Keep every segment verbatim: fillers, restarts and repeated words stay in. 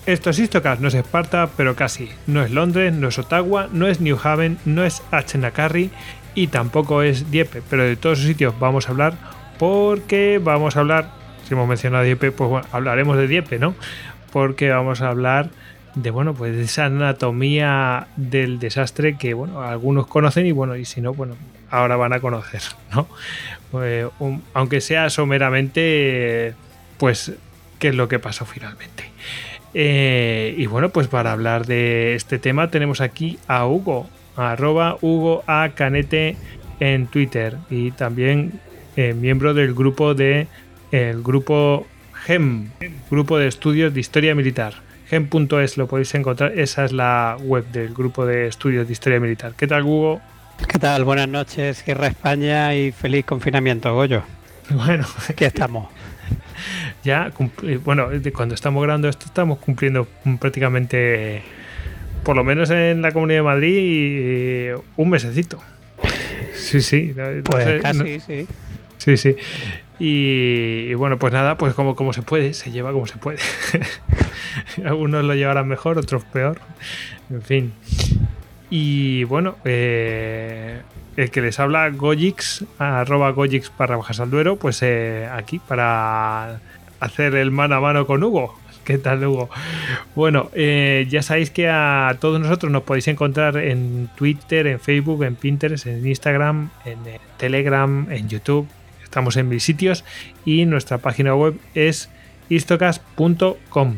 Esto es Istocast, no es Esparta, pero casi. No es Londres, no es Ottawa, no es New Haven, no es Achnacarry y tampoco es Dieppe, pero de todos esos sitios vamos a hablar porque vamos a hablar, si hemos mencionado Dieppe, pues bueno, hablaremos de Dieppe, ¿no? Porque vamos a hablar de, bueno, pues de esa anatomía del desastre que, bueno, algunos conocen y, bueno, y si no, bueno, ahora van a conocer, ¿no? Eh, un, aunque sea someramente, pues, qué es lo que pasó finalmente. Eh, y bueno, pues para hablar de este tema tenemos aquí a Hugo, arroba Hugo A Canete en Twitter y también eh, miembro del grupo de el grupo GEM, Grupo de Estudios de Historia Militar. gem punto es lo podéis encontrar, esa es la web del Grupo de Estudios de Historia Militar. ¿Qué tal, Hugo? ¿Qué tal? Buenas noches, Guerra España y feliz confinamiento, Goyo. Bueno, aquí estamos. Ya, bueno, cuando estamos grabando esto estamos cumpliendo prácticamente, por lo menos en la Comunidad de Madrid, un mesecito. Sí, sí. Pues no sé, casi, no, sí. Sí, sí. Y, y bueno, pues nada, pues como, como se puede, se lleva como se puede. Algunos lo llevarán mejor, otros peor. En fin. Y bueno, eh, el que les habla, Gojix, arroba Gojix barra bajas al Duero, pues eh, aquí para hacer el mano a mano con Hugo. ¿Qué tal, Hugo? Bueno, eh, ya sabéis que a todos nosotros nos podéis encontrar en Twitter, en Facebook, en Pinterest, en Instagram, en eh, Telegram, en YouTube. Estamos en mil sitios y nuestra página web es istocast punto com.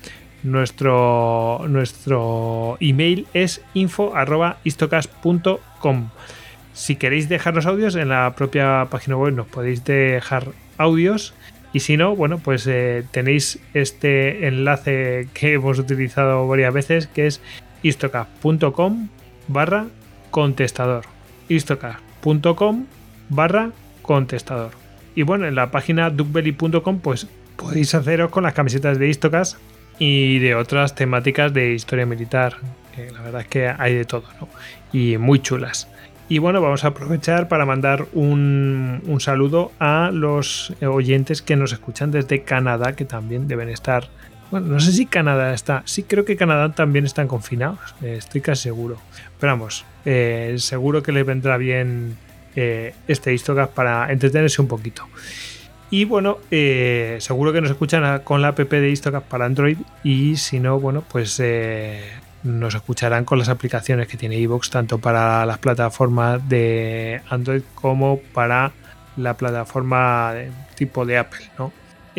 Nuestro, nuestro email es info arroba istocast punto com. Si queréis dejarnos audios, en la propia página web nos podéis dejar audios. Y si no, bueno, pues eh, tenéis este enlace que hemos utilizado varias veces, que es istocast punto com barra contestador. istocast punto com barra contestador. Y bueno, en la página duckbelly punto com pues podéis haceros con las camisetas de Istocast y de otras temáticas de historia militar. Eh, la verdad es que hay de todo, ¿no? Y muy chulas. Y bueno, vamos a aprovechar para mandar un, un saludo a los oyentes que nos escuchan desde Canadá, que también deben estar... Bueno, no sé si Canadá está... Sí, creo que Canadá también están confinados, eh, estoy casi seguro. Pero vamos, eh, seguro que les vendrá bien eh, este Istocast para entretenerse un poquito. Y bueno, eh, seguro que nos escuchan a, con la app de Istocast para Android y si no, bueno, pues... Eh, nos escucharán con las aplicaciones que tiene iVoox, tanto para las plataformas de Android como para la plataforma de, tipo de Apple, ¿no?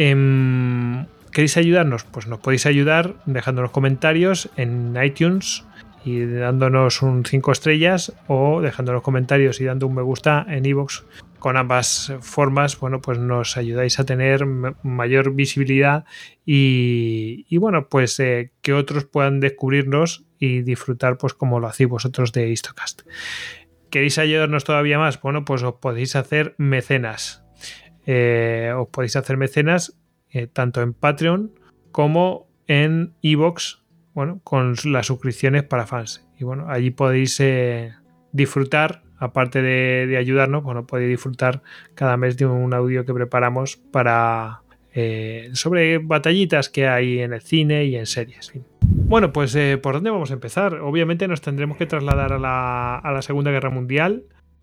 Eh, ¿Queréis ayudarnos? Pues nos podéis ayudar dejándonos comentarios en iTunes y dándonos un cinco estrellas o dejándonos comentarios y dando un me gusta en iVoox. Con ambas formas, bueno, pues nos ayudáis a tener mayor visibilidad y, y bueno, pues eh, que otros puedan descubrirnos y disfrutar, pues como lo hacéis vosotros de Istocast. ¿Queréis ayudarnos todavía más? Bueno, pues os podéis hacer mecenas. Eh, os podéis hacer mecenas eh, tanto en Patreon como en iVoox, bueno, con las suscripciones para fans. Y bueno, allí podéis eh, disfrutar. Aparte de, de ayudarnos, bueno, podéis disfrutar cada mes de un audio que preparamos para eh, sobre batallitas que hay en el cine y en series. Bueno, pues eh, ¿por dónde vamos a empezar? Obviamente nos tendremos que trasladar a la, a la Segunda Guerra Mundial,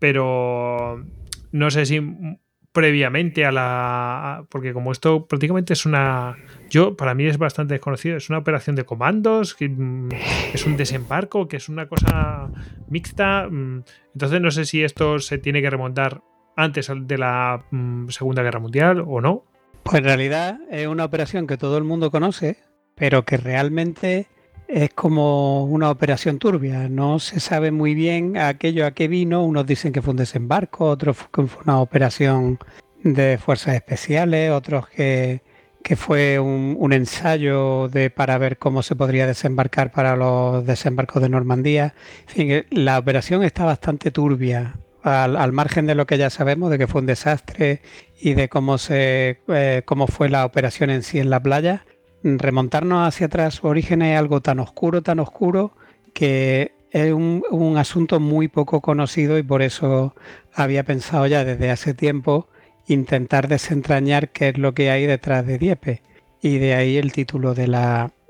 pero no sé si previamente a la... Porque como esto prácticamente es una... Yo, para mí es bastante desconocido. Es una operación de comandos, que es un desembarco, que es una cosa mixta. Entonces no sé si esto se tiene que remontar antes de la Segunda Guerra Mundial o no. Pues en realidad es una operación que todo el mundo conoce, pero que realmente es como una operación turbia. No se sabe muy bien aquello a qué vino. Unos dicen que fue un desembarco, otros que fue una operación de fuerzas especiales, otros que, que fue un, un ensayo de, para ver cómo se podría desembarcar para los desembarcos de Normandía. En fin, la operación está bastante turbia, al, al margen de lo que ya sabemos, de que fue un desastre y de cómo, se, eh, cómo fue la operación en sí en la playa. Remontarnos hacia atrás, su origen es algo tan oscuro, tan oscuro, que es un, un asunto muy poco conocido y por eso había pensado ya desde hace tiempo intentar desentrañar qué es lo que hay detrás de Dieppe. Y de ahí el título de la,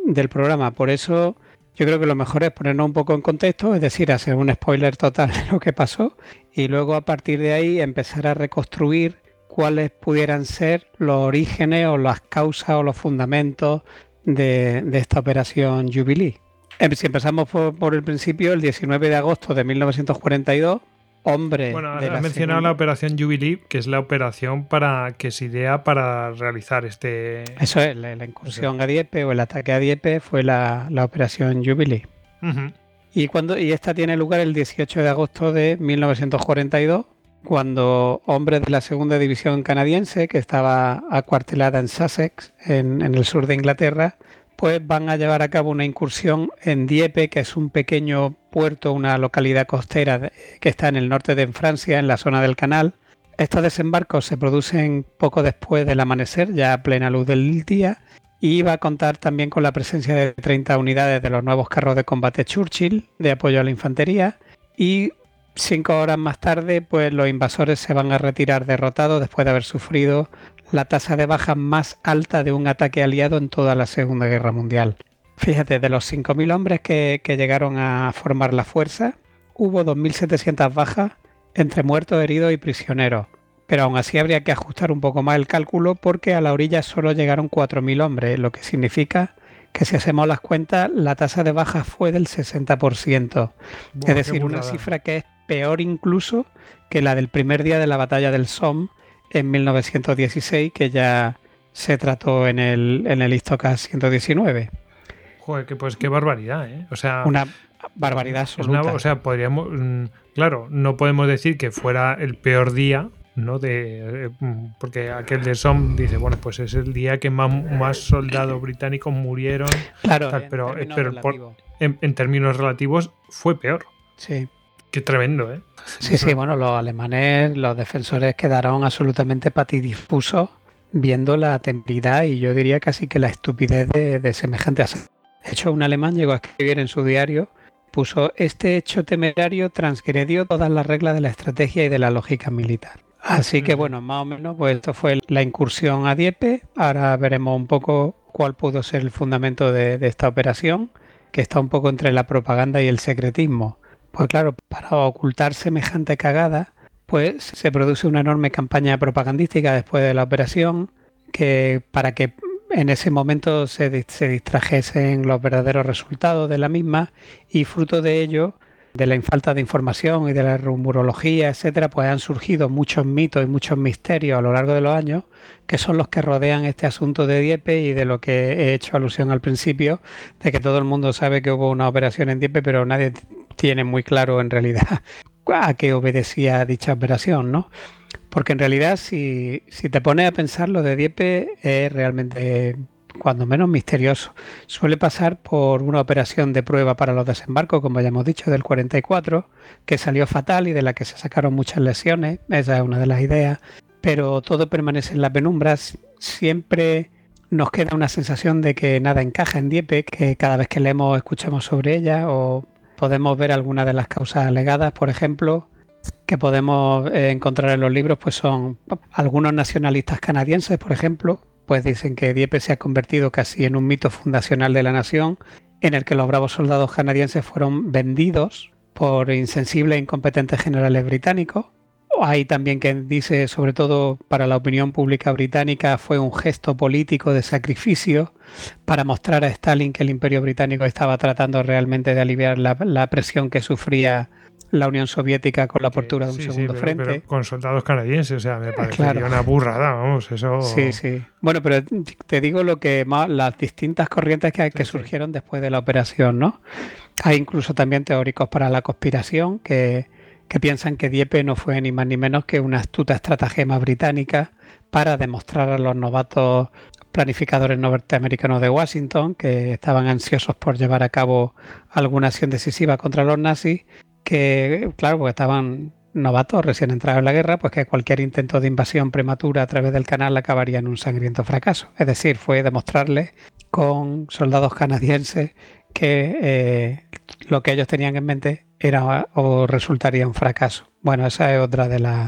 del programa. Por eso yo creo que lo mejor es ponernos un poco en contexto, es decir, hacer un spoiler total de lo que pasó y luego a partir de ahí empezar a reconstruir cuáles pudieran ser los orígenes o las causas o los fundamentos de, de esta operación Jubilee. Si empezamos por, por el principio, el diecinueve de agosto de mil novecientos cuarenta y dos, hombre... Bueno, de has la mencionado segunda... la operación Jubilee, que es la operación para que se idea para realizar este... Eso es, la, la incursión a Dieppe o el ataque a Dieppe fue la, la operación Jubilee. Uh-huh. Y, cuando, y esta tiene lugar el dieciocho de agosto de mil novecientos cuarenta y dos, cuando hombres de la segunda división canadiense, que estaba acuartelada en Sussex, en, en el sur de Inglaterra, pues van a llevar a cabo una incursión en Dieppe, que es un pequeño puerto, una localidad costera que está en el norte de Francia, en la zona del canal. Estos desembarcos se producen poco después del amanecer, ya a plena luz del día, y va a contar también con la presencia de treinta unidades de los nuevos carros de combate Churchill, de apoyo a la infantería, y cinco horas más tarde, pues los invasores se van a retirar derrotados después de haber sufrido la tasa de bajas más alta de un ataque aliado en toda la Segunda Guerra Mundial. Fíjate, de los cinco mil hombres que, que llegaron a formar la fuerza, hubo dos mil setecientas bajas entre muertos, heridos y prisioneros. Pero aún así habría que ajustar un poco más el cálculo porque a la orilla solo llegaron cuatro mil hombres, lo que significa que si hacemos las cuentas, la tasa de bajas fue del sesenta por ciento. Buah, es decir, una cifra que es peor incluso que la del primer día de la batalla del Somme en mil novecientos dieciséis, que ya se trató en el, en el Istocas ciento diecinueve. Joder, que pues qué barbaridad, ¿eh? O sea, una barbaridad absoluta. Una, o sea, podríamos, claro, no podemos decir que fuera el peor día, ¿no? De, porque aquel de Somme dice, bueno, pues es el día que más, más soldados británicos murieron. Claro, tal, en pero, términos pero por, en, en términos relativos fue peor. Sí. Qué tremendo, ¿eh? Sí, sí, bueno, los alemanes, los defensores quedaron absolutamente patidifusos viendo la temeridad y yo diría casi que la estupidez de, de semejante asalto. De hecho, un alemán llegó a escribir en su diario, puso: este hecho temerario transgredió todas las reglas de la estrategia y de la lógica militar. Así que bueno, más o menos, pues esto fue la incursión a Dieppe. Ahora veremos un poco cuál pudo ser el fundamento de, de esta operación, que está un poco entre la propaganda y el secretismo. Pues claro, para ocultar semejante cagada, pues se produce una enorme campaña propagandística después de la operación, que para que en ese momento se, se distrajesen los verdaderos resultados de la misma, y fruto de ello, de la falta de información y de la rumorología, etcétera, pues han surgido muchos mitos y muchos misterios a lo largo de los años, que son los que rodean este asunto de Dieppe y de lo que he hecho alusión al principio, de que todo el mundo sabe que hubo una operación en Dieppe, pero nadie tiene muy claro en realidad a qué obedecía dicha operación, ¿no? Porque en realidad, si, si te pones a pensar, lo de Dieppe es realmente, cuando menos, misterioso. Suele pasar por una operación de prueba para los desembarcos, como ya hemos dicho, del cuarenta y cuatro, que salió fatal y de la que se sacaron muchas lesiones. Esa es una de las ideas. Pero todo permanece en las penumbras. Siempre nos queda una sensación de que nada encaja en Dieppe, que cada vez que leemos escuchamos sobre ella o podemos ver algunas de las causas alegadas, por ejemplo, que podemos eh, encontrar en los libros, pues son algunos nacionalistas canadienses, por ejemplo, pues dicen que Dieppe se ha convertido casi en un mito fundacional de la nación, en el que los bravos soldados canadienses fueron vendidos por insensibles e incompetentes generales británicos. Hay también quien dice, sobre todo para la opinión pública británica, fue un gesto político de sacrificio para mostrar a Stalin que el Imperio Británico estaba tratando realmente de aliviar la, la presión que sufría la Unión Soviética con la apertura de un sí, segundo sí, pero, frente. Pero con soldados canadienses, o sea, me parecería claro. una burrada, vamos, eso... Sí, sí. Bueno, pero te digo lo que más, las distintas corrientes que, que sí, surgieron sí. después de la operación, ¿no? Hay incluso también teóricos para la conspiración que, que piensan que Dieppe no fue ni más ni menos que una astuta estratagema británica para demostrar a los novatos planificadores norteamericanos de Washington, que estaban ansiosos por llevar a cabo alguna acción decisiva contra los nazis, que, claro, porque estaban novatos recién entrados en la guerra, pues que cualquier intento de invasión prematura a través del canal acabaría en un sangriento fracaso. Es decir, fue demostrarles con soldados canadienses que eh, lo que ellos tenían en mente era o resultaría un fracaso. Bueno, esa es otra de las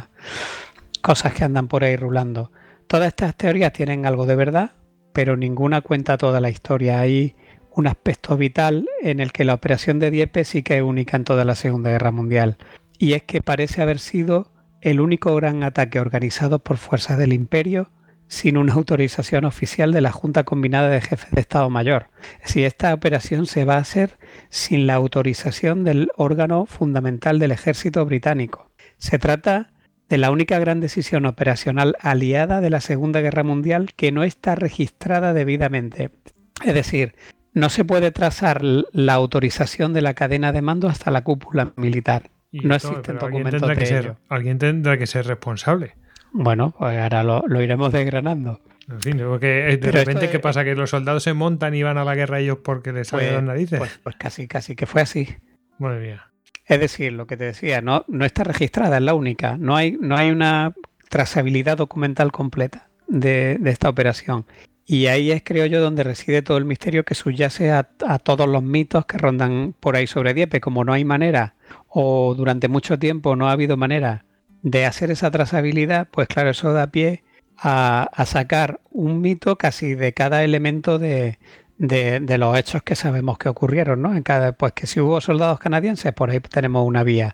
cosas que andan por ahí rulando. Todas estas teorías tienen algo de verdad, pero ninguna cuenta toda la historia. Hay un aspecto vital en el que la operación de Dieppe sí que es única en toda la Segunda Guerra Mundial. Y es que parece haber sido el único gran ataque organizado por fuerzas del Imperio sin una autorización oficial de la Junta Combinada de Jefes de Estado Mayor. Si esta operación se va a hacer sin la autorización del órgano fundamental del ejército británico. Se trata de la única gran decisión operacional aliada de la Segunda Guerra Mundial que no está registrada debidamente. Es decir, no se puede trazar la autorización de la cadena de mando hasta la cúpula militar. No existen documentos de ello. Alguien tendrá que ser responsable. Bueno, pues ahora lo, lo iremos desgranando. En fin, porque de Pero repente, ¿qué es... pasa? ¿Que los soldados se montan y van a la guerra ellos porque les salen pues, las narices? Pues, pues casi, casi que fue así. Madre mía. Es decir, lo que te decía, no, no está registrada, es la única. No hay, no hay una trazabilidad documental completa de, de esta operación. Y ahí es, creo yo, donde reside todo el misterio que subyace a, a todos los mitos que rondan por ahí sobre Dieppe. Como no hay manera, o durante mucho tiempo no ha habido manera de hacer esa trazabilidad, pues claro, eso da pie a, a sacar un mito casi de cada elemento de, de, de los hechos que sabemos que ocurrieron, ¿no? En cada, pues que si hubo soldados canadienses, por ahí tenemos una vía.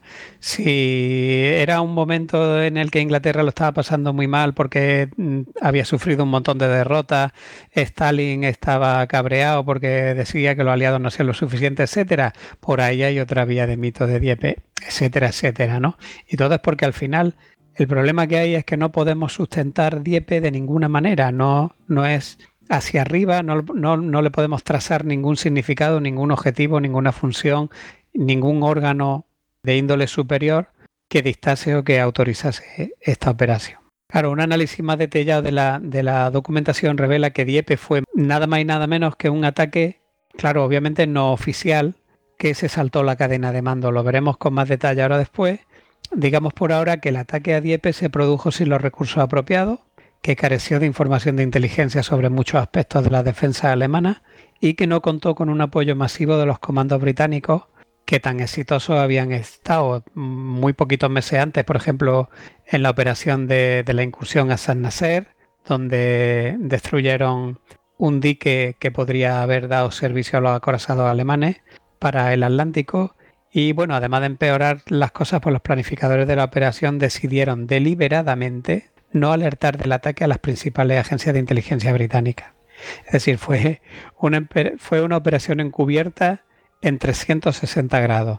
Si era un momento en el que Inglaterra lo estaba pasando muy mal porque mm, había sufrido un montón de derrotas, Stalin estaba cabreado porque decía que los aliados no hacían lo suficiente, etcétera, por ahí hay otra vía de mitos de Dieppe, etcétera, etcétera, ¿no? Y todo es porque al final el problema que hay es que no podemos sustentar Dieppe de ninguna manera, no, no es hacia arriba, no, no, no le podemos trazar ningún significado, ningún objetivo, ninguna función, ningún órgano de índole superior que dictase o que autorizase esta operación. Claro, un análisis más detallado de la, de la documentación revela que Dieppe fue nada más y nada menos que un ataque, claro, obviamente no oficial, que se saltó la cadena de mando. Lo veremos con más detalle ahora después. Digamos por ahora que el ataque a Dieppe se produjo sin los recursos apropiados, que careció de información de inteligencia sobre muchos aspectos de la defensa alemana y que no contó con un apoyo masivo de los comandos británicos que tan exitosos habían estado muy poquitos meses antes, por ejemplo, en la operación de, de la incursión a San Nasser, donde destruyeron un dique que podría haber dado servicio a los acorazados alemanes para el Atlántico. Y bueno, además de empeorar las cosas, pues los planificadores de la operación decidieron deliberadamente no alertar del ataque a las principales agencias de inteligencia británicas. Es decir, fue una, fue una operación encubierta en trescientos sesenta grados.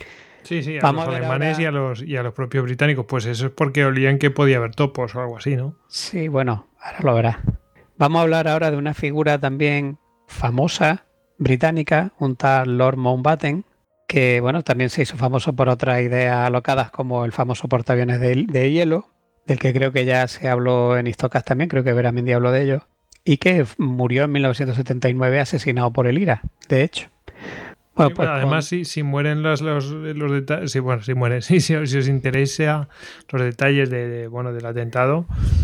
Sí, sí, a Vamos los a alemanes ahora... y, a los, y a los propios británicos. Pues eso es porque olían que podía haber topos o algo así, ¿no? Sí, bueno, ahora lo verás. Vamos a hablar ahora de una figura también famosa, británica, un tal Lord Mountbatten, que bueno, también se hizo famoso por otras ideas alocadas como el famoso portaaviones de, de hielo, del que creo que ya se habló en Histocast también, creo que Veramendi habló de ello, y que murió en mil novecientos setenta y nueve asesinado por el I R A, de hecho. Bueno, pues además, con... si, si mueren los, los, los detalles, si, bueno, si mueren, si, si, si os interesa los detalles de, de, bueno, del atentado,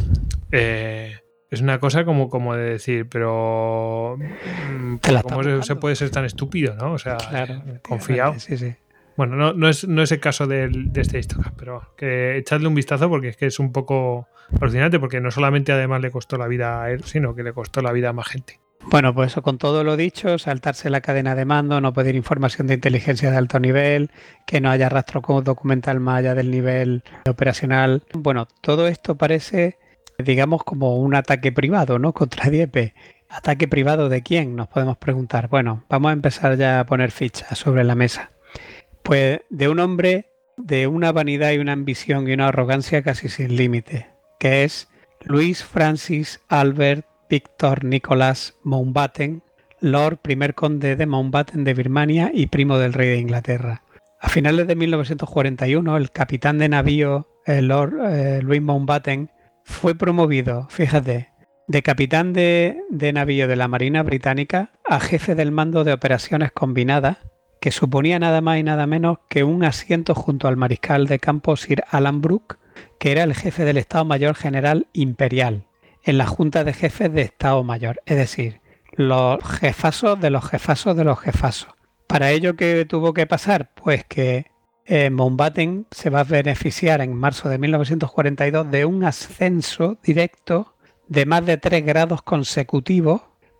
eh, es una cosa como, como de decir, pero ¿cómo se, se puede ser tan estúpido, no? O sea, claro, confiado. Sí, sí. Bueno, no, no, es, no es el caso de, de este Histocast, pero que echadle un vistazo porque es que es un poco alucinante, porque no solamente además le costó la vida a él, sino que le costó la vida a más gente. Bueno, pues eso, con todo lo dicho, saltarse la cadena de mando, no pedir información de inteligencia de alto nivel, que no haya rastro documental más allá del nivel operacional. Bueno, todo esto parece, digamos, como un ataque privado, ¿no? Contra Dieppe. ¿Ataque privado de quién? Nos podemos preguntar. Bueno, vamos a empezar ya a poner fichas sobre la mesa. Pues de un hombre de una vanidad y una ambición y una arrogancia casi sin límite, que es Louis Francis Albert Victor Nicholas Mountbatten, Lord primer conde de Mountbatten de Birmania y primo del rey de Inglaterra. A finales de mil novecientos cuarenta y uno, el capitán de navío eh, Lord eh, Louis Mountbatten fue promovido, fíjate, de capitán de, de navío de la Marina Británica a jefe del mando de operaciones combinadas, que suponía nada más y nada menos que un asiento junto al mariscal de campo Sir Alan Brooke, que era el jefe del Estado Mayor General Imperial, en la Junta de Jefes de Estado Mayor, es decir, los jefazos de los jefazos de los jefazos. Para ello, ¿qué tuvo que pasar? Pues que eh, Mountbatten se va a beneficiar en marzo de mil novecientos cuarenta y dos de un ascenso directo de más de tres grados consecutivos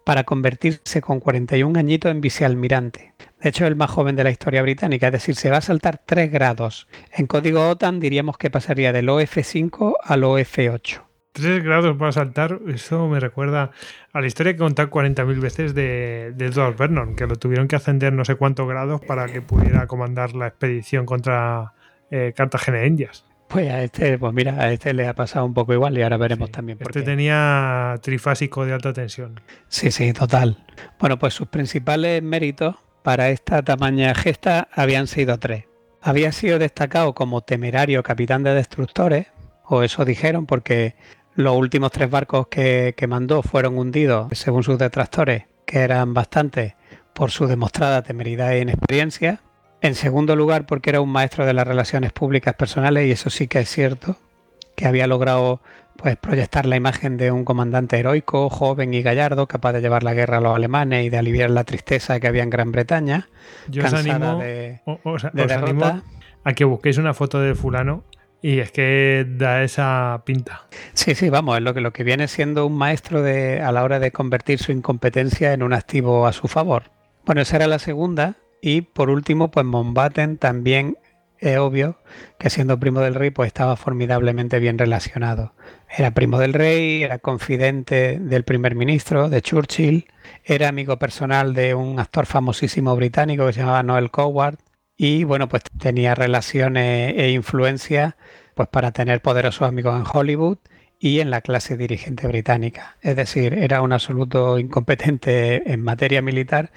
para convertirse con cuarenta y un añitos en vicealmirante. De hecho, es el más joven de la historia británica, es decir, se va a saltar tres grados. En código OTAN diríamos que pasaría del O F cinco al O F ocho. Tres grados para saltar, eso me recuerda a la historia que he contado cuarenta mil veces de, de Edward Vernon, que lo tuvieron que ascender no sé cuántos grados para que pudiera comandar la expedición contra eh, Cartagena de Indias. Pues a este, pues mira, a este le ha pasado un poco igual y ahora veremos Sí, también por este qué. tenía trifásico de alta tensión. Sí, sí, total. Bueno, pues sus principales méritos para esta tamaña gesta habían sido tres. Había sido destacado como temerario capitán de destructores, o eso dijeron, porque los últimos tres barcos que, que mandó fueron hundidos, según sus detractores, que eran bastantes, por su demostrada temeridad e inexperiencia. En segundo lugar, porque era un maestro de las relaciones públicas personales, y eso sí que es cierto, que había logrado pues, proyectar la imagen de un comandante heroico, joven y gallardo, capaz de llevar la guerra a los alemanes y de aliviar la tristeza que había en Gran Bretaña, Yo os cansada animo, de, o- os, de os animo derrota. a que busquéis una foto de fulano y es que da esa pinta. Sí, sí, vamos, es lo que, lo que viene siendo un maestro de, a la hora de convertir su incompetencia en un activo a su favor. Bueno, esa era la segunda. Y por último, pues Mountbatten también es obvio que siendo primo del rey, pues estaba formidablemente bien relacionado. Era primo del rey, era confidente del primer ministro, de Churchill, era amigo personal de un actor famosísimo británico que se llamaba Noel Coward y bueno, pues tenía relaciones e influencia pues para tener poderosos amigos en Hollywood y en la clase dirigente británica. Es decir, era un absoluto incompetente en materia militar,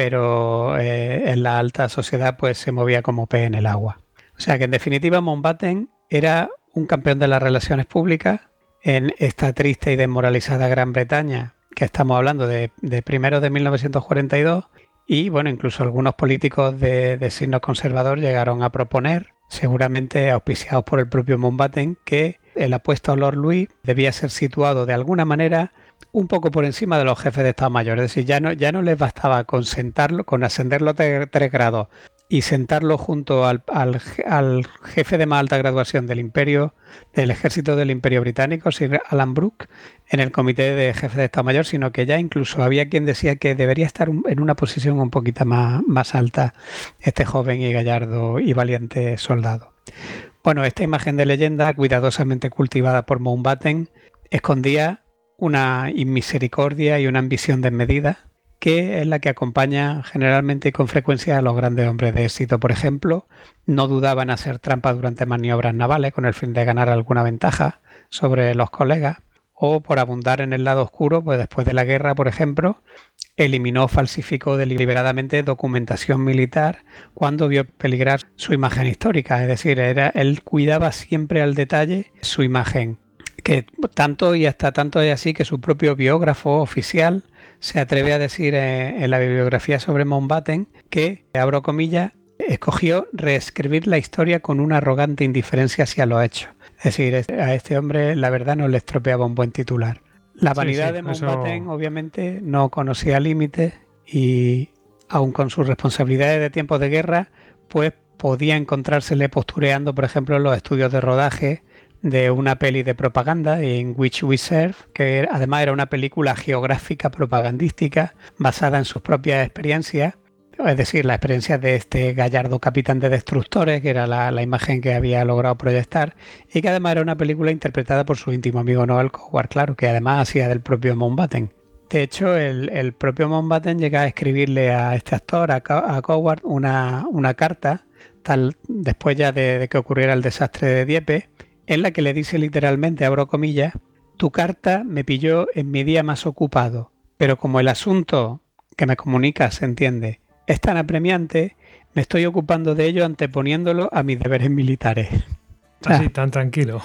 pero eh, en la alta sociedad pues se movía como pez en el agua. O sea que en definitiva Mountbatten era un campeón de las relaciones públicas en esta triste y desmoralizada Gran Bretaña, que estamos hablando de, de primeros de mil novecientos cuarenta y dos, y bueno, incluso algunos políticos de, de signo conservador llegaron a proponer, seguramente auspiciados por el propio Mountbatten, que el apuesto Lord Louis debía ser situado de alguna manera un poco por encima de los jefes de Estado Mayor. Es decir, ya no, ya no les bastaba con sentarlo, con ascenderlo tres grados y sentarlo junto al, al, al jefe de más alta graduación del imperio, del ejército del Imperio Británico, Sir Alan Brooke, en el comité de jefes de Estado Mayor, sino que ya incluso había quien decía que debería estar un, en una posición un poquito más, más alta este joven y gallardo y valiente soldado. Bueno, esta imagen de leyenda, cuidadosamente cultivada por Mountbatten, escondía una inmisericordia y una ambición desmedida, que es la que acompaña generalmente y con frecuencia a los grandes hombres de éxito. Por ejemplo, no dudaban en hacer trampas durante maniobras navales con el fin de ganar alguna ventaja sobre los colegas, o por abundar en el lado oscuro, pues después de la guerra, por ejemplo, eliminó o falsificó deliberadamente documentación militar cuando vio peligrar su imagen histórica. Es decir, era, él cuidaba siempre al detalle su imagen, que tanto y hasta tanto es así que su propio biógrafo oficial se atreve a decir eh, en la bibliografía sobre Mountbatten que, abro comillas, escogió reescribir la historia con una arrogante indiferencia hacia los hechos. Es decir, a este hombre la verdad no le estropeaba un buen titular. La vanidad sí, sí, de Mountbatten eso... obviamente no conocía límites y aun con sus responsabilidades de tiempos de guerra, pues podía encontrársele postureando, por ejemplo, en los estudios de rodaje de una peli de propaganda, In Which We Serve, que además era una película geográfica propagandística basada en sus propias experiencias, es decir, la experiencia de este gallardo capitán de destructores, que era la, la imagen que había logrado proyectar, y que además era una película interpretada por su íntimo amigo Noel Coward, claro, que además hacía del propio Mountbatten. De hecho, el, el propio Mountbatten llega a escribirle a este actor, a, a Coward, una, una carta, tal después ya de, de que ocurriera el desastre de Dieppe, en la que le dice literalmente, abro comillas, tu carta me pilló en mi día más ocupado, pero como el asunto que me comunicas se entiende, es tan apremiante, me estoy ocupando de ello anteponiéndolo a mis deberes militares. Así, ah, tan tranquilo.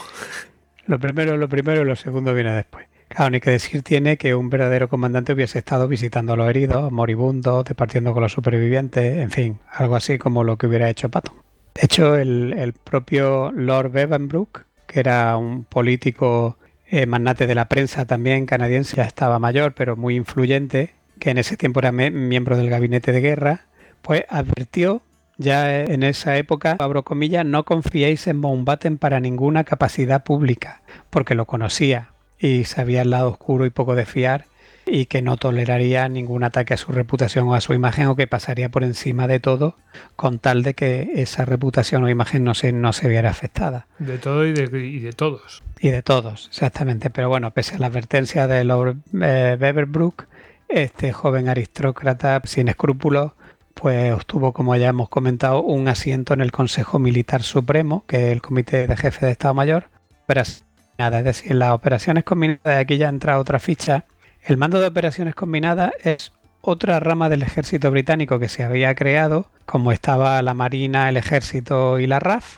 Lo primero, lo primero y lo segundo viene después. Claro, ni que decir tiene que un verdadero comandante hubiese estado visitando a los heridos, moribundos, departiendo con los supervivientes, en fin, algo así como lo que hubiera hecho Patton. De hecho, el, el propio Lord Bevanbrook, que era un político eh, magnate de la prensa también canadiense, ya estaba mayor, pero muy influyente, que en ese tiempo era me- miembro del gabinete de guerra, pues advirtió ya en esa época, abro comillas, no confiéis en Mountbatten para ninguna capacidad pública, porque lo conocía y sabía el lado oscuro y poco de fiar, y que no toleraría ningún ataque a su reputación o a su imagen, o que pasaría por encima de todo con tal de que esa reputación o imagen no se, no se viera afectada. De todo y de, y de todos. Y de todos, exactamente. Pero bueno, pese a la advertencia de Lord eh, Beaverbrook, este joven aristócrata sin escrúpulos pues obtuvo, como ya hemos comentado, un asiento en el Consejo Militar Supremo, que es el Comité de Jefe de Estado Mayor. Pero nada, es decir, las operaciones combinadas, aquí ya entra otra ficha. El mando de operaciones combinadas es otra rama del ejército británico que se había creado, como estaba la Marina, el Ejército y la R A F,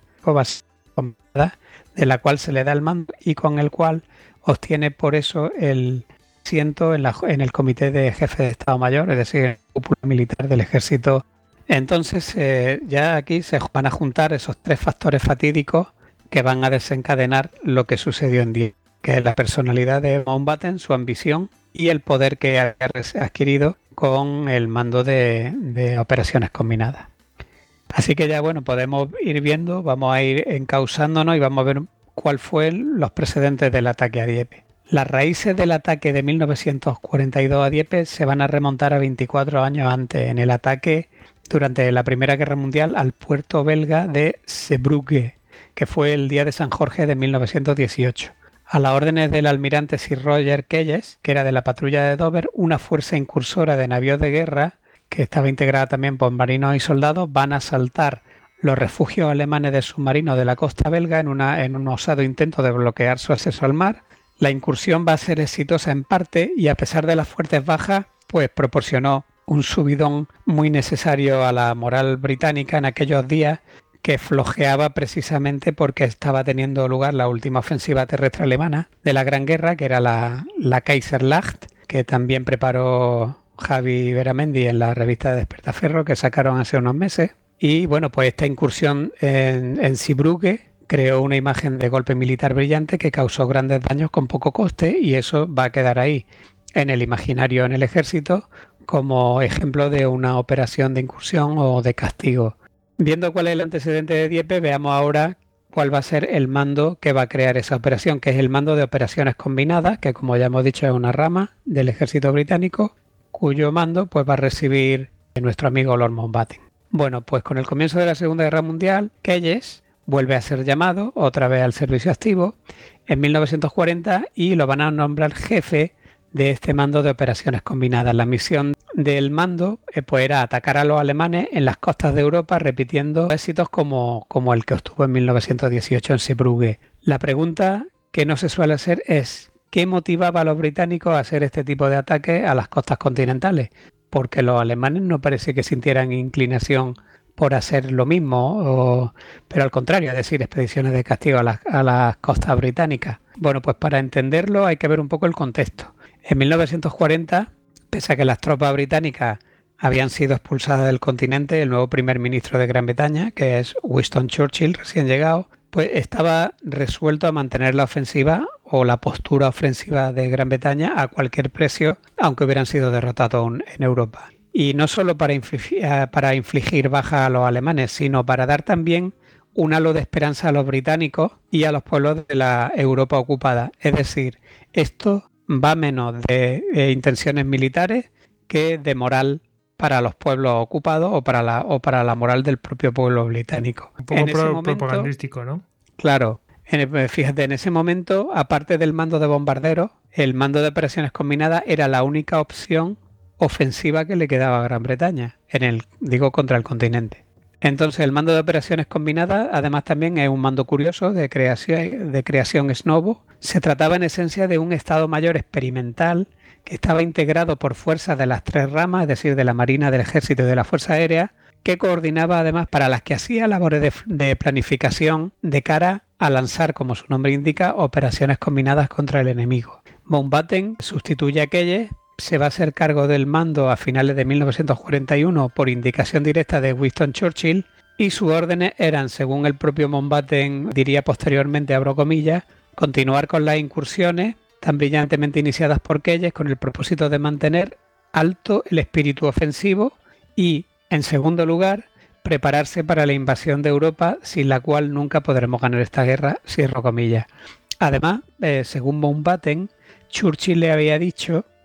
de la cual se le da el mando y con el cual obtiene por eso el asiento en, la, en el Comité de Jefe de Estado Mayor, es decir, el cúpula militar del ejército. Entonces eh, ya aquí se van a juntar esos tres factores fatídicos que van a desencadenar lo que sucedió en Dieppe, que es la personalidad de Mountbatten, su ambición y el poder que ha adquirido con el mando de, de operaciones combinadas. Así que ya bueno, podemos ir viendo, vamos a ir encauzándonos y vamos a ver cuál fue los precedentes del ataque a Dieppe. Las raíces del ataque de mil novecientos cuarenta y dos a Dieppe se van a remontar a veinticuatro años antes, en el ataque durante la Primera Guerra Mundial al puerto belga de Zeebrugge, que fue el día de San Jorge de mil novecientos dieciocho. A las órdenes del almirante Sir Roger Keyes, que era de la patrulla de Dover, una fuerza incursora de navíos de guerra, que estaba integrada también por marinos y soldados, van a asaltar los refugios alemanes de submarinos de la costa belga en, una, en un osado intento de bloquear su acceso al mar. La incursión va a ser exitosa en parte y a pesar de las fuertes bajas, pues proporcionó un subidón muy necesario a la moral británica en aquellos días, que flojeaba precisamente porque estaba teniendo lugar la última ofensiva terrestre alemana de la Gran Guerra, que era la, la Kaiserlacht, que también preparó Javi Beramendi en la revista de Despertaferro, que sacaron hace unos meses. Y bueno, pues esta incursión en, en Zeebrugge creó una imagen de golpe militar brillante que causó grandes daños con poco coste, y eso va a quedar ahí en el imaginario en el ejército como ejemplo de una operación de incursión o de castigo. Viendo cuál es el antecedente de Dieppe, veamos ahora cuál va a ser el mando que va a crear esa operación, que es el mando de operaciones combinadas, que como ya hemos dicho es una rama del ejército británico, cuyo mando pues va a recibir nuestro amigo Lord Mountbatten. Bueno, pues con el comienzo de la Segunda Guerra Mundial, Keyes vuelve a ser llamado otra vez al servicio activo en mil novecientos cuarenta y lo van a nombrar jefe de este mando de operaciones combinadas. La misión del mando eh, pues era atacar a los alemanes en las costas de Europa, repitiendo éxitos como, como el que obtuvo en mil novecientos dieciocho en Zeebrugge. La pregunta que no se suele hacer es ¿qué motivaba a los británicos a hacer este tipo de ataques a las costas continentales? Porque los alemanes no parece que sintieran inclinación por hacer lo mismo, o, pero al contrario, es decir, expediciones de castigo a las, a las costas británicas. Bueno, pues para entenderlo hay que ver un poco el contexto. En mil novecientos cuarenta, pese a que las tropas británicas habían sido expulsadas del continente, el nuevo primer ministro de Gran Bretaña, que es Winston Churchill, recién llegado, pues estaba resuelto a mantener la ofensiva o la postura ofensiva de Gran Bretaña a cualquier precio, aunque hubieran sido derrotados en Europa. Y no solo para infligir, para infligir baja a los alemanes, sino para dar también un halo de esperanza a los británicos y a los pueblos de la Europa ocupada. Es decir, esto va menos de, de intenciones militares que de moral para los pueblos ocupados o para la, o para la moral del propio pueblo británico. Un poco en ese pro, momento, propagandístico, ¿no? Claro. En, fíjate, en ese momento, aparte del mando de bombarderos, el mando de operaciones combinadas era la única opción ofensiva que le quedaba a Gran Bretaña, en el, digo, contra el continente. Entonces, el mando de operaciones combinadas, además, también es un mando curioso de creación, de creación ex novo. Se trataba en esencia de un Estado Mayor experimental que estaba integrado por fuerzas de las tres ramas, es decir, de la Marina, del Ejército y de la Fuerza Aérea, que coordinaba además para las que hacía labores de, de planificación de cara a lanzar, como su nombre indica, operaciones combinadas contra el enemigo. Mountbatten sustituye a Keyes, se va a hacer cargo del mando a finales de mil novecientos cuarenta y uno por indicación directa de Winston Churchill, y sus órdenes eran, según el propio Mountbatten diría posteriormente, abro comillas, continuar con las incursiones tan brillantemente iniciadas por Keyes con el propósito de mantener alto el espíritu ofensivo y, en segundo lugar, prepararse para la invasión de Europa, sin la cual nunca podremos ganar esta guerra, cierro comillas. Además, eh, según Mountbatten, Churchill le había dicho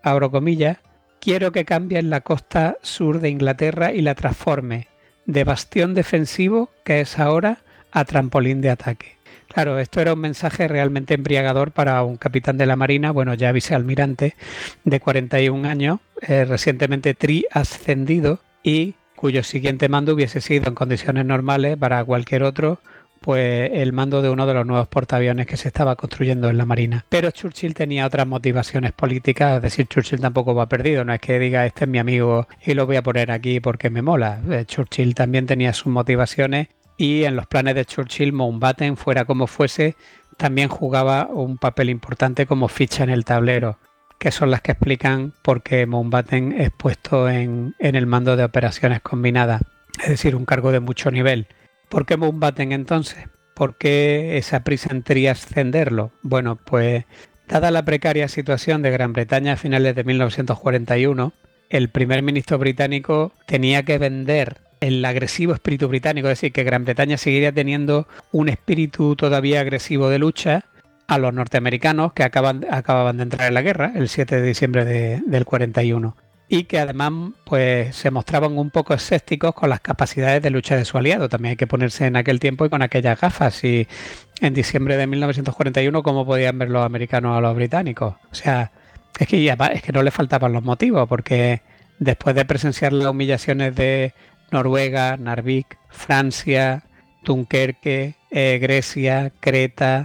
abro comillas, quiero que cambien la costa sur de Inglaterra y la transforme de bastión defensivo, que es ahora, a trampolín de ataque. Claro, esto era un mensaje realmente embriagador para un capitán de la Marina, bueno, ya vicealmirante, de cuarenta y un años, eh, recientemente tri-ascendido y cuyo siguiente mando hubiese sido en condiciones normales para cualquier otro, pues el mando de uno de los nuevos portaaviones que se estaba construyendo en la Marina. Pero Churchill tenía otras motivaciones políticas, es decir, Churchill tampoco va perdido, no es que diga este es mi amigo y lo voy a poner aquí porque me mola. Churchill también tenía sus motivaciones y en los planes de Churchill Mountbatten, fuera como fuese, también jugaba un papel importante como ficha en el tablero, que son las que explican por qué Mountbatten es puesto en, en el mando de operaciones combinadas, es decir, un cargo de mucho nivel. ¿Por qué Mountbatten entonces? ¿Por qué esa prisa en triascenderlo? Bueno, pues dada la precaria situación de Gran Bretaña a finales de mil novecientos cuarenta y uno, el primer ministro británico tenía que vender el agresivo espíritu británico, es decir, que Gran Bretaña seguiría teniendo un espíritu todavía agresivo de lucha a los norteamericanos que acaban, acababan de entrar en la guerra el siete de diciembre de, del cuarenta y uno. Y que además pues se mostraban un poco escépticos con las capacidades de lucha de su aliado. También hay que ponerse en aquel tiempo y con aquellas gafas. Y en diciembre de mil novecientos cuarenta y uno, ¿cómo podían ver los americanos a los británicos? O sea, es que, ya, es que no les faltaban los motivos, porque después de presenciar las humillaciones de Noruega, Narvik, Francia, Dunkerque, eh, Grecia, Creta,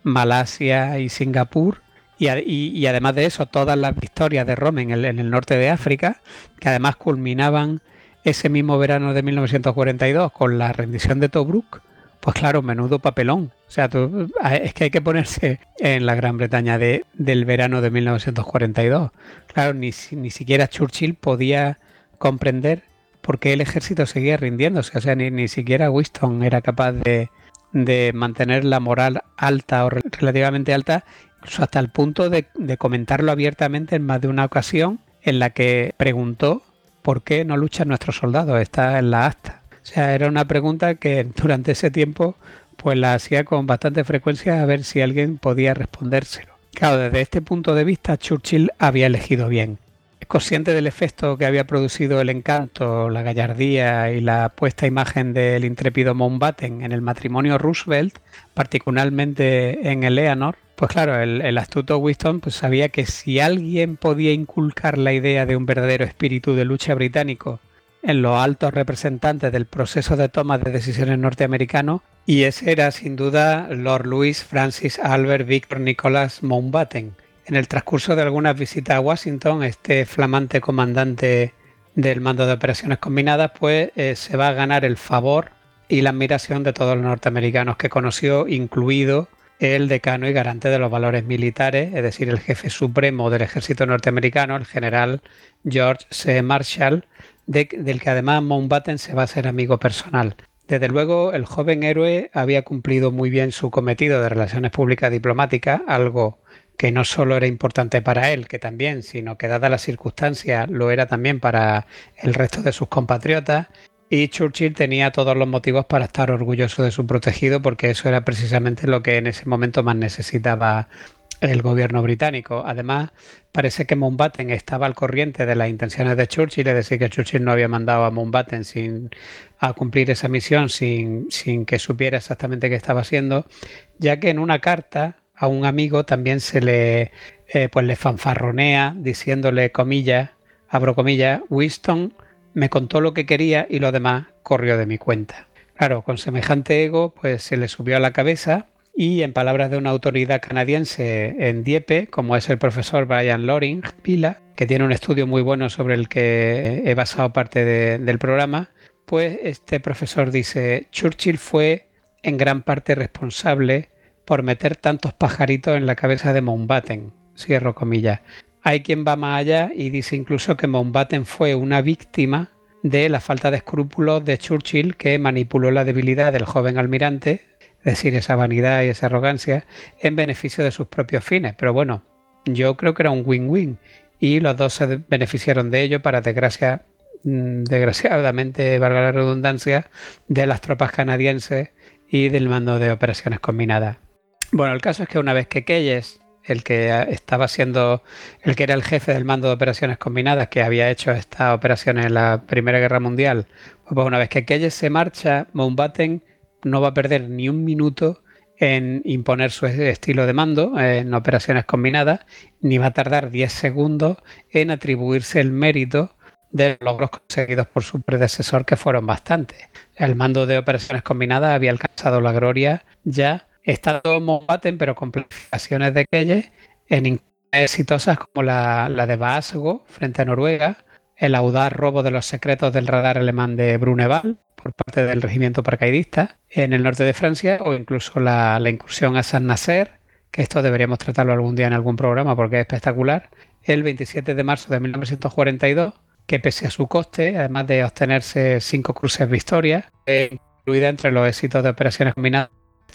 Malasia y Singapur, Y, y, y además de eso, todas las victorias de Roma en el, en el norte de África, que además culminaban ese mismo verano de mil novecientos cuarenta y dos con la rendición de Tobruk, pues claro, menudo papelón. O sea, tú, es que hay que ponerse en la Gran Bretaña de, del verano de mil novecientos cuarenta y dos. Claro, ni, ni siquiera Churchill podía comprender por qué el ejército seguía rindiéndose. O sea, ni, ni siquiera Winston era capaz de, de mantener la moral alta o relativamente alta, hasta el punto de, de comentarlo abiertamente en más de una ocasión, en la que preguntó por qué no luchan nuestros soldados. Está en la acta. O sea, era una pregunta que durante ese tiempo pues la hacía con bastante frecuencia a ver si alguien podía respondérselo. Claro, desde este punto de vista Churchill había elegido bien. Es consciente del efecto que había producido el encanto, la gallardía y la puesta a imagen del intrépido Mountbatten en el matrimonio Roosevelt, particularmente en Eleanor. Pues claro, el, el astuto Winston pues sabía que si alguien podía inculcar la idea de un verdadero espíritu de lucha británico en los altos representantes del proceso de toma de decisiones norteamericano, y ese era sin duda Lord Louis Francis Albert Victor Nicholas Mountbatten. En el transcurso de algunas visitas a Washington, este flamante comandante del mando de operaciones combinadas pues eh, se va a ganar el favor y la admiración de todos los norteamericanos que conoció, incluido el decano y garante de los valores militares, es decir, el jefe supremo del ejército norteamericano, el general George C. Marshall, de, del que además Mountbatten se va a hacer amigo personal. Desde luego, el joven héroe había cumplido muy bien su cometido de relaciones públicas diplomáticas, algo que no solo era importante para él, que también, sino que dada las circunstancias lo era también para el resto de sus compatriotas. Y Churchill tenía todos los motivos para estar orgulloso de su protegido, porque eso era precisamente lo que en ese momento más necesitaba el gobierno británico. Además, parece que Mountbatten estaba al corriente de las intenciones de Churchill, es decir, que Churchill no había mandado a Mountbatten sin, a cumplir esa misión sin, sin que supiera exactamente qué estaba haciendo, ya que en una carta a un amigo también se le, eh, pues le fanfarronea diciéndole, comillas, abro comillas, Winston me contó lo que quería y lo demás corrió de mi cuenta. Claro, con semejante ego pues se le subió a la cabeza y, en palabras de una autoridad canadiense en Dieppe, como es el profesor Brian Loring Pila, que tiene un estudio muy bueno sobre el que he basado parte de, del programa, pues este profesor dice, Churchill fue en gran parte responsable por meter tantos pajaritos en la cabeza de Mountbatten, cierro comillas. Hay quien va más allá y dice incluso que Mountbatten fue una víctima de la falta de escrúpulos de Churchill, que manipuló la debilidad del joven almirante, es decir, esa vanidad y esa arrogancia, en beneficio de sus propios fines. Pero bueno, yo creo que era un win-win y los dos se beneficiaron de ello para desgracia, desgraciadamente, valga la redundancia, de las tropas canadienses y del mando de operaciones combinadas. Bueno, el caso es que una vez que Keyes el que estaba siendo, el que era el jefe del mando de operaciones combinadas, que había hecho estas operaciones en la Primera Guerra Mundial, pues una vez que Keyes se marcha, Mountbatten no va a perder ni un minuto en imponer su estilo de mando en operaciones combinadas, ni va a tardar diez segundos en atribuirse el mérito de los logros conseguidos por su predecesor, que fueron bastantes. El mando de operaciones combinadas había alcanzado la gloria ya estando Mountbatten, pero con planificaciones de Keyes en exitosas como la, la de Vaasgo frente a Noruega, el audaz robo de los secretos del radar alemán de Bruneval por parte del regimiento paracaidista en el norte de Francia, o incluso la, la incursión a Saint-Nazaire, que esto deberíamos tratarlo algún día en algún programa porque es espectacular, el veintisiete de marzo de mil novecientos cuarenta y dos, que pese a su coste, además de obtenerse cinco cruces Victoria, eh, incluida entre los éxitos de operaciones combinadas,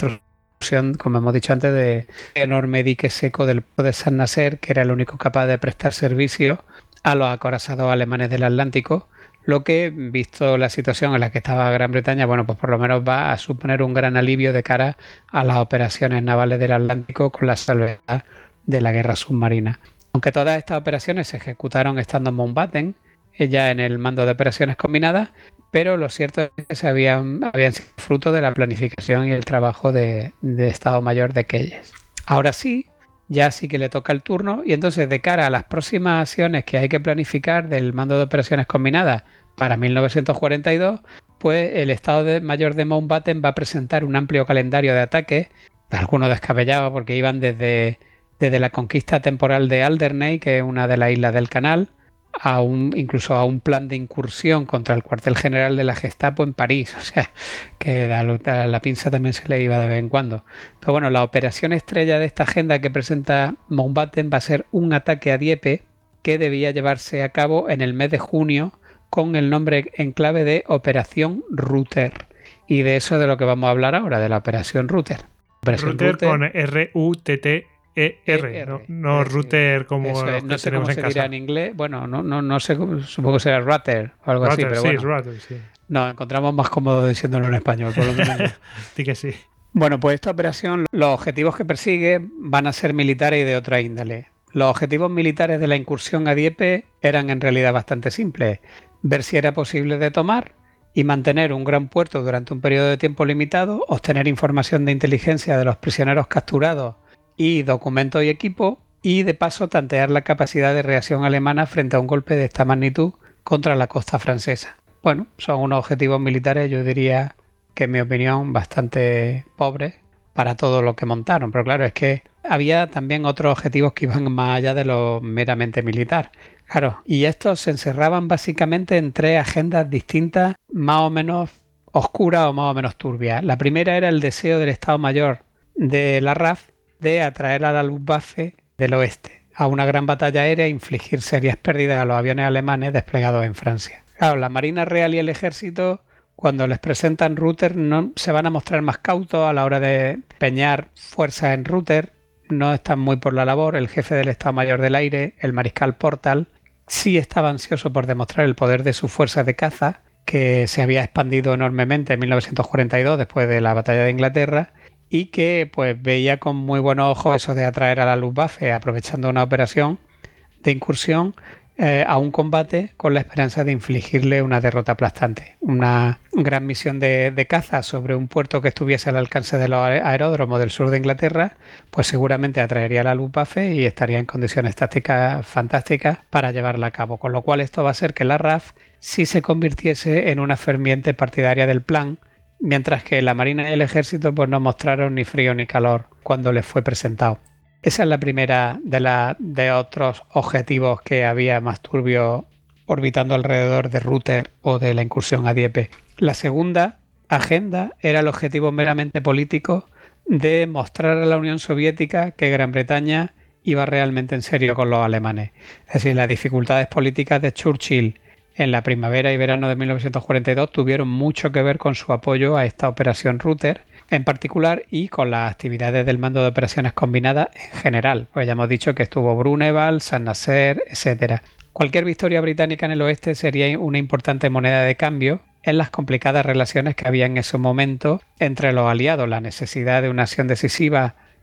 como hemos dicho antes, de enorme dique seco del puerto de Saint-Nazaire, que era el único capaz de prestar servicio a los acorazados alemanes del Atlántico, lo que, visto la situación en la que estaba Gran Bretaña, bueno, pues por lo menos va a suponer un gran alivio de cara a las operaciones navales del Atlántico con la salvedad de la guerra submarina. Aunque todas estas operaciones se ejecutaron estando Mountbatten, ella en el mando de operaciones combinadas, pero lo cierto es que se habían, habían sido fruto de la planificación y el trabajo de, de Estado Mayor de Keyes. Ahora sí, ya sí que le toca el turno, y entonces de cara a las próximas acciones que hay que planificar del mando de operaciones combinadas para mil novecientos cuarenta y dos, pues el Estado de Mayor de Mountbatten va a presentar un amplio calendario de ataques, algunos descabellados porque iban desde, desde la conquista temporal de Alderney, que es una de las islas del Canal, a un, incluso a un plan de incursión contra el cuartel general de la Gestapo en París, o sea, que a la, a la pinza también se le iba de vez en cuando. Pero bueno, la operación estrella de esta agenda que presenta Mountbatten va a ser un ataque a Dieppe que debía llevarse a cabo en el mes de junio con el nombre en clave de Operación Rutter. Y de eso es de lo que vamos a hablar ahora, de la Operación Rutter. Operación Rutter, Rutter con R U T T E R, no, no router como Eso es, los no que sé tenemos cómo en se casa. dirá en inglés. Bueno, no, no, no sé, cómo- supongo que será router o algo así, Router, pero sí, bueno, router, sí. nos encontramos más cómodos diciéndolo en español, por lo menos. Di que sí. Bueno, pues esta operación, los objetivos que persigue van a ser militares y de otra índole. Los objetivos militares de la incursión a Dieppe eran en realidad bastante simples: ver si era posible de tomar y mantener un gran puerto durante un periodo de tiempo limitado, obtener información de inteligencia de los prisioneros capturados y documentos y equipo, y de paso tantear la capacidad de reacción alemana frente a un golpe de esta magnitud contra la costa francesa. Bueno, son unos objetivos militares, yo diría que en mi opinión bastante pobres para todo lo que montaron, pero claro, es que había también otros objetivos que iban más allá de lo meramente militar. Claro, y estos se encerraban básicamente en tres agendas distintas, más o menos oscuras o más o menos turbias. La primera era el deseo del Estado Mayor de la R A F de atraer a la Luftwaffe del oeste a una gran batalla aérea e infligir serias pérdidas a los aviones alemanes desplegados en Francia. Claro, la Marina Real y el Ejército, cuando les presentan Rutter, no se van a mostrar más cautos a la hora de empeñar fuerzas en Rutter. No están muy por la labor. El jefe del Estado Mayor del Aire, el mariscal Portal, sí estaba ansioso por demostrar el poder de sus fuerzas de caza, que se había expandido enormemente en mil novecientos cuarenta y dos después de la batalla de Inglaterra, y que pues veía con muy buenos ojos eso de atraer a la Luftwaffe, aprovechando una operación de incursión eh, a un combate con la esperanza de infligirle una derrota aplastante. Una gran misión de, de caza sobre un puerto que estuviese al alcance de los aeródromos del sur de Inglaterra, pues seguramente atraería a la Luftwaffe y estaría en condiciones tácticas fantásticas para llevarla a cabo. Con lo cual esto va a hacer que la R A F sí se convirtiese en una ferviente partidaria del plan, mientras que la Marina y el Ejército pues no mostraron ni frío ni calor cuando les fue presentado. Esa es la primera de, la, de otros objetivos que había más turbios orbitando alrededor de Rutter o de la incursión a Dieppe. La segunda agenda era el objetivo meramente político de mostrar a la Unión Soviética que Gran Bretaña iba realmente en serio con los alemanes. Es decir, las dificultades políticas de Churchill en la primavera y verano de mil novecientos cuarenta y dos tuvieron mucho que ver con su apoyo a esta operación Rutter en particular y con las actividades del mando de operaciones combinadas en general. Pues ya hemos dicho que estuvo Bruneval, Saint-Nazaire, etcétera. Cualquier victoria británica en el oeste sería una importante moneda de cambio en las complicadas relaciones que había en ese momento entre los aliados. La necesidad de una acción decisiva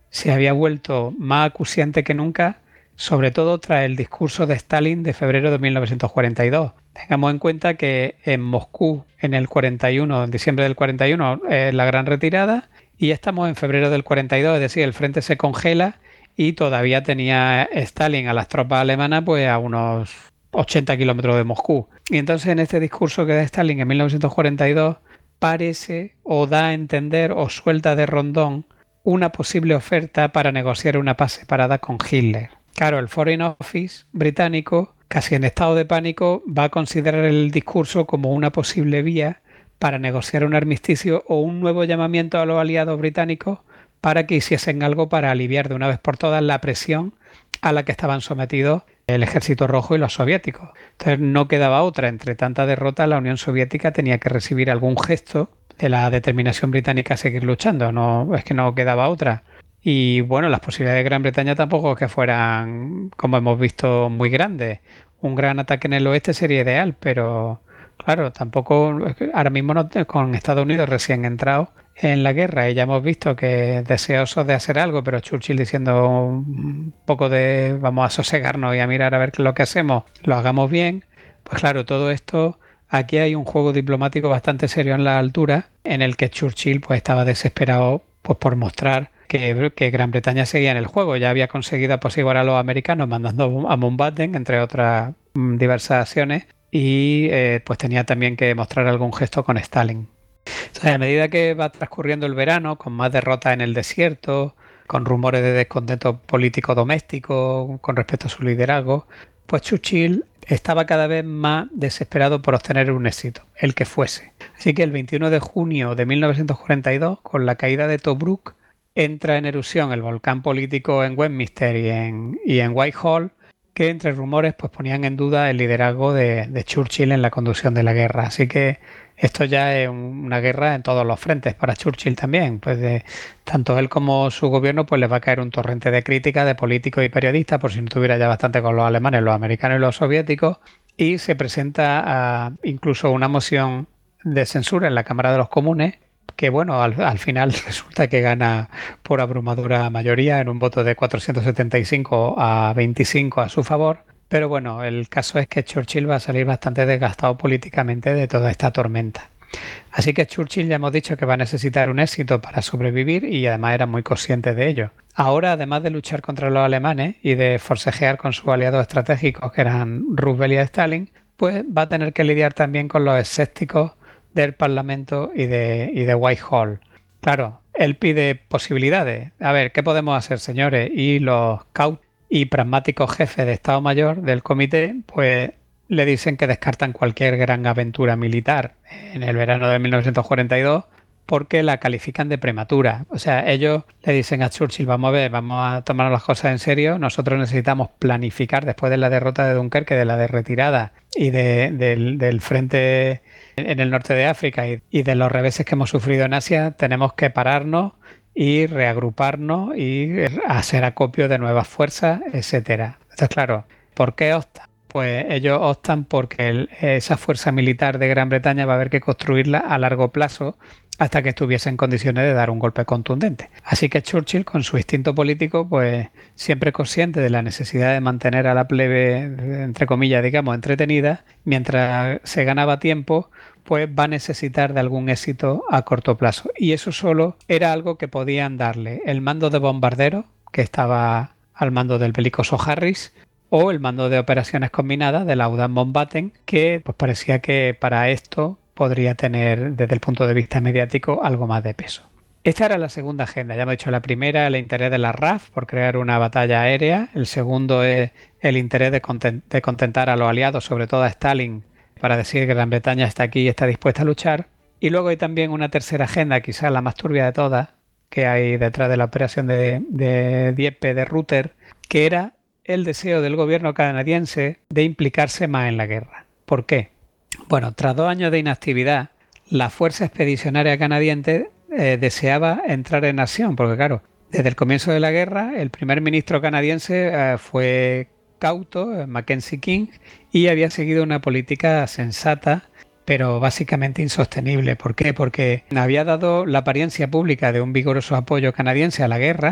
se había vuelto más acuciante que nunca, sobre todo tras el discurso de Stalin de febrero de mil novecientos cuarenta y dos. Tengamos en cuenta que en Moscú, en el cuarenta y uno, en diciembre del cuarenta y uno, es la gran retirada, y estamos en febrero del cuarenta y dos, es decir, el frente se congela y todavía tenía Stalin a las tropas alemanas pues a unos ochenta kilómetros de Moscú. Y entonces en este discurso que da Stalin en mil novecientos cuarenta y dos parece o da a entender o suelta de rondón una posible oferta para negociar una paz separada con Hitler. Claro, el Foreign Office británico, casi en estado de pánico, va a considerar el discurso como una posible vía para negociar un armisticio o un nuevo llamamiento a los aliados británicos para que hiciesen algo para aliviar de una vez por todas la presión a la que estaban sometidos el Ejército Rojo y los soviéticos. Entonces no quedaba otra. Entre tanta derrota, la Unión Soviética tenía que recibir algún gesto de la determinación británica a seguir luchando. No, es que no quedaba otra. Y bueno, las posibilidades de Gran Bretaña tampoco que fueran, como hemos visto, muy grandes. Un gran ataque en el oeste sería ideal, pero claro, tampoco, ahora mismo no, con Estados Unidos recién entrado en la guerra y ya hemos visto que deseosos de hacer algo, pero Churchill diciendo un poco de vamos a sosegarnos y a mirar a ver qué es lo que hacemos, lo hagamos bien. Pues claro, todo esto, aquí hay un juego diplomático bastante serio en la altura, en el que Churchill pues estaba desesperado pues por mostrar que, que Gran Bretaña seguía en el juego. Ya había conseguido apaciguar a los americanos mandando a Mountbatten, entre otras mm, diversas acciones, y eh, pues tenía también que mostrar algún gesto con Stalin. Entonces, a medida que va transcurriendo el verano, con más derrotas en el desierto, con rumores de descontento político doméstico con respecto a su liderazgo, pues Churchill estaba cada vez más desesperado por obtener un éxito, el que fuese. Así que el veintiuno de junio de mil novecientos cuarenta y dos, con la caída de Tobruk, entra en erupción el volcán político en Westminster y en, y en Whitehall, que entre rumores pues ponían en duda el liderazgo de, de Churchill en la conducción de la guerra. Así que esto ya es una guerra en todos los frentes para Churchill también. Pues de, tanto él como su gobierno pues les va a caer un torrente de críticas de políticos y periodistas, por si no tuviera ya bastante con los alemanes, los americanos y los soviéticos, y se presenta a, incluso una moción de censura en la Cámara de los Comunes, que bueno, al, al final resulta que gana por abrumadora mayoría en un voto de cuatrocientos setenta y cinco a veinticinco a su favor. Pero bueno, el caso es que Churchill va a salir bastante desgastado políticamente de toda esta tormenta. Así que Churchill ya hemos dicho que va a necesitar un éxito para sobrevivir y además era muy consciente de ello. Ahora, además de luchar contra los alemanes y de forcejear con sus aliados estratégicos que eran Roosevelt y Stalin, pues va a tener que lidiar también con los escépticos del Parlamento y de, y de Whitehall. Claro, él pide posibilidades. A ver, ¿qué podemos hacer, señores? Y los cautos y pragmáticos jefes de Estado Mayor del comité, pues le dicen que descartan cualquier gran aventura militar en el verano de mil novecientos cuarenta y dos porque la califican de prematura. O sea, ellos le dicen a Churchill, vamos a ver, vamos a tomar las cosas en serio, nosotros necesitamos planificar después de la derrota de Dunkerque, de la de retirada y de, del, del frente en el norte de África y, y de los reveses que hemos sufrido en Asia, tenemos que pararnos y reagruparnos y hacer acopio de nuevas fuerzas, etcétera. Entonces, claro, ¿por qué optan? Pues ellos optan porque el, esa fuerza militar de Gran Bretaña va a haber que construirla a largo plazo hasta que estuviese en condiciones de dar un golpe contundente. Así que Churchill, con su instinto político, pues siempre consciente de la necesidad de mantener a la plebe, entre comillas, digamos, entretenida, mientras se ganaba tiempo, pues va a necesitar de algún éxito a corto plazo. Y eso solo era algo que podían darle el mando de bombardero, que estaba al mando del belicoso Harris, o el mando de operaciones combinadas de la Audaz Mountbatten, que pues parecía que para esto podría tener, desde el punto de vista mediático, algo más de peso. Esta era la segunda agenda. Ya hemos dicho la primera, el interés de la R A F por crear una batalla aérea. El segundo es el interés de, content- de contentar a los aliados, sobre todo a Stalin, para decir que Gran Bretaña está aquí y está dispuesta a luchar. Y luego hay también una tercera agenda, quizás la más turbia de todas, que hay detrás de la operación de, de Dieppe de Ruyter, que era el deseo del gobierno canadiense de implicarse más en la guerra. ¿Por qué? Bueno, tras dos años de inactividad, la Fuerza Expedicionaria Canadiense eh, deseaba entrar en acción, porque claro, desde el comienzo de la guerra, el primer ministro canadiense eh, fue cauto, Mackenzie King, y había seguido una política sensata, pero básicamente insostenible. ¿Por qué? Porque había dado la apariencia pública de un vigoroso apoyo canadiense a la guerra,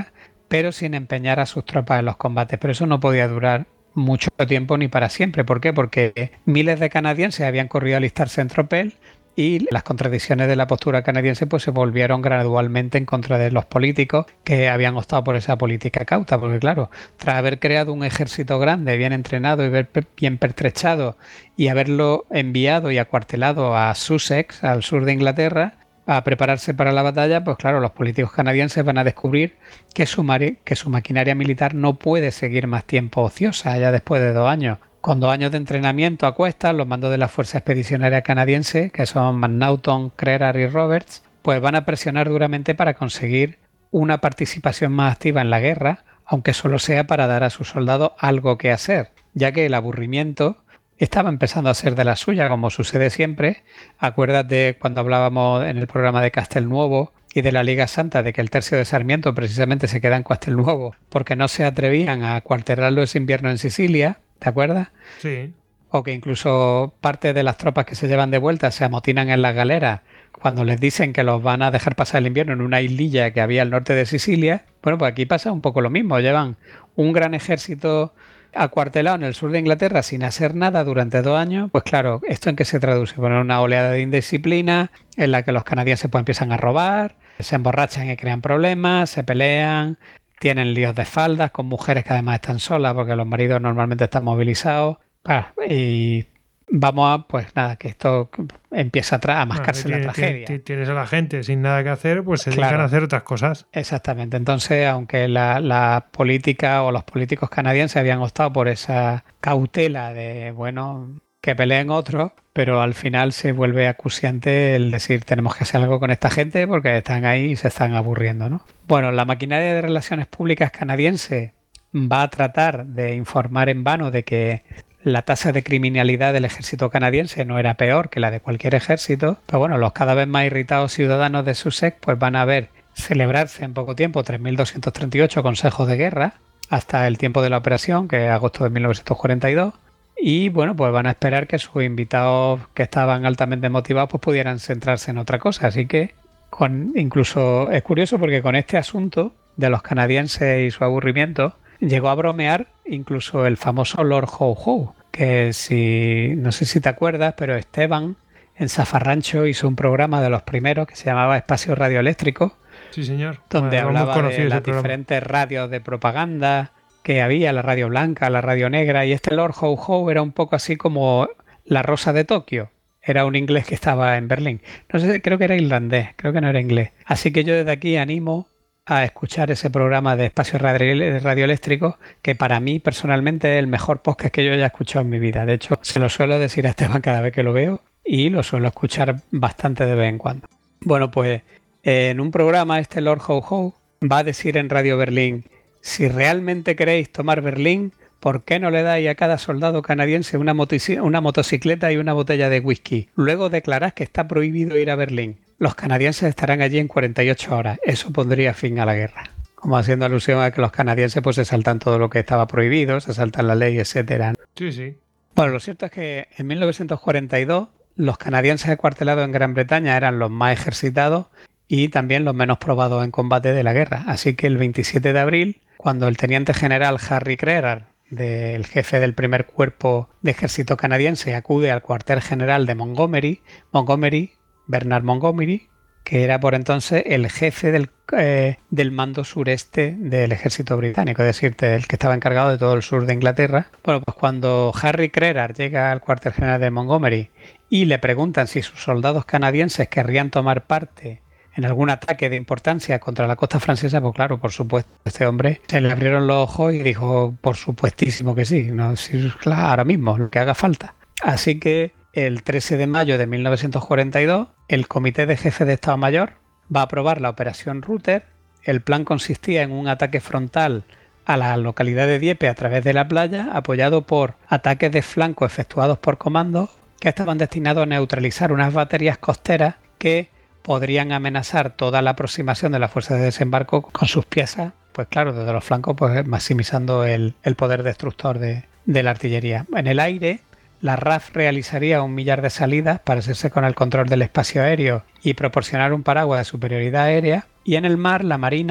pero sin empeñar a sus tropas en los combates. Pero eso no podía durar mucho tiempo ni para siempre. ¿Por qué? Porque miles de canadienses habían corrido a alistarse en tropel y las contradicciones de la postura canadiense pues se volvieron gradualmente en contra de los políticos que habían optado por esa política cauta, porque claro, tras haber creado un ejército grande, bien entrenado y bien pertrechado, y haberlo enviado y acuartelado a Sussex, al sur de Inglaterra, a prepararse para la batalla, pues claro, los políticos canadienses van a descubrir que su, que su maquinaria militar no puede seguir más tiempo ociosa, ya después de dos años. Con dos años de entrenamiento a cuestas, los mandos de la Fuerza Expedicionaria Canadiense, que son McNaughton, Crerar y Roberts, pues van a presionar duramente para conseguir una participación más activa en la guerra, aunque solo sea para dar a sus soldados algo que hacer, ya que el aburrimiento estaba empezando a ser de la suya, como sucede siempre. Acuérdate cuando hablábamos en el programa de Castelnuovo y de la Liga Santa, de que el tercio de Sarmiento precisamente se queda en Castelnuovo porque no se atrevían a acuartelarlo ese invierno en Sicilia, ¿te acuerdas? Sí. O que incluso parte de las tropas que se llevan de vuelta se amotinan en las galeras cuando les dicen que los van a dejar pasar el invierno en una islilla que había al norte de Sicilia. Bueno, pues aquí pasa un poco lo mismo. Llevan un gran ejército acuartelado en el sur de Inglaterra sin hacer nada durante dos años. Pues claro, ¿esto en qué se traduce? Bueno, una oleada de indisciplina en la que los canadienses pues empiezan a robar, se emborrachan y crean problemas, se pelean, tienen líos de faldas con mujeres que además están solas porque los maridos normalmente están movilizados. Ah, y vamos a, pues nada, que esto empieza a, a mascarse bueno, la tiene, tragedia. Tienes a la gente sin nada que hacer, pues se Claro. dedican a hacer otras cosas. Exactamente. Entonces, aunque la, la política o los políticos canadienses habían optado por esa cautela de, bueno, que peleen otros, pero al final se vuelve acuciante el decir tenemos que hacer algo con esta gente porque están ahí y se están aburriendo, ¿no? Bueno, la maquinaria de relaciones públicas canadiense va a tratar de informar en vano de que la tasa de criminalidad del ejército canadiense no era peor que la de cualquier ejército, pero bueno, los cada vez más irritados ciudadanos de Sussex pues van a ver celebrarse en poco tiempo tres mil doscientos treinta y ocho consejos de guerra hasta el tiempo de la operación, que es agosto de mil novecientos cuarenta y dos, y bueno, pues van a esperar que sus invitados que estaban altamente motivados pues pudieran centrarse en otra cosa, así que con, incluso es curioso porque con este asunto de los canadienses y su aburrimiento llegó a bromear incluso el famoso Lord Howe-Howe, que si no sé si te acuerdas, pero Esteban en Zafarrancho hizo un programa de los primeros que se llamaba Espacio Radioeléctrico. Sí, señor. Donde bueno, hablaba de las diferentes radios de propaganda que había, la radio blanca, la radio negra, y este Lord Howe-Howe era un poco así como la Rosa de Tokio. Era un inglés que estaba en Berlín. No sé, creo que era irlandés, creo que no era inglés. Así que yo desde aquí animo a escuchar ese programa de Espacio Radioeléctrico, que para mí personalmente es el mejor podcast que yo haya escuchado en mi vida. De hecho, se lo suelo decir a Esteban cada vez que lo veo y lo suelo escuchar bastante de vez en cuando. Bueno, pues en un programa este Lord Howe-Howe va a decir en Radio Berlín: si realmente queréis tomar Berlín, ¿por qué no le dais a cada soldado canadiense una, una motocicleta y una botella de whisky? Luego declarás que está prohibido ir a Berlín. Los canadienses estarán allí en cuarenta y ocho horas. Eso pondría fin a la guerra. Como haciendo alusión a que los canadienses pues se saltan todo lo que estaba prohibido, se saltan la ley, etcétera. Sí, sí. Bueno, lo cierto es que en mil novecientos cuarenta y dos los canadienses acuartelados en Gran Bretaña eran los más ejercitados y también los menos probados en combate de la guerra. Así que el veintisiete de abril, cuando el teniente general Harry Crerar, del jefe del primer cuerpo de ejército canadiense, acude al cuartel general de Montgomery, Montgomery, Bernard Montgomery, que era por entonces el jefe del, eh, del mando sureste del ejército británico, es decir, el que estaba encargado de todo el sur de Inglaterra. Bueno, pues cuando Harry Crerar llega al cuartel general de Montgomery y le preguntan si sus soldados canadienses querrían tomar parte en algún ataque de importancia contra la costa francesa, pues claro, por supuesto, este hombre se le abrieron los ojos y dijo, por supuestísimo que sí, no, sí, claro, ahora mismo, lo que haga falta. Así que el trece de mayo de mil novecientos cuarenta y dos, el Comité de Jefes de Estado Mayor va a aprobar la Operación Ruther. El plan consistía en un ataque frontal a la localidad de Dieppe a través de la playa, apoyado por ataques de flanco efectuados por comandos que estaban destinados a neutralizar unas baterías costeras que podrían amenazar toda la aproximación de las fuerzas de desembarco con sus piezas, pues claro, desde los flancos, pues maximizando el, el poder destructor de, de la artillería. En el aire, la R A F realizaría un millar de salidas para hacerse con el control del espacio aéreo y proporcionar un paraguas de superioridad aérea, y en el mar la Marina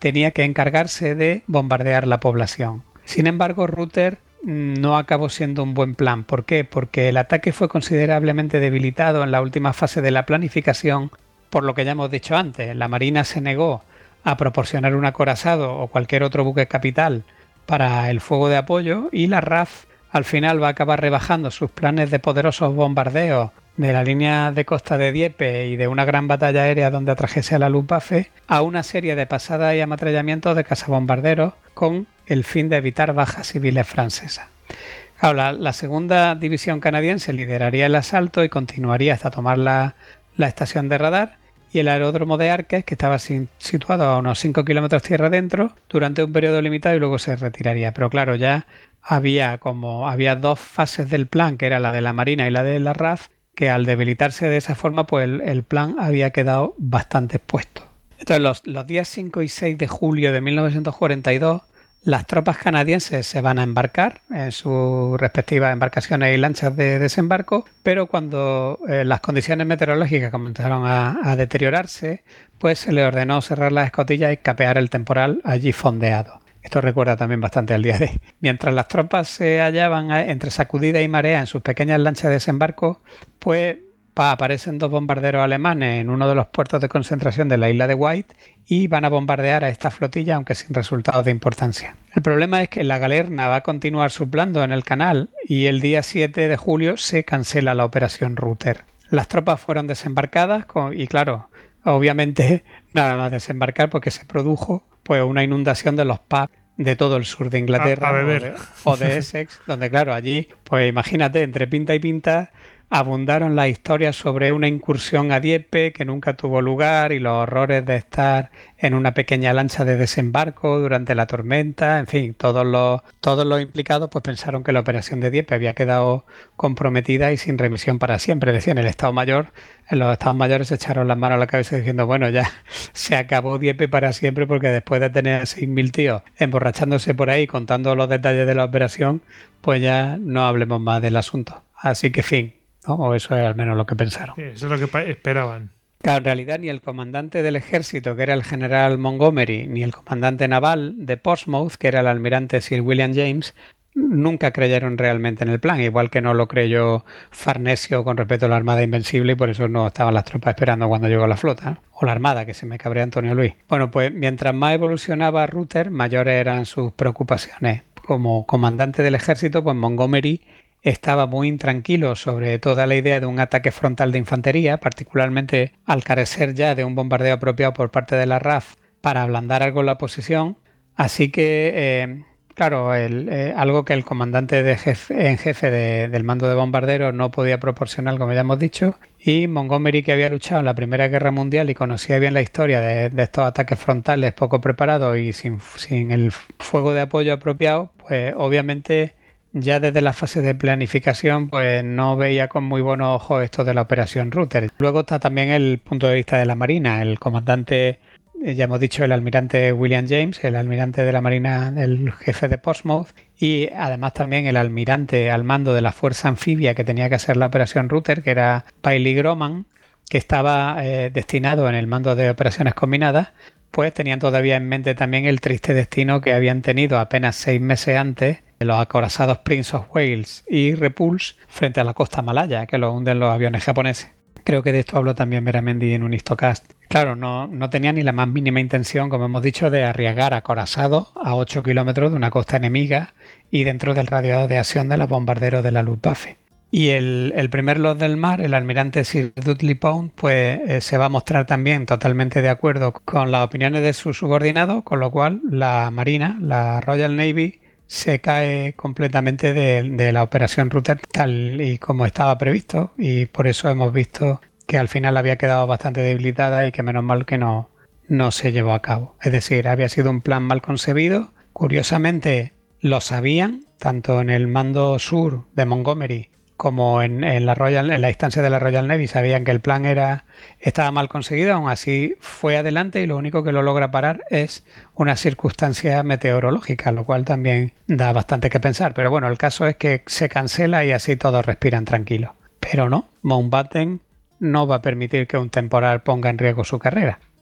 tenía que encargarse de bombardear la población. Sin embargo, Ruther no acabó siendo un buen plan. ¿Por qué? Porque el ataque fue considerablemente debilitado en la última fase de la planificación, por lo que ya hemos dicho antes. La Marina se negó a proporcionar un acorazado o cualquier otro buque capital para el fuego de apoyo, y la R A F al final va a acabar rebajando sus planes de poderosos bombardeos de la línea de costa de Dieppe y de una gran batalla aérea donde atrajese a la Luftwaffe a una serie de pasadas y ametrallamientos de cazabombarderos con el fin de evitar bajas civiles francesas. Claro, la, la segunda división canadiense lideraría el asalto y continuaría hasta tomar la, la estación de radar, y el aeródromo de Arques, que estaba sin, situado a unos cinco kilómetros tierra adentro, durante un periodo limitado, y luego se retiraría. Pero claro, ya había como había dos fases del plan, que era la de la Marina y la de la R A F, que al debilitarse de esa forma, pues el, el plan había quedado bastante expuesto. Entonces, los, los días cinco y seis de julio de mil novecientos cuarenta y dos, las tropas canadienses se van a embarcar en sus respectivas embarcaciones y lanchas de desembarco, pero cuando eh, las condiciones meteorológicas comenzaron a, a deteriorarse, pues se le ordenó cerrar las escotillas y capear el temporal allí fondeado. Esto recuerda también bastante al día de hoy. Mientras las tropas se hallaban entre sacudida y marea en sus pequeñas lanchas de desembarco, pues pa, aparecen dos bombarderos alemanes en uno de los puertos de concentración de la isla de White y van a bombardear a esta flotilla, aunque sin resultados de importancia. El problema es que la Galerna va a continuar soplando en el canal y el día siete de julio se cancela la operación Ruther. Las tropas fueron desembarcadas con, y claro, obviamente nada más desembarcar porque se produjo pues una inundación de los pubs de todo el sur de Inglaterra, a, a beber. O, de, o de Essex, donde claro, allí, pues imagínate, entre pinta y pinta, abundaron las historias sobre una incursión a Dieppe que nunca tuvo lugar y los horrores de estar en una pequeña lancha de desembarco durante la tormenta. En fin, todos los, todos los implicados pues pensaron que la operación de Dieppe había quedado comprometida y sin remisión para siempre. Decían, el Estado Mayor, en los Estados Mayores se echaron las manos a la cabeza diciendo, bueno, ya se acabó Dieppe para siempre, porque después de tener seis mil tíos emborrachándose por ahí contando los detalles de la operación, pues ya no hablemos más del asunto. Así que, fin. ¿No? O eso es al menos lo que pensaron. Sí, eso es lo que esperaban. Claro, en realidad ni el comandante del ejército, que era el general Montgomery, ni el comandante naval de Portsmouth, que era el almirante Sir William James, nunca creyeron realmente en el plan, igual que no lo creyó Farnesio con respecto a la Armada Invencible, y por eso no estaban las tropas esperando cuando llegó la flota, ¿no? O la Armada, que se me cabrea Antonio Luis. Bueno, pues mientras más evolucionaba Ruther, mayores eran sus preocupaciones. Como comandante del ejército, pues Montgomery estaba muy intranquilo sobre toda la idea de un ataque frontal de infantería, particularmente al carecer ya de un bombardeo apropiado por parte de la R A F para ablandar algo la posición. Así que, eh, claro, el, eh, algo que el comandante de jefe, en jefe de, del mando de bombarderos no podía proporcionar, como ya hemos dicho, y Montgomery, que había luchado en la Primera Guerra Mundial y conocía bien la historia de, de estos ataques frontales poco preparados y sin, sin el fuego de apoyo apropiado, pues obviamente ya desde la fase de planificación pues no veía con muy buenos ojos esto de la operación Ruther. Luego está también el punto de vista de la Marina. El comandante, ya hemos dicho, el almirante William James, el almirante de la Marina, el jefe de Portsmouth, y además también el almirante al mando de la fuerza anfibia que tenía que hacer la operación Ruther, que era Pailly Groman, que estaba eh, destinado en el mando de operaciones combinadas, pues tenían todavía en mente también el triste destino que habían tenido apenas seis meses antes los acorazados Prince of Wales y Repulse frente a la costa malaya, que lo hunden los aviones japoneses. Creo que de esto habló también Beramendi en un Histocast. Claro, no, no tenía ni la más mínima intención, como hemos dicho, de arriesgar acorazados a ocho kilómetros de una costa enemiga y dentro del radio de acción de los bombarderos de la Luftwaffe. Y el, el primer Lord del Mar, el almirante Sir Dudley Pound, pues eh, se va a mostrar también totalmente de acuerdo con las opiniones de sus subordinados, con lo cual la Marina, la Royal Navy, se cae completamente de, de la operación Ruther tal y como estaba previsto, y por eso hemos visto que al final había quedado bastante debilitada y que menos mal que no, no se llevó a cabo. Es decir, había sido un plan mal concebido. Curiosamente lo sabían, tanto en el mando sur de Montgomery como en, en, la Royal, en la instancia de la Royal Navy sabían que el plan era, estaba mal conseguido. Aún así fue adelante y lo único que lo logra parar es una circunstancia meteorológica, lo cual también da bastante que pensar. Pero bueno, el caso es que se cancela y así todos respiran tranquilos. Pero no, Mountbatten no va a permitir que un temporal ponga en riesgo su carrera.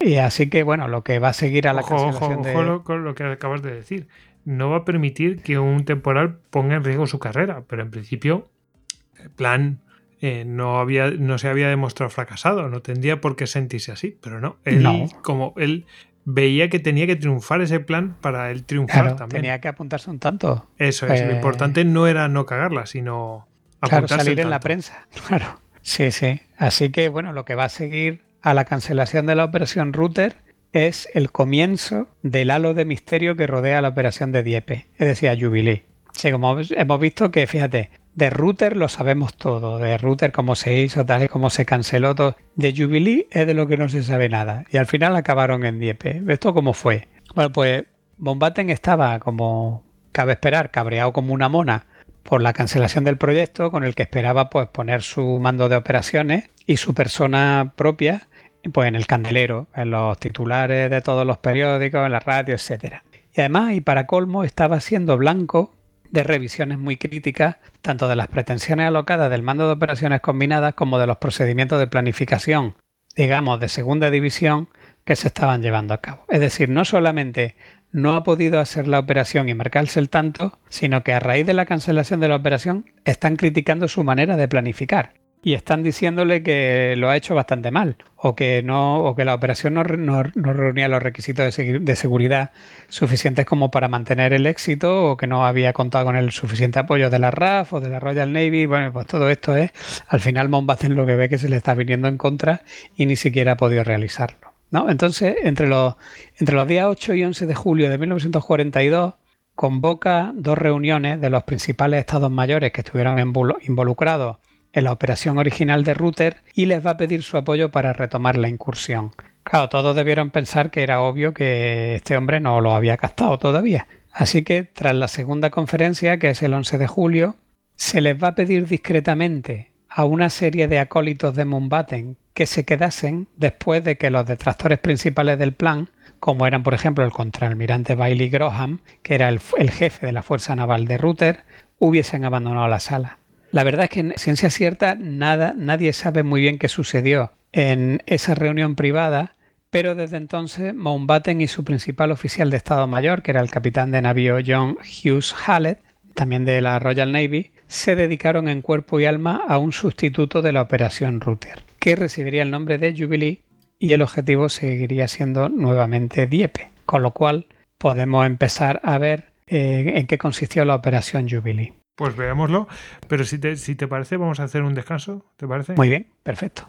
Y así que, bueno, lo que va a seguir a la Ojo, ojo, cancelación de... ojo lo- con lo que acabas de decir. No va a permitir que un temporal ponga en riesgo su carrera, pero en principio, el plan eh, no había, no se había demostrado fracasado, no tendría por qué sentirse así, pero no. Él, No, como él veía que tenía que triunfar ese plan para él triunfar claro, también. tenía que apuntarse un tanto. Eso es, lo Eh, importante no era no cagarla, sino Claro, apuntarse salir el en la tanto. prensa. Claro. Sí, sí. Así que, bueno, lo que va a seguir a la cancelación de la operación Router es el comienzo del halo de misterio que rodea la operación de Dieppe, es decir, a Jubilee. Sí, como hemos visto que, fíjate, de Router lo sabemos todo, de Router cómo se hizo, tal y cómo se canceló todo. De Jubilee es de lo que no se sabe nada. Y al final acabaron en Dieppe. ¿Esto cómo fue? Bueno, pues von Batten estaba, como cabe esperar, cabreado como una mona por la cancelación del proyecto, con el que esperaba pues poner su mando de operaciones y su persona propia pues en el candelero, en los titulares de todos los periódicos, en la radio, etcétera. Y además, y para colmo, estaba siendo blanco de revisiones muy críticas, tanto de las pretensiones alocadas del mando de operaciones combinadas como de los procedimientos de planificación, digamos, de segunda división que se estaban llevando a cabo. Es decir, no solamente no ha podido hacer la operación y marcarse el tanto, sino que a raíz de la cancelación de la operación están criticando su manera de planificar y están diciéndole que lo ha hecho bastante mal o que no o que la operación no, no, no reunía los requisitos de, de seguridad suficientes como para mantener el éxito o que no había contado con el suficiente apoyo de la R A F o de la Royal Navy. Bueno, pues todo esto es, al final Mountbatten lo que ve que se le está viniendo en contra y ni siquiera ha podido realizarlo, ¿no? Entonces, entre los, entre los días ocho y once de julio de mil novecientos cuarenta y dos, convoca dos reuniones de los principales estados mayores que estuvieron involucrados en la operación original de Router y les va a pedir su apoyo para retomar la incursión. Claro, todos debieron pensar que era obvio que este hombre no lo había captado todavía. Así que, tras la segunda conferencia, que es el once de julio, se les va a pedir discretamente a una serie de acólitos de Mountbatten que se quedasen después de que los detractores principales del plan, como eran por ejemplo el contraalmirante Bailey Graham, que era el, el jefe de la Fuerza Naval de Router, hubiesen abandonado la sala. La verdad es que en ciencia cierta nada, nadie sabe muy bien qué sucedió en esa reunión privada, pero desde entonces Mountbatten y su principal oficial de Estado Mayor, que era el capitán de navío John Hughes Hallett, también de la Royal Navy, se dedicaron en cuerpo y alma a un sustituto de la operación Router, que recibiría el nombre de Jubilee y el objetivo seguiría siendo nuevamente Dieppe, con lo cual podemos empezar a ver eh, en qué consistió la operación Jubilee. Pues veámoslo, pero si te, si te parece vamos a hacer un descanso, ¿te parece? Muy bien, perfecto.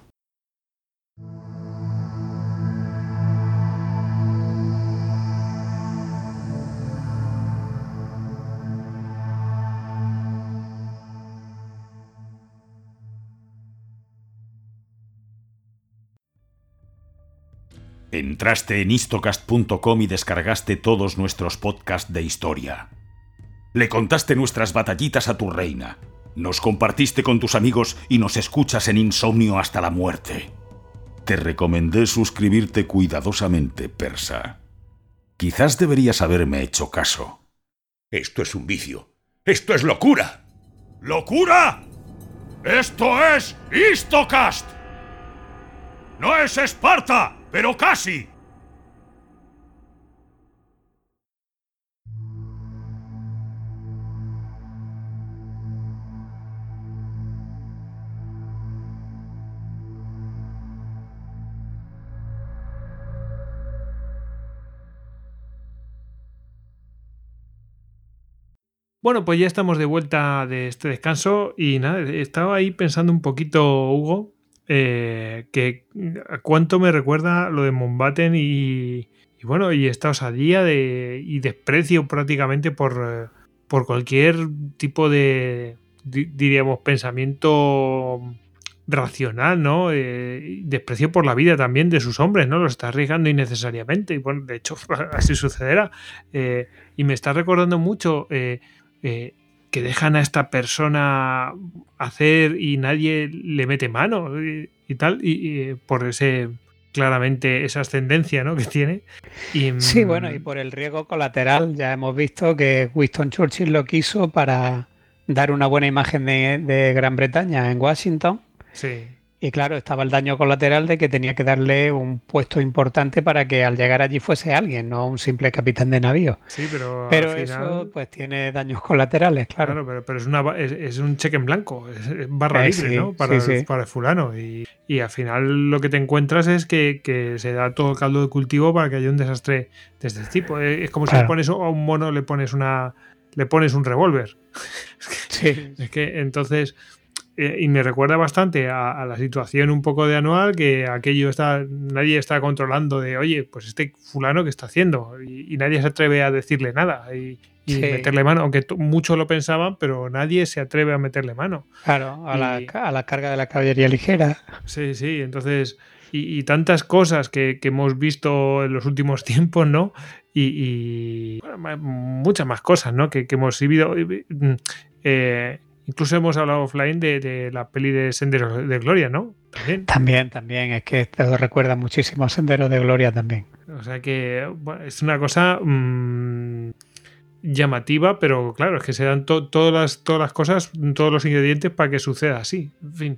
Entraste en histocast punto com y descargaste todos nuestros podcasts de historia. Le contaste nuestras batallitas a tu reina. Nos compartiste con tus amigos y nos escuchas en insomnio hasta la muerte. Te recomendé suscribirte cuidadosamente, persa. Quizás deberías haberme hecho caso. Esto es un vicio. ¡Esto es locura! ¡Locura! ¡Esto es Histocast! ¡No es Esparta, pero casi! Bueno, pues ya estamos de vuelta de este descanso y nada, estaba ahí pensando un poquito, Hugo, eh, que a cuánto me recuerda lo de Mountbatten y, y bueno, y esta osadía de, y desprecio prácticamente por, por cualquier tipo de, diríamos, pensamiento racional, ¿no? Eh, desprecio por la vida también de sus hombres, ¿no? Los está arriesgando innecesariamente y bueno, de hecho así sucederá. Eh, y me está recordando mucho... Eh, Eh, que dejan a esta persona hacer y nadie le mete mano y, y tal, y, y por ese claramente esa ascendencia, ¿no?, que tiene. Y, sí, bueno, y por el riesgo colateral ya hemos visto que Winston Churchill lo quiso para dar una buena imagen de, de Gran Bretaña en Washington. Sí. Y claro, estaba el daño colateral de que tenía que darle un puesto importante para que al llegar allí fuese alguien, no un simple capitán de navío. Sí, pero, pero al final, eso pues tiene daños colaterales, claro. Claro, pero, pero es, una, es, es un cheque en blanco, es, es barra Eh, libre, sí, ¿no? Para, sí, el, sí. para el fulano. Y, y al final lo que te encuentras es que, que se da todo el caldo de cultivo para que haya un desastre de este tipo. Es como Claro. si le pones a un mono, le pones una le pones un revólver. Sí. Es que entonces... Eh, y me recuerda bastante a, a la situación un poco de Anual, que aquello está, nadie está controlando de, oye, pues este fulano que está haciendo, y, y nadie se atreve a decirle nada y, y Sí. meterle mano, aunque t- muchos lo pensaban, pero nadie se atreve a meterle mano. Claro, a, Y- la, ca- a la carga de la caballería ligera. Sí, sí, entonces, y, y tantas cosas que, que hemos visto en los últimos tiempos, ¿no? Y, y, bueno, ma- muchas más cosas, ¿no? Que, que hemos vivido. Eh, incluso hemos hablado offline de, de la peli de Senderos de Gloria, ¿no? También. También, también, es que esto recuerda muchísimo a Sendero de Gloria también. O sea que bueno, es una cosa mmm, llamativa, pero claro, es que se dan to- todas, las, todas las cosas, todos los ingredientes para que suceda así. En fin.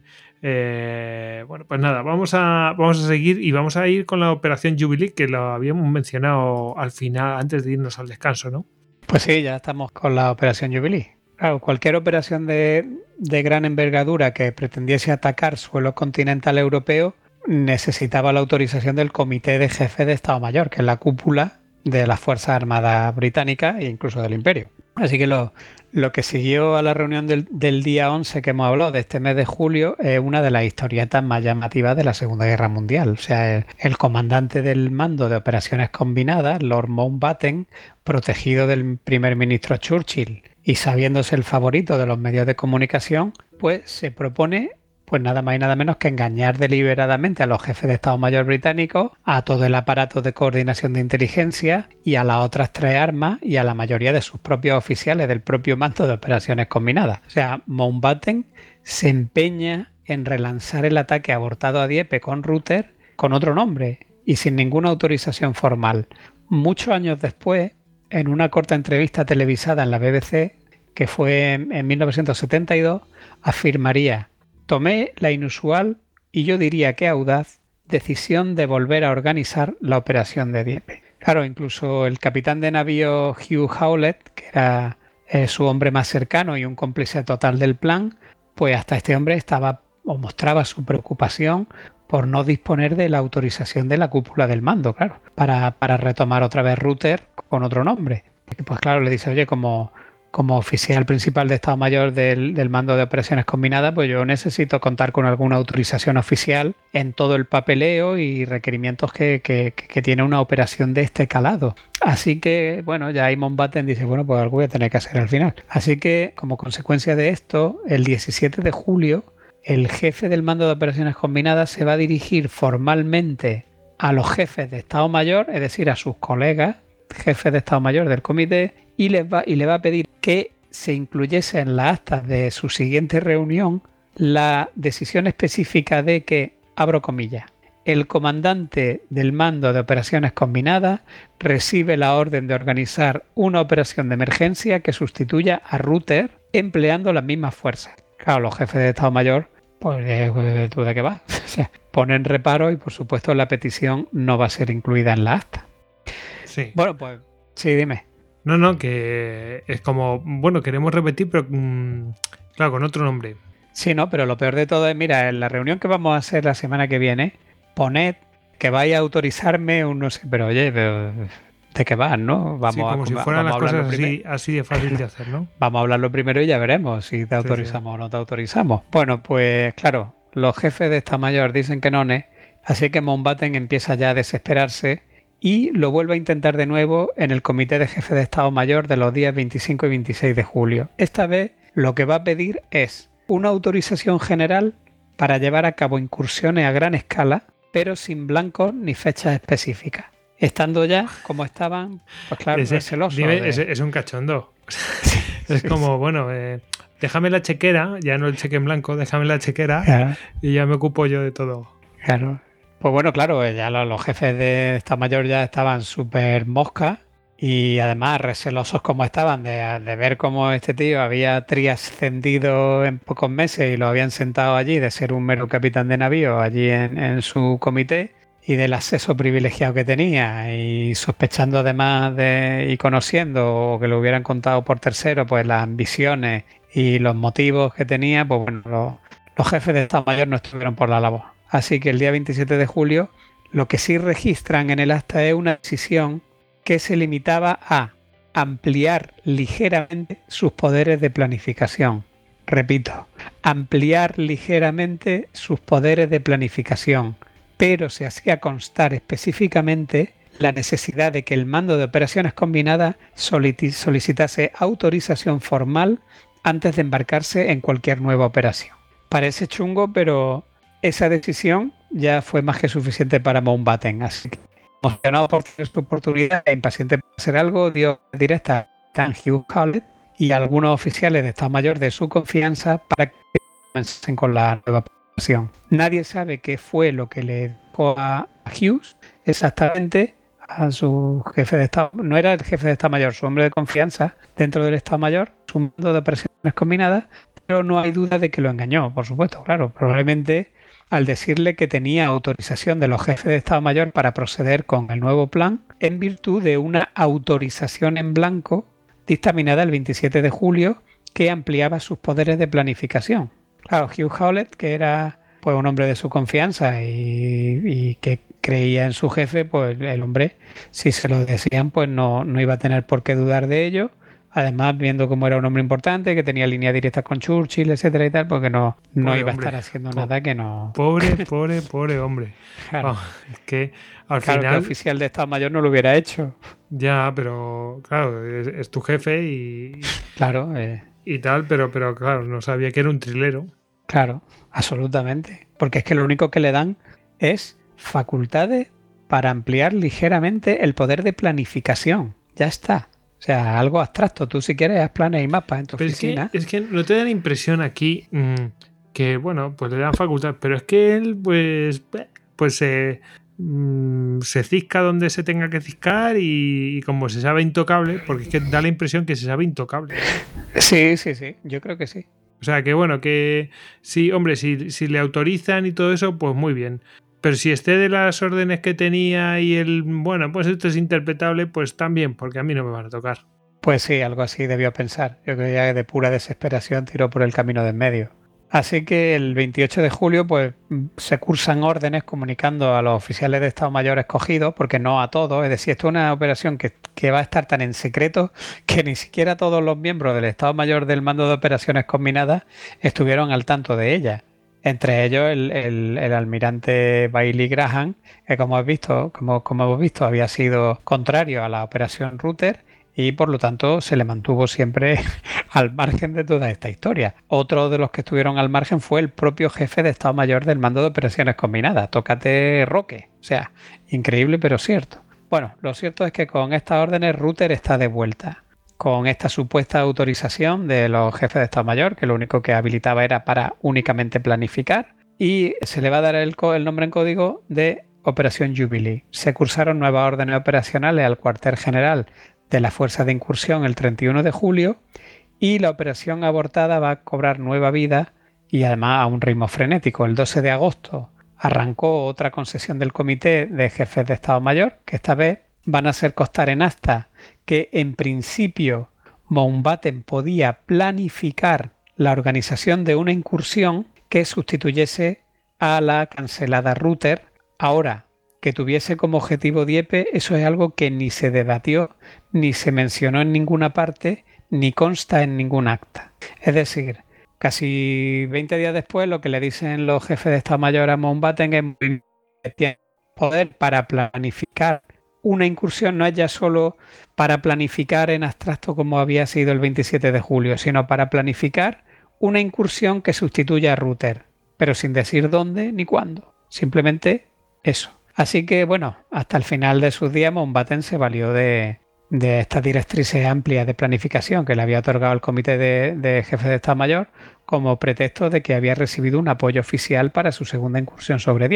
Eh, bueno, pues nada, vamos a, vamos a seguir y vamos a ir con la operación Jubilee, que lo habíamos mencionado al final, antes de irnos al descanso, ¿no? Pues sí, ya estamos con la operación Jubilee. Claro, cualquier operación de, de gran envergadura que pretendiese atacar suelo continental europeo necesitaba la autorización del Comité de Jefes de Estado Mayor, que es la cúpula de las Fuerzas Armadas británicas e incluso del Imperio. Así que lo, lo que siguió a la reunión del, del día once que hemos hablado, de este mes de julio, es una de las historietas más llamativas de la Segunda Guerra Mundial. O sea, el, el comandante del mando de operaciones combinadas, Lord Mountbatten, protegido del primer ministro Churchill y sabiéndose el favorito de los medios de comunicación, pues se propone pues nada más y nada menos que engañar deliberadamente a los jefes de Estado Mayor británicos, a todo el aparato de coordinación de inteligencia y a las otras tres armas y a la mayoría de sus propios oficiales del propio mando de operaciones combinadas. O sea, Mountbatten se empeña en relanzar el ataque abortado a Dieppe con Reuter con otro nombre y sin ninguna autorización formal. Muchos años después, en una corta entrevista televisada en la B B C, que fue en mil novecientos setenta y dos, afirmaría: tomé la inusual y yo diría que audaz decisión de volver a organizar la operación de Dieppe. Claro, incluso el capitán de navío Hugh Howlett, que era eh, su hombre más cercano y un cómplice total del plan, pues hasta este hombre estaba o mostraba su preocupación por no disponer de la autorización de la cúpula del mando, claro, para, para retomar otra vez Reuter con otro nombre. Porque, pues claro, le dice, oye, como... como oficial principal de Estado Mayor del, del mando de operaciones combinadas, pues yo necesito contar con alguna autorización oficial en todo el papeleo y requerimientos que, que, que tiene una operación de este calado. Así que, bueno, ya ahí Mountbatten dice, bueno, pues algo voy a tener que hacer al final. Así que, como consecuencia de esto, el diecisiete de julio, el jefe del mando de operaciones combinadas se va a dirigir formalmente a los jefes de Estado Mayor, es decir, a sus colegas, jefes de Estado Mayor del comité, y les va, y le va a pedir que se incluyese en las actas de su siguiente reunión la decisión específica de que, abro comillas, el comandante del mando de operaciones combinadas recibe la orden de organizar una operación de emergencia que sustituya a Reuter empleando las mismas fuerzas. Claro, los jefes de Estado Mayor, pues eh, ¿tú de qué vas? O sea, ponen reparo y por supuesto la petición no va a ser incluida en la acta. Sí. Bueno, pues sí, dime. No, no, que es como, bueno, queremos repetir, pero mmm, claro, con otro nombre. Sí, no, pero lo peor de todo es, mira, en la reunión que vamos a hacer la semana que viene, poned que vaya a autorizarme un no sé, pero oye, pero ¿de qué vas, no? Vamos sí, como a, si fueran las cosas así, primero. así de fácil de hacer, ¿no? Vamos a hablarlo primero y ya veremos si te autorizamos sí, sí. o no te autorizamos. Bueno, pues claro, los jefes de Estado Mayor dicen que no, ¿eh? Así que Mountbatten empieza ya a desesperarse y lo vuelve a intentar de nuevo en el Comité de Jefes de Estado Mayor de los días veinticinco y veintiséis de julio. Esta vez lo que va a pedir es una autorización general para llevar a cabo incursiones a gran escala, pero sin blancos ni fechas específicas. Estando ya como estaban, pues claro, ese, recelosos. Dime, de... es, es un cachondo. Es como, bueno, eh, déjame la chequera, ya no el cheque en blanco, déjame la chequera claro. Y ya me ocupo yo de todo. Claro. Pues bueno, claro, ya los, los jefes de Estado Mayor ya estaban súper mosca Y además, recelosos como estaban de, de ver cómo este tío había trascendido en pocos meses y lo habían sentado allí de ser un mero capitán de navío allí en, en su comité y del acceso privilegiado que tenía y sospechando además de y conociendo o que lo hubieran contado por tercero, pues las ambiciones y los motivos que tenía, pues bueno, los, los jefes de Estado Mayor no estuvieron por la labor. Así que el día veintisiete de julio lo que sí registran en el acta es una decisión que se limitaba a ampliar ligeramente sus poderes de planificación. Repito, ampliar ligeramente sus poderes de planificación, pero se hacía constar específicamente la necesidad de que el mando de operaciones combinadas solicitase autorización formal antes de embarcarse en cualquier nueva operación. Parece chungo, pero esa decisión ya fue más que suficiente para Mountbatten, así que emocionado por esta oportunidad e impaciente por hacer algo, dio directa a Hugh Howlett y a algunos oficiales de Estado Mayor de su confianza para que comencen con la nueva operación. Nadie sabe qué fue lo que le dijo a Hughes exactamente, a su jefe de Estado. No era el jefe de Estado Mayor, su hombre de confianza dentro del Estado Mayor, su mando de operaciones combinadas, pero no hay duda de que lo engañó, por supuesto, claro, probablemente al decirle que tenía autorización de los jefes de Estado Mayor para proceder con el nuevo plan en virtud de una autorización en blanco dictaminada el veintisiete de julio que ampliaba sus poderes de planificación. Claro, Hugh Howlett, que era pues un hombre de su confianza y, y que creía en su jefe, pues el hombre, si se lo decían, pues no, no iba a tener por qué dudar de ello. Además, viendo cómo era un hombre importante, que tenía líneas directas con Churchill, etcétera y tal, porque no, no Pobre iba hombre. a estar haciendo Po- nada que no... Pobre, pobre, pobre hombre. Claro, Vamos, es que al claro que final, oficial de Estado Mayor no lo hubiera hecho. ya, pero claro, es, es tu jefe y, Claro, eh, y tal, pero, pero claro, no sabía que era un trilero. claro, absolutamente. Porque es que lo único que le dan es facultades para ampliar ligeramente el poder de planificación. Ya está. O sea, algo abstracto. Tú si quieres haz planes y mapas en tu Pero es que, oficina. es que no te da la impresión aquí mm, que, bueno, pues le dan facultad, pero es que él, pues, pues se, mm, se cisca donde se tenga que ciscar y, y como se sabe intocable, porque es que da la impresión que se sabe intocable. Sí, sí, sí. Yo creo que sí. O sea, que bueno, que sí, hombre, si, si le autorizan y todo eso, pues muy bien. Pero si esté de las órdenes que tenía y el, bueno, pues esto es interpretable, pues también, porque a mí no me van a tocar. Pues sí, algo así debió pensar. Yo creo ya que de pura desesperación tiró por el camino de en medio. Así que el veintiocho de julio pues se cursan órdenes comunicando a los oficiales de Estado Mayor escogidos, porque no a todos, es decir, esto es una operación que, que va a estar tan en secreto que ni siquiera todos los miembros del Estado Mayor del Mando de Operaciones Combinadas estuvieron al tanto de ella. Entre ellos el, el, el almirante Bailey Graham, que como has visto, como, como hemos visto, había sido contrario a la operación Ruther y por lo tanto se le mantuvo siempre al margen de toda esta historia. Otro de los que estuvieron al margen fue el propio jefe de Estado Mayor del Mando de Operaciones Combinadas, Tócate Roque. O sea, increíble pero cierto. Bueno, lo cierto es que con estas órdenes Ruther está de vuelta. Con esta supuesta autorización de los jefes de Estado Mayor, que lo único que habilitaba era para únicamente planificar, y se le va a dar el, el nombre en código de Operación Jubilee. Se cursaron nuevas órdenes operacionales al cuartel general de la Fuerza de Incursión el treinta y uno de julio y la operación abortada va a cobrar nueva vida y además a un ritmo frenético. El doce de agosto arrancó otra concesión del Comité de Jefes de Estado Mayor, que esta vez van a hacer constar en acta que en principio Mountbatten podía planificar la organización de una incursión que sustituyese a la cancelada Ruther. Ahora, que tuviese como objetivo Dieppe, eso es algo que ni se debatió, ni se mencionó en ninguna parte, ni consta en ningún acta. Es decir, casi veinte días después, lo que le dicen los jefes de Estado Mayor a Mountbatten es que tiene poder para planificar una incursión, no es ya solo para planificar en abstracto como había sido el veintisiete de julio, sino para planificar una incursión que sustituya a Ruther, pero sin decir dónde ni cuándo, simplemente eso. Así que bueno, hasta el final de sus días Mountbatten se valió de, de estas directrices amplias de planificación que le había otorgado el Comité de, de Jefes de Estado Mayor como pretexto de que había recibido un apoyo oficial para su segunda incursión sobre Dieppe.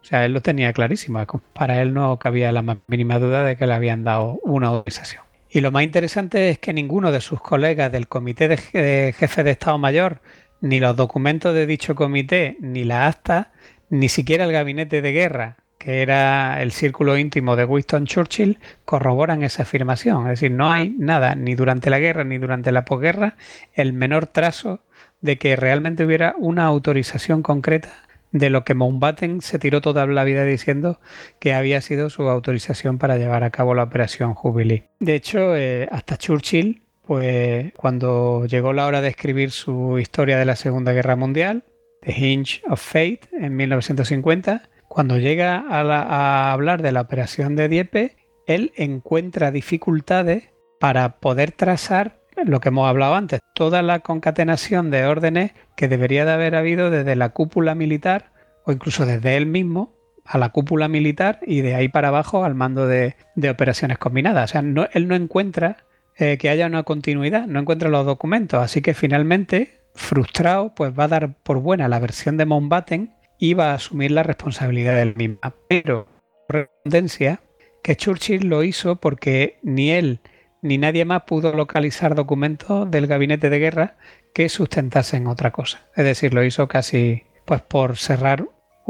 O sea, él lo tenía clarísimo. Para él no cabía la más mínima duda de que le habían dado una autorización. Y lo más interesante es que ninguno de sus colegas del Comité de Jefe de Estado Mayor, ni los documentos de dicho comité, ni la acta, ni siquiera el gabinete de guerra, que era el círculo íntimo de Winston Churchill, corroboran esa afirmación. Es decir, no hay nada, ni durante la guerra ni durante la posguerra, el menor trazo de que realmente hubiera una autorización concreta de lo que Mountbatten se tiró toda la vida diciendo que había sido su autorización para llevar a cabo la operación Jubilee. De hecho, eh, hasta Churchill, pues cuando llegó la hora de escribir su historia de la Segunda Guerra Mundial, The Hinge of Fate, en mil novecientos cincuenta, cuando llega a, la, a hablar de la operación de Dieppe, él encuentra dificultades para poder trazar lo que hemos hablado antes, toda la concatenación de órdenes que debería de haber habido desde la cúpula militar o incluso desde él mismo a la cúpula militar y de ahí para abajo al mando de, de operaciones combinadas. O sea, no, él no encuentra eh, que haya una continuidad, no encuentra los documentos, así que finalmente, frustrado, pues va a dar por buena la versión de Mountbatten y va a asumir la responsabilidad del mismo. Pero, por redundancia, que Churchill lo hizo porque ni él ni nadie más pudo localizar documentos del gabinete de guerra que sustentasen otra cosa. Es decir, lo hizo casi pues por cerrar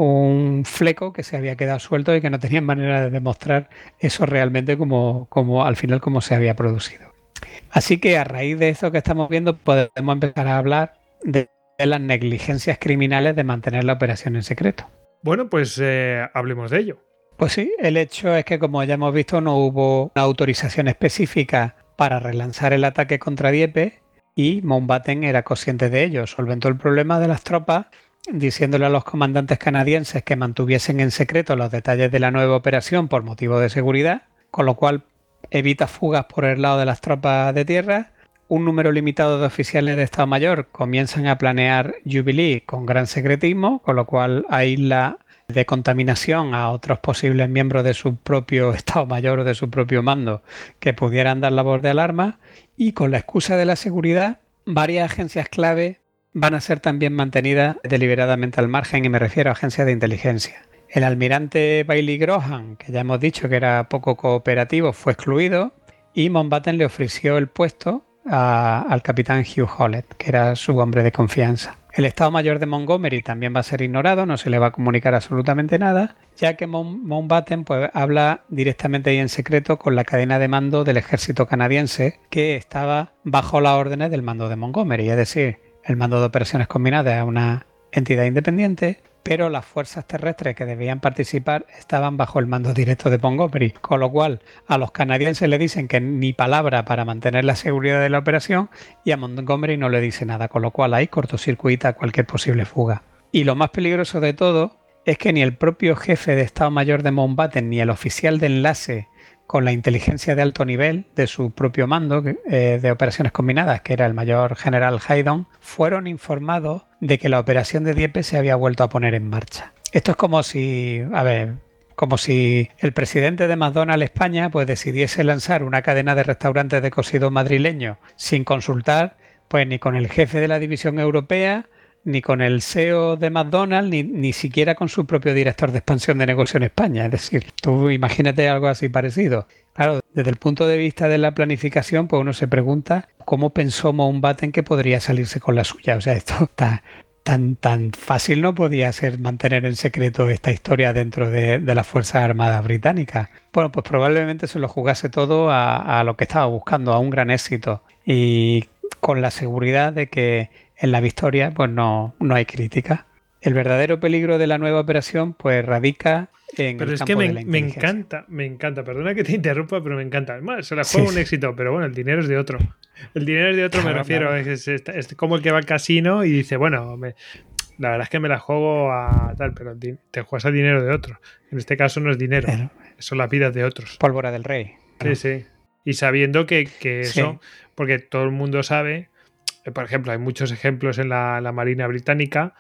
un fleco que se había quedado suelto y que no tenían manera de demostrar eso realmente como, como al final como se había producido. Así que a raíz de esto que estamos viendo podemos empezar a hablar de, de las negligencias criminales de mantener la operación en secreto. Bueno, pues eh, hablemos de ello. Pues sí, el hecho es que, como ya hemos visto, no hubo una autorización específica para relanzar el ataque contra Dieppe y Mountbatten era consciente de ello. Solventó el problema de las tropas diciéndole a los comandantes canadienses que mantuviesen en secreto los detalles de la nueva operación por motivo de seguridad, con lo cual evita fugas por el lado de las tropas de tierra. Un número limitado de oficiales de Estado Mayor comienzan a planear Jubilee con gran secretismo, con lo cual aísla de contaminación a otros posibles miembros de su propio Estado Mayor o de su propio mando que pudieran dar la voz de alarma, y con la excusa de la seguridad varias agencias clave van a ser también mantenidas deliberadamente al margen, y me refiero a agencias de inteligencia. El almirante Bailey Graham, que ya hemos dicho que era poco cooperativo, fue excluido y Mountbatten le ofreció el puesto a, al capitán Hugh Howlett, que era su hombre de confianza. El Estado Mayor de Montgomery también va a ser ignorado, no se le va a comunicar absolutamente nada, ya que Mountbatten pues, habla directamente y en secreto con la cadena de mando del ejército canadiense, que estaba bajo las órdenes del mando de Montgomery, es decir, el mando de operaciones combinadas es una entidad independiente, pero las fuerzas terrestres que debían participar estaban bajo el mando directo de Montgomery, con lo cual a los canadienses le dicen que ni palabra para mantener la seguridad de la operación y a Montgomery no le dice nada, con lo cual ahí cortocircuita cualquier posible fuga. Y lo más peligroso de todo es que ni el propio jefe de Estado Mayor de Mountbatten ni el oficial de enlace con la inteligencia de alto nivel de su propio mando eh, de operaciones combinadas, que era el mayor general Haydon, fueron informados de que la operación de Dieppe se había vuelto a poner en marcha. Esto es como si, a ver, como si el presidente de McDonald's España pues decidiese lanzar una cadena de restaurantes de cocido madrileño sin consultar pues ni con el jefe de la división europea, ni con el C E O de McDonald's, ni, ni siquiera con su propio director de expansión de negocio en España. Es decir, tú imagínate algo así parecido. Claro, desde el punto de vista de la planificación, pues uno se pregunta cómo pensó Mountbatten que podría salirse con la suya. O sea, esto está tan, tan fácil no podía ser mantener en secreto esta historia dentro de, de las Fuerzas Armadas británicas. Bueno, pues probablemente se lo jugase todo a, a lo que estaba buscando, a un gran éxito. Y con la seguridad de que en la victoria pues no, no hay crítica. El verdadero peligro de la nueva operación pues radica en pero el es campo que me, de la me inteligencia. encanta, me encanta, perdona que te interrumpa, pero me encanta. Bueno, se la juega Sí, un sí. éxito, pero bueno, el dinero es de otro. El dinero es de otro, Claro, me refiero. claro. Es, es, es como el que va al casino y dice, bueno, me, la verdad es que me la juego a tal, pero te juegas al dinero de otro. En este caso no es dinero, Pero, son las vidas de otros. pólvora del rey. Sí, sí. Y sabiendo que, que Sí. eso, porque todo el mundo sabe, eh, por ejemplo, hay muchos ejemplos en la, la Marina Británica,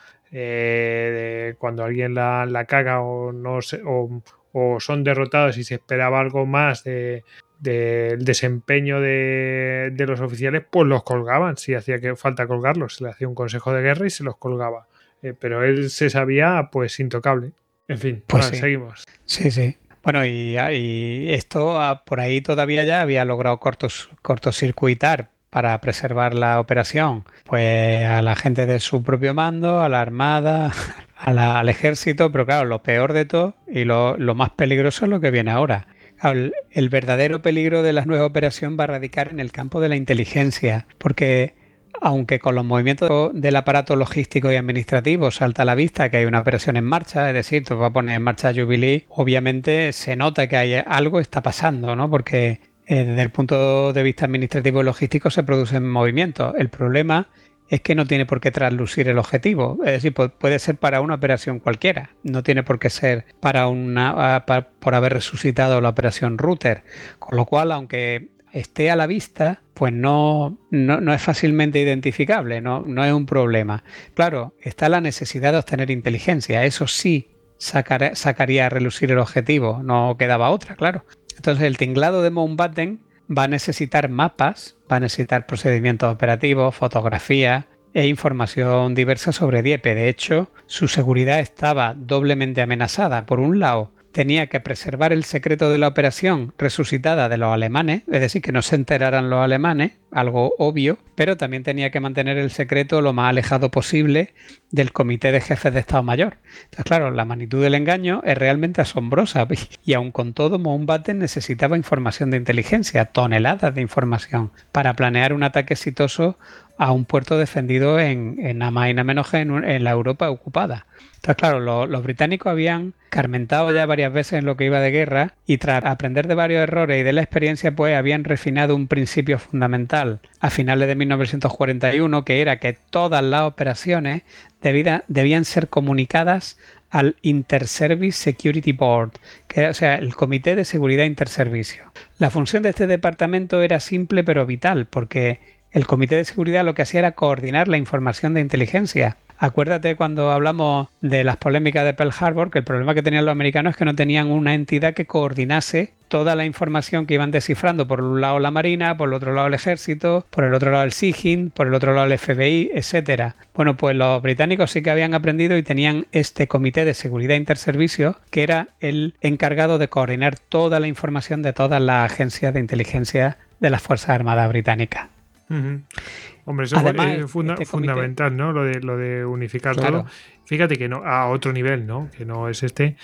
eh, de cuando alguien la, la caga o no se, o, o son derrotados y se esperaba algo más de, del desempeño de, de los oficiales, pues los colgaban. Si hacía que falta colgarlos, se le hacía un consejo de guerra y se los colgaba. Eh, pero él se sabía pues intocable. En fin, Pues vale, sí. seguimos. Sí, sí. Bueno, y, y esto ah, por ahí todavía ya había logrado cortos, cortocircuitar para preservar la operación, pues a la gente de su propio mando, a la armada, a la- al ejército, pero claro, lo peor de todo y lo, lo más peligroso es lo que viene ahora. Claro, El, el verdadero peligro de la nueva operación va a radicar en el campo de la inteligencia, porque aunque con los movimientos del aparato logístico y administrativo salta a la vista que hay una operación en marcha, es decir, tú vas a poner en marcha Jubilee, obviamente se nota que hay algo está pasando, ¿no? Porque eh, desde el punto de vista administrativo y logístico se producen movimientos. El problema es que no tiene por qué traslucir el objetivo, es decir, pu- puede ser para una operación cualquiera, no tiene por qué ser para una ah, pa- por haber resucitado la operación router, con lo cual, aunque esté a la vista, pues no, no, no es fácilmente identificable, no, no es un problema. Claro, está la necesidad de obtener inteligencia, eso sí sacar- sacaría a relucir el objetivo, no quedaba otra, claro. Entonces el tinglado de Mountbatten va a necesitar mapas, va a necesitar procedimientos operativos, fotografías e información diversa sobre Dieppe. De hecho, su seguridad estaba doblemente amenazada. Por un lado, tenía que preservar el secreto de la operación resucitada de los alemanes, es decir, que no se enteraran los alemanes, algo obvio, pero también tenía que mantener el secreto lo más alejado posible del Comité de Jefes de Estado Mayor. Entonces, claro, la magnitud del engaño es realmente asombrosa y aun con todo, Mountbatten necesitaba información de inteligencia, toneladas de información, para planear un ataque exitoso a un puerto defendido en, en nada más y nada menos que en, en la Europa ocupada. Entonces, claro, lo, los británicos habían carmentado ya varias veces en lo que iba de guerra y tras aprender de varios errores y de la experiencia, pues habían refinado un principio fundamental a finales de mil novecientos cuarenta y uno, que era que todas las operaciones debida, debían ser comunicadas al Inter-Service Security Board, que, o sea, el Comité de Seguridad Interservicio. La función de este departamento era simple pero vital, porque el Comité de Seguridad lo que hacía era coordinar la información de inteligencia. Acuérdate cuando hablamos de las polémicas de Pearl Harbor, que el problema que tenían los americanos es que no tenían una entidad que coordinase toda la información que iban descifrando, por un lado la Marina, por el otro lado el Ejército, por el otro lado el S I G I N, por el otro lado el F B I, etcétera. Bueno, pues los británicos sí que habían aprendido y tenían este Comité de Seguridad Interservicios, que era el encargado de coordinar toda la información de todas las agencias de inteligencia de las Fuerzas Armadas británicas. Uh-huh. Hombre, eso Además, es funda- este comité- fundamental, ¿no? Lo de, lo de unificar Claro. todo. Fíjate que no, a otro nivel, ¿no? Que no es este,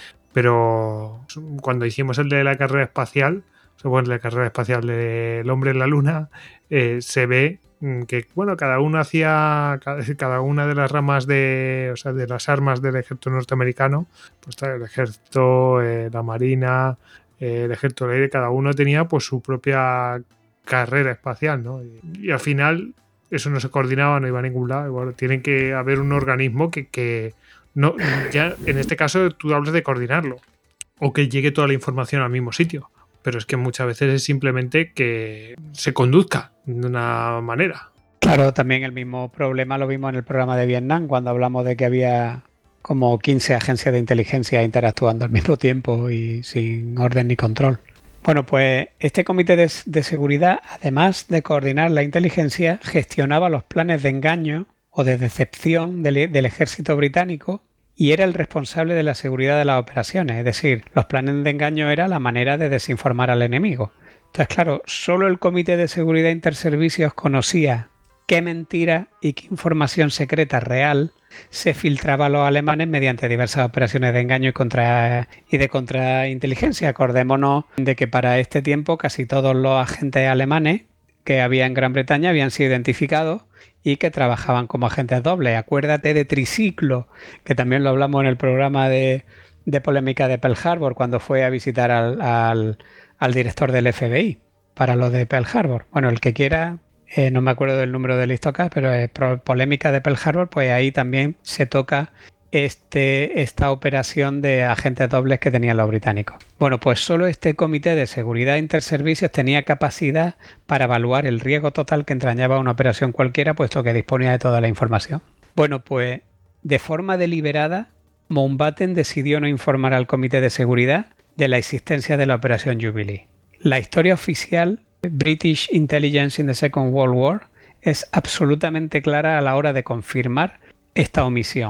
pero cuando hicimos el de la carrera espacial, o sea, bueno, la carrera espacial del hombre en la luna, eh, se ve mm, que, bueno, cada uno hacía, cada, cada una de las ramas de, o sea, de las armas del ejército norteamericano, pues está el ejército, eh, la marina, eh, el ejército del aire, cada uno tenía pues su propia carrera espacial, ¿no? Y, y al final eso no se coordinaba, no iba a ningún lado. Y bueno, tiene que haber un organismo que, que no, ya en este caso tú hablas de coordinarlo o que llegue toda la información al mismo sitio, pero es que muchas veces es simplemente que se conduzca de una manera. Claro, también el mismo problema lo vimos en el programa de Vietnam, cuando hablamos de que había como quince agencias de inteligencia interactuando al mismo tiempo y sin orden ni control. Bueno, pues este comité de, de seguridad, además de coordinar la inteligencia, gestionaba los planes de engaño o de decepción del, del ejército británico y era el responsable de la seguridad de las operaciones. Es decir, los planes de engaño era la manera de desinformar al enemigo. Entonces, claro, solo el comité de seguridad interservicios conocía qué mentira y qué información secreta real se filtraba a los alemanes mediante diversas operaciones de engaño y, contra, y de contrainteligencia. Acordémonos de que para este tiempo casi todos los agentes alemanes que había en Gran Bretaña habían sido identificados y que trabajaban como agentes dobles. Acuérdate de Triciclo, que también lo hablamos en el programa de, de polémica de Pearl Harbor, cuando fue a visitar al, al, al director del F B I para lo de Pearl Harbor. Bueno, el que quiera... Eh, no me acuerdo del número del Histocast, pero es polémica de Pearl Harbor, pues ahí también se toca este, esta operación de agentes dobles que tenían los británicos. Bueno, pues solo este Comité de Seguridad Interservicios tenía capacidad para evaluar el riesgo total que entrañaba una operación cualquiera, puesto que disponía de toda la información. Bueno, pues de forma deliberada, Mountbatten decidió no informar al Comité de Seguridad de la existencia de la operación Jubilee. La historia oficial British Intelligence in the Second World War es absolutamente clara a la hora de confirmar esta omisión.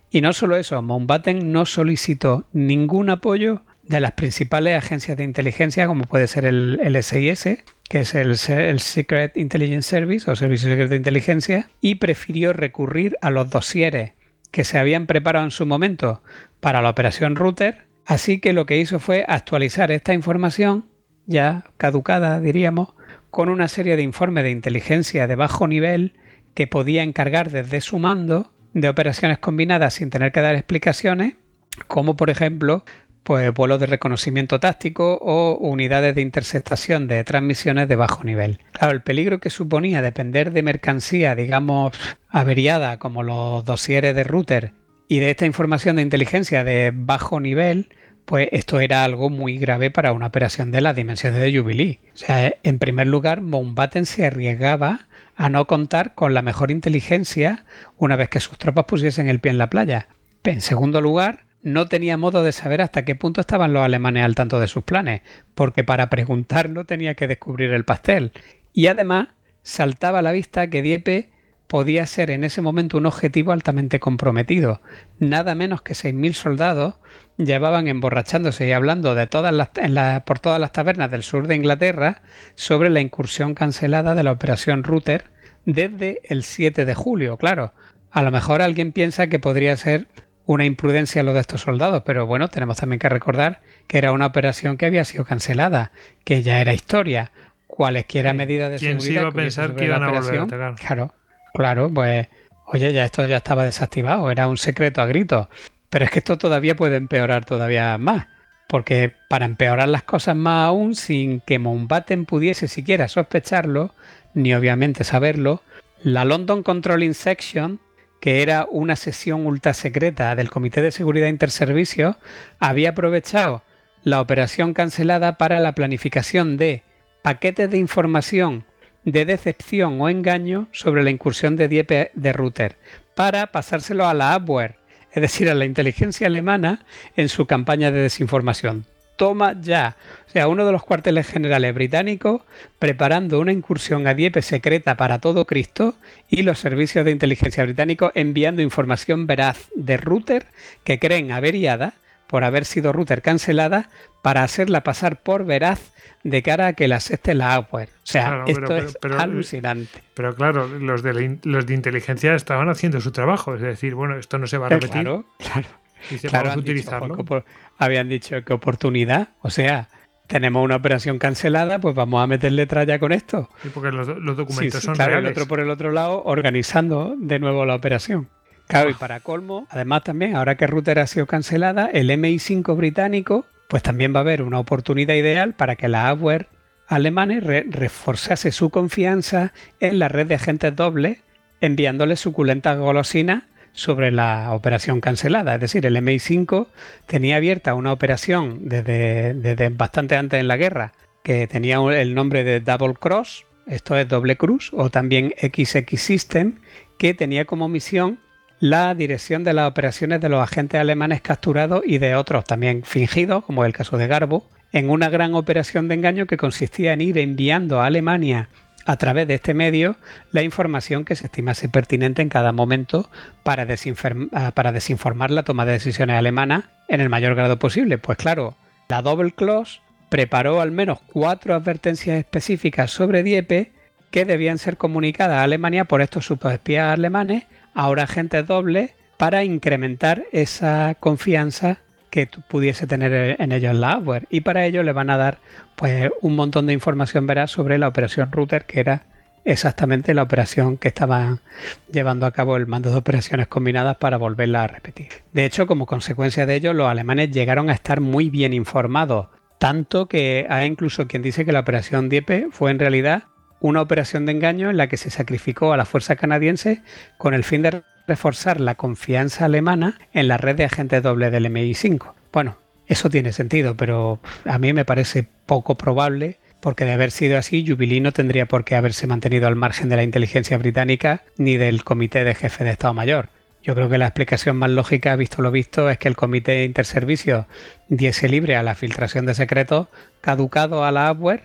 Y no solo eso, Mountbatten no solicitó ningún apoyo de las principales agencias de inteligencia, como puede ser el, el S I S, que es el, el Secret Intelligence Service o Servicio Secreto de Inteligencia, y prefirió recurrir a los dosieres que se habían preparado en su momento para la operación Router. Así que lo que hizo fue actualizar esta información, ya caducada diríamos, con una serie de informes de inteligencia de bajo nivel que podía encargar desde su mando de operaciones combinadas sin tener que dar explicaciones, como por ejemplo pues vuelos de reconocimiento táctico o unidades de interceptación de transmisiones de bajo nivel. Claro, el peligro que suponía depender de mercancía, digamos, averiada, como los dosieres de router, y de esta información de inteligencia de bajo nivel, pues esto era algo muy grave para una operación de las dimensiones de Jubilee. O sea, en primer lugar, Mountbatten se arriesgaba a no contar con la mejor inteligencia una vez que sus tropas pusiesen el pie en la playa. En segundo lugar, no tenía modo de saber hasta qué punto estaban los alemanes al tanto de sus planes, porque para preguntarlo tenía que descubrir el pastel. Y además, saltaba a la vista que Dieppe podía ser en ese momento un objetivo altamente comprometido. Nada menos que seis mil soldados llevaban emborrachándose y hablando de todas las, en la, por todas las tabernas del sur de Inglaterra sobre la incursión cancelada de la operación Router desde el siete de julio. Claro, a lo mejor alguien piensa que podría ser una imprudencia lo de estos soldados, pero bueno, tenemos también que recordar que era una operación que había sido cancelada, que ya era historia. Cualesquiera Sí. medida de ¿Quién seguridad se iba a que hubiese pensar sobre que iban la a volver a operación, atacar? Claro, claro, pues oye, ya esto ya estaba desactivado, era un secreto a gritos. Pero es que esto todavía puede empeorar todavía más, porque para empeorar las cosas más aún, sin que Mountbatten pudiese siquiera sospecharlo, ni obviamente saberlo, la London Controlling Section, que era una sesión ultra secreta del Comité de Seguridad Interservicios, había aprovechado la operación cancelada para la planificación de paquetes de información de decepción o engaño sobre la incursión de Dieppe de Router, para pasárselo a la Abwehr, es decir, a la inteligencia alemana, en su campaña de desinformación. Toma ya. O sea, uno de los cuarteles generales británicos preparando una incursión a Dieppe secreta para todo Cristo, y los servicios de inteligencia británicos enviando información veraz de Router que creen averiada por haber sido Router cancelada, para hacerla pasar por veraz de cara a que la acepte la Abwehr. O sea, Claro, esto pero- pero- es pero- alucinante. Pero claro, los de, la in- los de inteligencia estaban haciendo su trabajo. Es decir, bueno, esto no se va a repetir. Claro, claro. Dice, Claro, vamos a han dicho, utilizarlo. "Jo, por- habían dicho que oportunidad, o sea, tenemos una operación cancelada, pues vamos a meterle tralla con esto. Sí, porque los, los Sí, documentos sí, son claro, reales. el otro por el otro lado, organizando de nuevo la operación. Claro, y para colmo, además también, ahora que Router ha sido cancelada, el M I cinco británico, pues también va a haber una oportunidad ideal para que la Abwehr alemanes re- reforzase su confianza en la red de agentes dobles, enviándoles suculentas golosinas sobre la operación cancelada. Es decir, el M I cinco tenía abierta una operación desde, desde bastante antes en la guerra, que tenía el nombre de Double Cross, esto es doble cruz, o también X X System, que tenía como misión la dirección de las operaciones de los agentes alemanes capturados y de otros también fingidos, como el caso de Garbo, en una gran operación de engaño que consistía en ir enviando a Alemania a través de este medio la información que se estimase pertinente en cada momento para, desinform- para desinformar la toma de decisiones alemana en el mayor grado posible. Pues claro, la Double Cross preparó al menos cuatro advertencias específicas sobre Dieppe que debían ser comunicadas a Alemania por estos subespías alemanes, ahora agentes dobles, para incrementar esa confianza que pudiese tener en ellos la Abwehr. Y para ello le van a dar pues un montón de información veraz sobre la operación Router, que era exactamente la operación que estaban llevando a cabo el mando de operaciones combinadas para volverla a repetir. De hecho, como consecuencia de ello, los alemanes llegaron a estar muy bien informados, tanto que hay incluso quien dice que la operación Dieppe fue en realidad una operación de engaño en la que se sacrificó a la fuerza canadiense con el fin de reforzar la confianza alemana en la red de agentes dobles del M I cinco. Bueno, eso tiene sentido, pero a mí me parece poco probable, porque de haber sido así, Jubilee no tendría por qué haberse mantenido al margen de la inteligencia británica ni del Comité de Jefe de Estado Mayor. Yo creo que la explicación más lógica, visto lo visto, es que el Comité Interservicios diese libre a la filtración de secretos caducado a la Abwehr,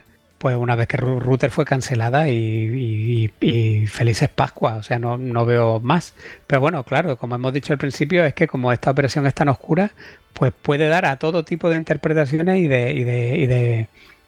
pues una vez que Router fue cancelada y, y, y felices Pascuas, o sea, no, no veo más. Pero bueno, claro, como hemos dicho al principio, es que como esta operación es tan oscura, pues puede dar a todo tipo de interpretaciones y de, y de, y de,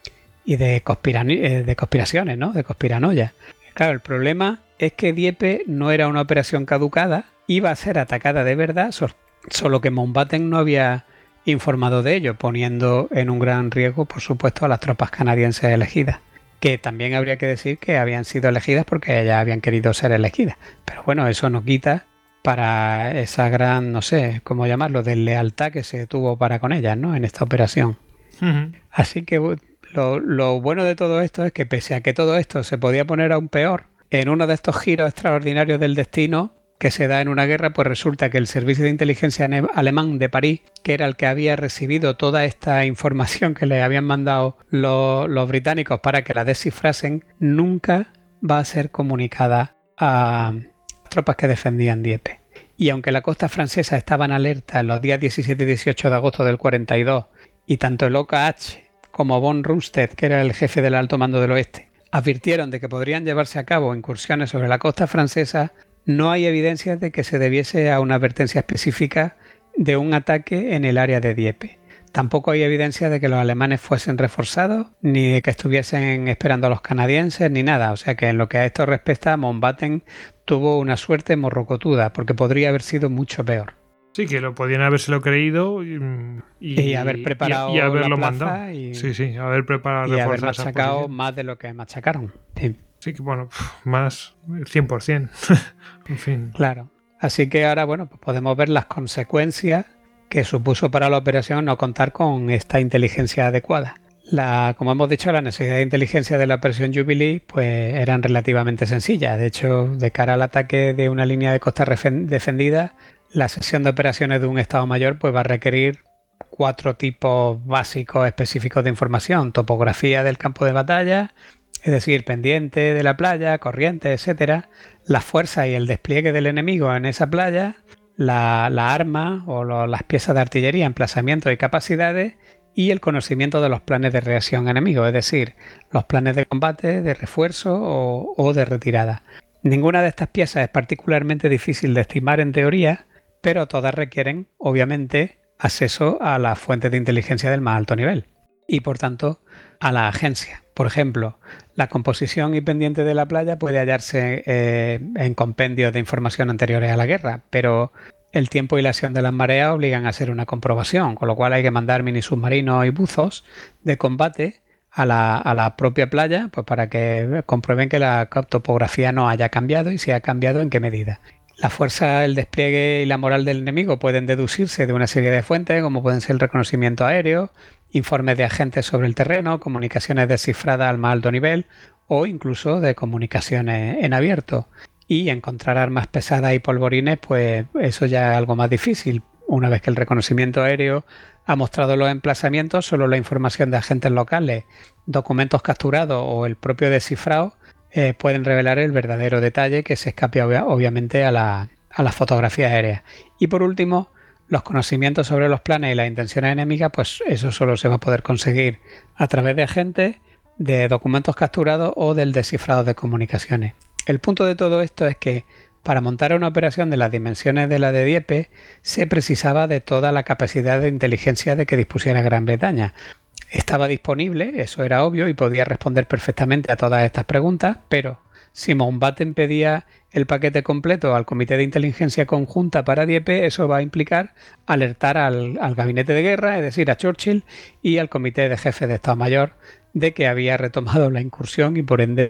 y de, conspirani- de conspiraciones, ¿no? De conspiranoia. Claro, el problema es que Dieppe no era una operación caducada, iba a ser atacada de verdad, solo que Mountbatten no había informado de ello, poniendo en un gran riesgo, por supuesto, a las tropas canadienses elegidas, que también habría que decir que habían sido elegidas porque ellas habían querido ser elegidas. Pero bueno, eso no quita para esa gran, no sé cómo llamarlo, deslealtad que se tuvo para con ellas, ¿no? En esta operación. Uh-huh. Así que lo, lo bueno de todo esto es que pese a que todo esto se podía poner aún peor, en uno de estos giros extraordinarios del destino que se da en una guerra, pues resulta que el servicio de inteligencia alemán de París, que era el que había recibido toda esta información que le habían mandado los, los británicos para que la descifrasen, nunca va a ser comunicada a las tropas que defendían Dieppe. Y aunque la costa francesa estaba en alerta en los días diecisiete y dieciocho de agosto del cuarenta y dos, y tanto el O K H como von Rundstedt, que era el jefe del alto mando del oeste, advirtieron de que podrían llevarse a cabo incursiones sobre la costa francesa, no hay evidencia de que se debiese a una advertencia específica de un ataque en el área de Dieppe. Tampoco hay evidencia de que los alemanes fuesen reforzados, ni de que estuviesen esperando a los canadienses, ni nada. O sea que en lo que a esto respecta, Mountbatten tuvo una suerte morrocotuda, porque podría haber sido mucho peor. Sí, que lo podían habérselo creído y, y, y haber preparado y, y haberlo la mandado. Y, sí, sí, haber preparado y haber machacado más de lo que machacaron. Sí. Sí, que bueno, más cien por ciento. En fin. Claro. Así que ahora, bueno, pues podemos ver las consecuencias que supuso para la operación no contar con esta inteligencia adecuada. La, como hemos dicho, la necesidad de inteligencia de la operación Jubilee pues eran relativamente sencillas. De hecho, de cara al ataque de una línea de costa defendida, la sección de operaciones de un Estado Mayor pues va a requerir cuatro tipos básicos específicos de información: topografía del campo de batalla, es decir, pendiente de la playa, corriente, etcétera, la fuerza y el despliegue del enemigo en esa playa, la, la arma o lo, las piezas de artillería, emplazamientos y capacidades, y el conocimiento de los planes de reacción enemigo, es decir, los planes de combate, de refuerzo o, o de retirada. Ninguna de estas piezas es particularmente difícil de estimar en teoría, pero todas requieren, obviamente, acceso a las fuentes de inteligencia del más alto nivel y, por tanto, a la agencia. Por ejemplo, la composición y pendiente de la playa puede hallarse eh, en compendios de información anteriores a la guerra, pero el tiempo y la acción de las mareas obligan a hacer una comprobación, con lo cual hay que mandar mini submarinos y buzos de combate a la, a la propia playa, pues para que comprueben que la topografía no haya cambiado y si ha cambiado, en qué medida. La fuerza, el despliegue y la moral del enemigo pueden deducirse de una serie de fuentes, como pueden ser el reconocimiento aéreo, informes de agentes sobre el terreno, comunicaciones descifradas al más alto nivel o incluso de comunicaciones en abierto. Y encontrar armas pesadas y polvorines, pues eso ya es algo más difícil. Una vez que el reconocimiento aéreo ha mostrado los emplazamientos, solo la información de agentes locales, documentos capturados o el propio descifrado eh, pueden revelar el verdadero detalle que se escape obvia, obviamente a la, a las fotografías aéreas. Y por último, los conocimientos sobre los planes y las intenciones enemigas, pues eso solo se va a poder conseguir a través de agentes, de documentos capturados o del descifrado de comunicaciones. El punto de todo esto es que para montar una operación de las dimensiones de la de Dieppe se precisaba de toda la capacidad de inteligencia de que dispusiera Gran Bretaña. Estaba disponible, eso era obvio, y podía responder perfectamente a todas estas preguntas, pero si Mountbatten pedía el paquete completo al Comité de Inteligencia Conjunta para Dieppe, eso va a implicar alertar al, al Gabinete de Guerra, es decir, a Churchill y al Comité de Jefes de Estado Mayor de que había retomado la incursión y por ende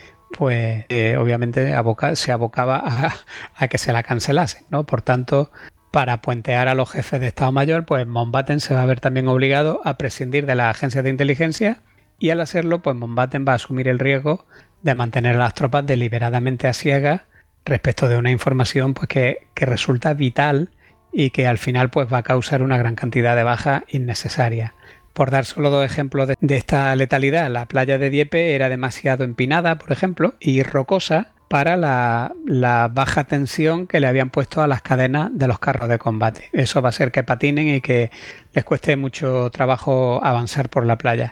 pues eh, obviamente aboca, se abocaba a, a que se la cancelase, ¿no? Por tanto, para puentear a los jefes de Estado Mayor, pues Mountbatten se va a ver también obligado a prescindir de las agencias de inteligencia y al hacerlo, pues Mountbatten va a asumir el riesgo de mantener a las tropas deliberadamente a ciegas respecto de una información pues que, que resulta vital y que al final pues va a causar una gran cantidad de bajas innecesarias. Por dar solo dos ejemplos de, de esta letalidad, la playa de Dieppe era demasiado empinada, por ejemplo, y rocosa para la, la baja tensión que le habían puesto a las cadenas de los carros de combate. Eso va a hacer que patinen y que les cueste mucho trabajo avanzar por la playa.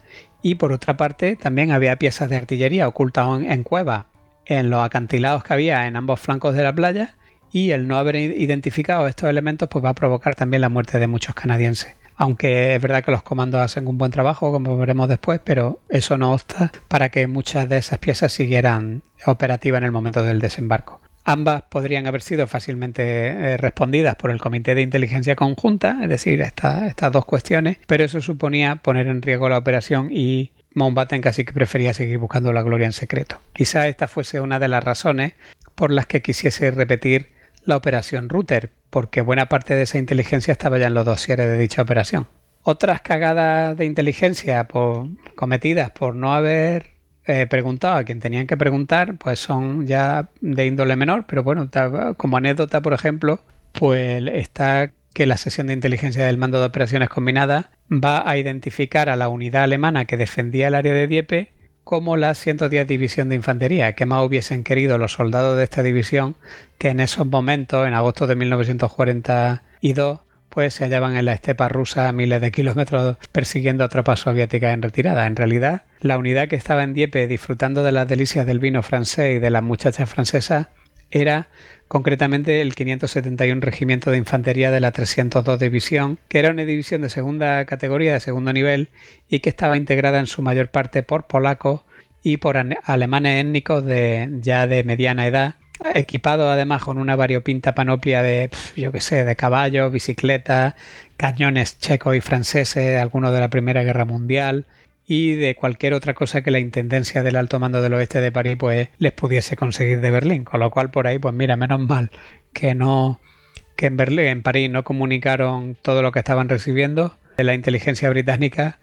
Y por otra parte, también había piezas de artillería ocultas en, en cuevas en los acantilados que había en ambos flancos de la playa, y el no haber identificado estos elementos pues va a provocar también la muerte de muchos canadienses. Aunque es verdad que los comandos hacen un buen trabajo, como veremos después, pero eso no obsta para que muchas de esas piezas siguieran operativas en el momento del desembarco. Ambas podrían haber sido fácilmente eh, respondidas por el Comité de Inteligencia Conjunta, es decir, esta, estas dos cuestiones, pero eso suponía poner en riesgo la operación y Mountbatten casi que prefería seguir buscando la gloria en secreto. Quizá esta fuese una de las razones por las que quisiese repetir la operación Router, porque buena parte de esa inteligencia estaba ya en los dosieres de dicha operación. Otras cagadas de inteligencia por, cometidas por no haber eh, preguntado a quien tenían que preguntar, pues son ya de índole menor, pero bueno, como anécdota, por ejemplo, pues está que la sección de inteligencia del Mando de Operaciones Combinadas va a identificar a la unidad alemana que defendía el área de Dieppe como la ciento diez División de Infantería, que más hubiesen querido los soldados de esta división, que en esos momentos, en agosto de mil novecientos cuarenta y dos, pues se hallaban en la estepa rusa a miles de kilómetros persiguiendo a tropas soviéticas en retirada. En realidad, la unidad que estaba en Dieppe disfrutando de las delicias del vino francés y de las muchachas francesas era concretamente el quinientos setenta y uno Regimiento de Infantería de la trescientos dos División, que era una división de segunda categoría, de segundo nivel, y que estaba integrada en su mayor parte por polacos y por alemanes étnicos de, ya de mediana edad, equipados además con una variopinta panoplia de, yo qué sé, de caballos, bicicletas, cañones checos y franceses, algunos de la Primera Guerra Mundial, y de cualquier otra cosa que la Intendencia del Alto Mando del Oeste de París pues les pudiese conseguir de Berlín, con lo cual por ahí, pues mira, menos mal que no que en Berlín, en París no comunicaron todo lo que estaban recibiendo de la inteligencia británica,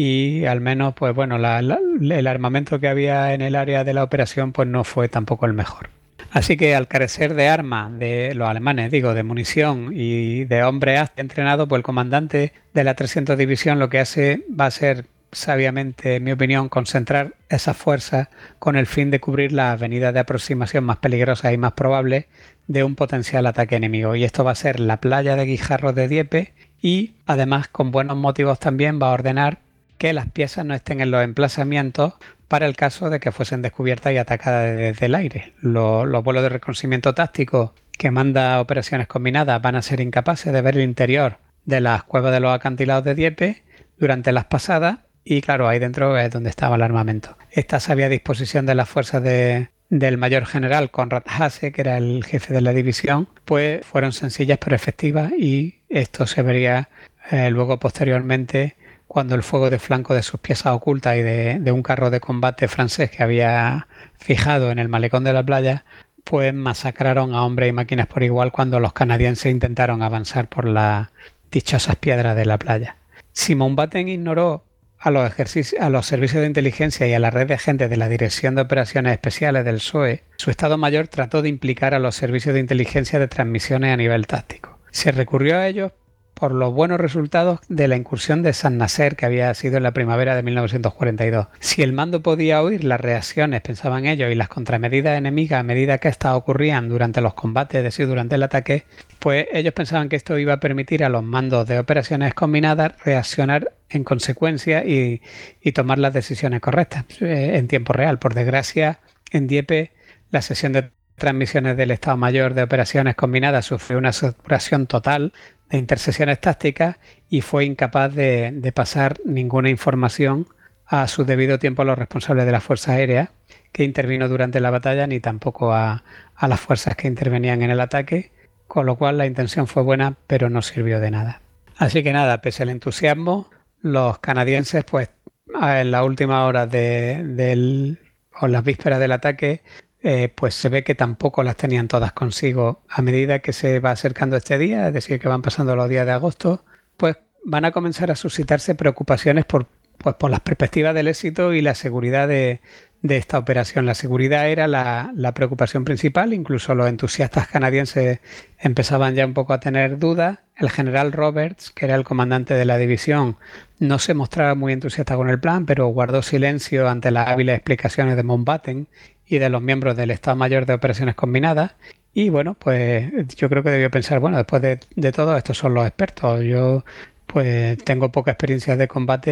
y al menos pues bueno, la, la, el armamento que había en el área de la operación pues no fue tampoco el mejor. Así que al carecer de armas de los alemanes, digo, de munición y de hombres entrenados, pues el comandante de la trescientos División lo que hace va a ser sabiamente, en mi opinión, concentrar esas fuerzas con el fin de cubrir las avenidas de aproximación más peligrosas y más probables de un potencial ataque enemigo. Y esto va a ser la playa de Guijarros de Dieppe, y además, con buenos motivos también, va a ordenar que las piezas no estén en los emplazamientos para el caso de que fuesen descubiertas y atacadas desde el aire. Los, los vuelos de reconocimiento táctico que manda Operaciones Combinadas van a ser incapaces de ver el interior de las cuevas de los acantilados de Dieppe durante las pasadas. Y claro, ahí dentro es donde estaba el armamento. Esta sabia disposición de las fuerzas de, del mayor general Konrad Hasse, que era el jefe de la división, pues fueron sencillas pero efectivas, y esto se vería eh, luego posteriormente cuando el fuego de flanco de sus piezas ocultas y de, de un carro de combate francés que había fijado en el malecón de la playa, pues masacraron a hombres y máquinas por igual cuando los canadienses intentaron avanzar por las dichosas piedras de la playa. Si Mountbatten ignoró a los, a los servicios de inteligencia y a la red de agentes de la Dirección de Operaciones Especiales del S O E, su Estado Mayor trató de implicar a los servicios de inteligencia de transmisiones a nivel táctico. Se recurrió a ellos por los buenos resultados de la incursión de San Nasser, que había sido en la primavera de mil novecientos cuarenta y dos. Si el mando podía oír las reacciones, pensaban ellos, y las contramedidas enemigas a medida que éstas ocurrían durante los combates, es decir, durante el ataque, pues ellos pensaban que esto iba a permitir a los mandos de Operaciones Combinadas reaccionar en consecuencia y, y tomar las decisiones correctas eh, en tiempo real. Por desgracia, en Dieppe, la sección de transmisiones del Estado Mayor de Operaciones Combinadas sufrió una saturación total de intercesiones tácticas y fue incapaz de, de pasar ninguna información a su debido tiempo a los responsables de la Fuerza Aérea que intervino durante la batalla, ni tampoco a, a las fuerzas que intervenían en el ataque, con lo cual la intención fue buena pero no sirvió de nada. Así que nada, pese al entusiasmo, los canadienses pues en la última hora de, del, o en las vísperas del ataque, Eh, pues se ve que tampoco las tenían todas consigo. A medida que se va acercando este día, es decir, que van pasando los días de agosto, pues van a comenzar a suscitarse preocupaciones por, pues, por las perspectivas del éxito y la seguridad de, de esta operación. La seguridad era la, la preocupación principal, incluso los entusiastas canadienses empezaban ya un poco a tener dudas. El general Roberts, que era el comandante de la división, no se mostraba muy entusiasta con el plan, pero guardó silencio ante las hábiles explicaciones de Mountbatten y de los miembros del Estado Mayor de Operaciones Combinadas. Y bueno, pues yo creo que debió pensar, bueno, después de, de todo, estos son los expertos. Yo pues tengo poca experiencia de combate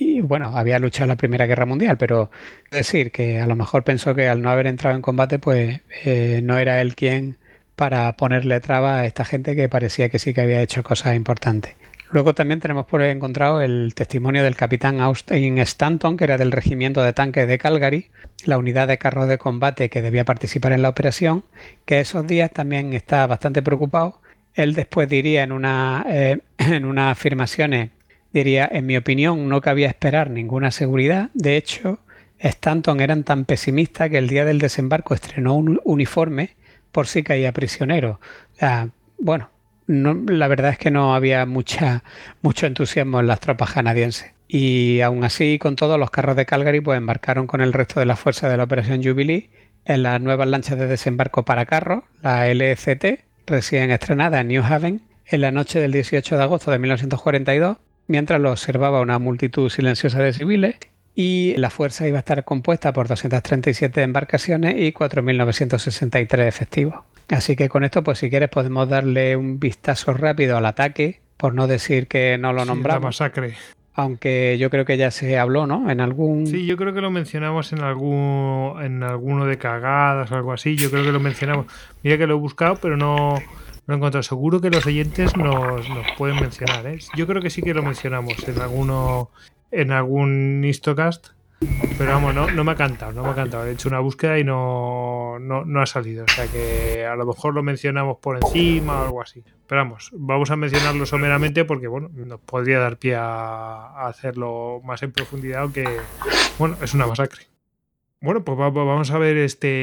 y bueno, había luchado en la Primera Guerra Mundial, pero es decir, que a lo mejor pensó que al no haber entrado en combate, pues eh, no era él quien para ponerle traba a esta gente que parecía que sí que había hecho cosas importantes. Luego también tenemos por ahí encontrado el testimonio del capitán Austin Stanton, que era del regimiento de tanques de Calgary, la unidad de carros de combate que debía participar en la operación, que esos días también está bastante preocupado. Él después diría en, una, eh, en unas afirmaciones, diría, en mi opinión no cabía esperar ninguna seguridad. De hecho, Stanton eran tan pesimistas que el día del desembarco estrenó un uniforme por si caía prisionero. O sea, bueno, no, la verdad es que no había mucha, mucho entusiasmo en las tropas canadienses. Y aún así, con todos los carros de Calgary, pues embarcaron con el resto de las fuerzas de la Operación Jubilee en las nuevas lanchas de desembarco para carros, la L E C T, recién estrenada en New Haven, en la noche del dieciocho de agosto de mil novecientos cuarenta y dos, mientras lo observaba una multitud silenciosa de civiles, y la fuerza iba a estar compuesta por doscientas treinta y siete embarcaciones y cuatro mil novecientos sesenta y tres efectivos. Así que con esto, pues si quieres, podemos darle un vistazo rápido al ataque, por no decir que no lo Sí, nombramos. la masacre. Aunque yo creo que ya se habló, ¿no? En algún... Sí, yo creo que lo mencionamos en algún en alguno de cagadas o algo así. Yo creo que lo mencionamos. Mira que lo he buscado, pero no, no lo he encontrado. Seguro que los oyentes nos, nos pueden mencionar, ¿eh? Yo creo que sí que lo mencionamos en alguno en algún Histocast. Pero vamos, no, no me ha cantado, no me ha cantado. He hecho una búsqueda y no, no, no ha salido. O sea que a lo mejor lo mencionamos por encima o algo así. Pero vamos, vamos a mencionarlo someramente porque, bueno, nos podría dar pie a, a hacerlo más en profundidad, aunque, bueno, es una masacre. Bueno, pues va, vamos a ver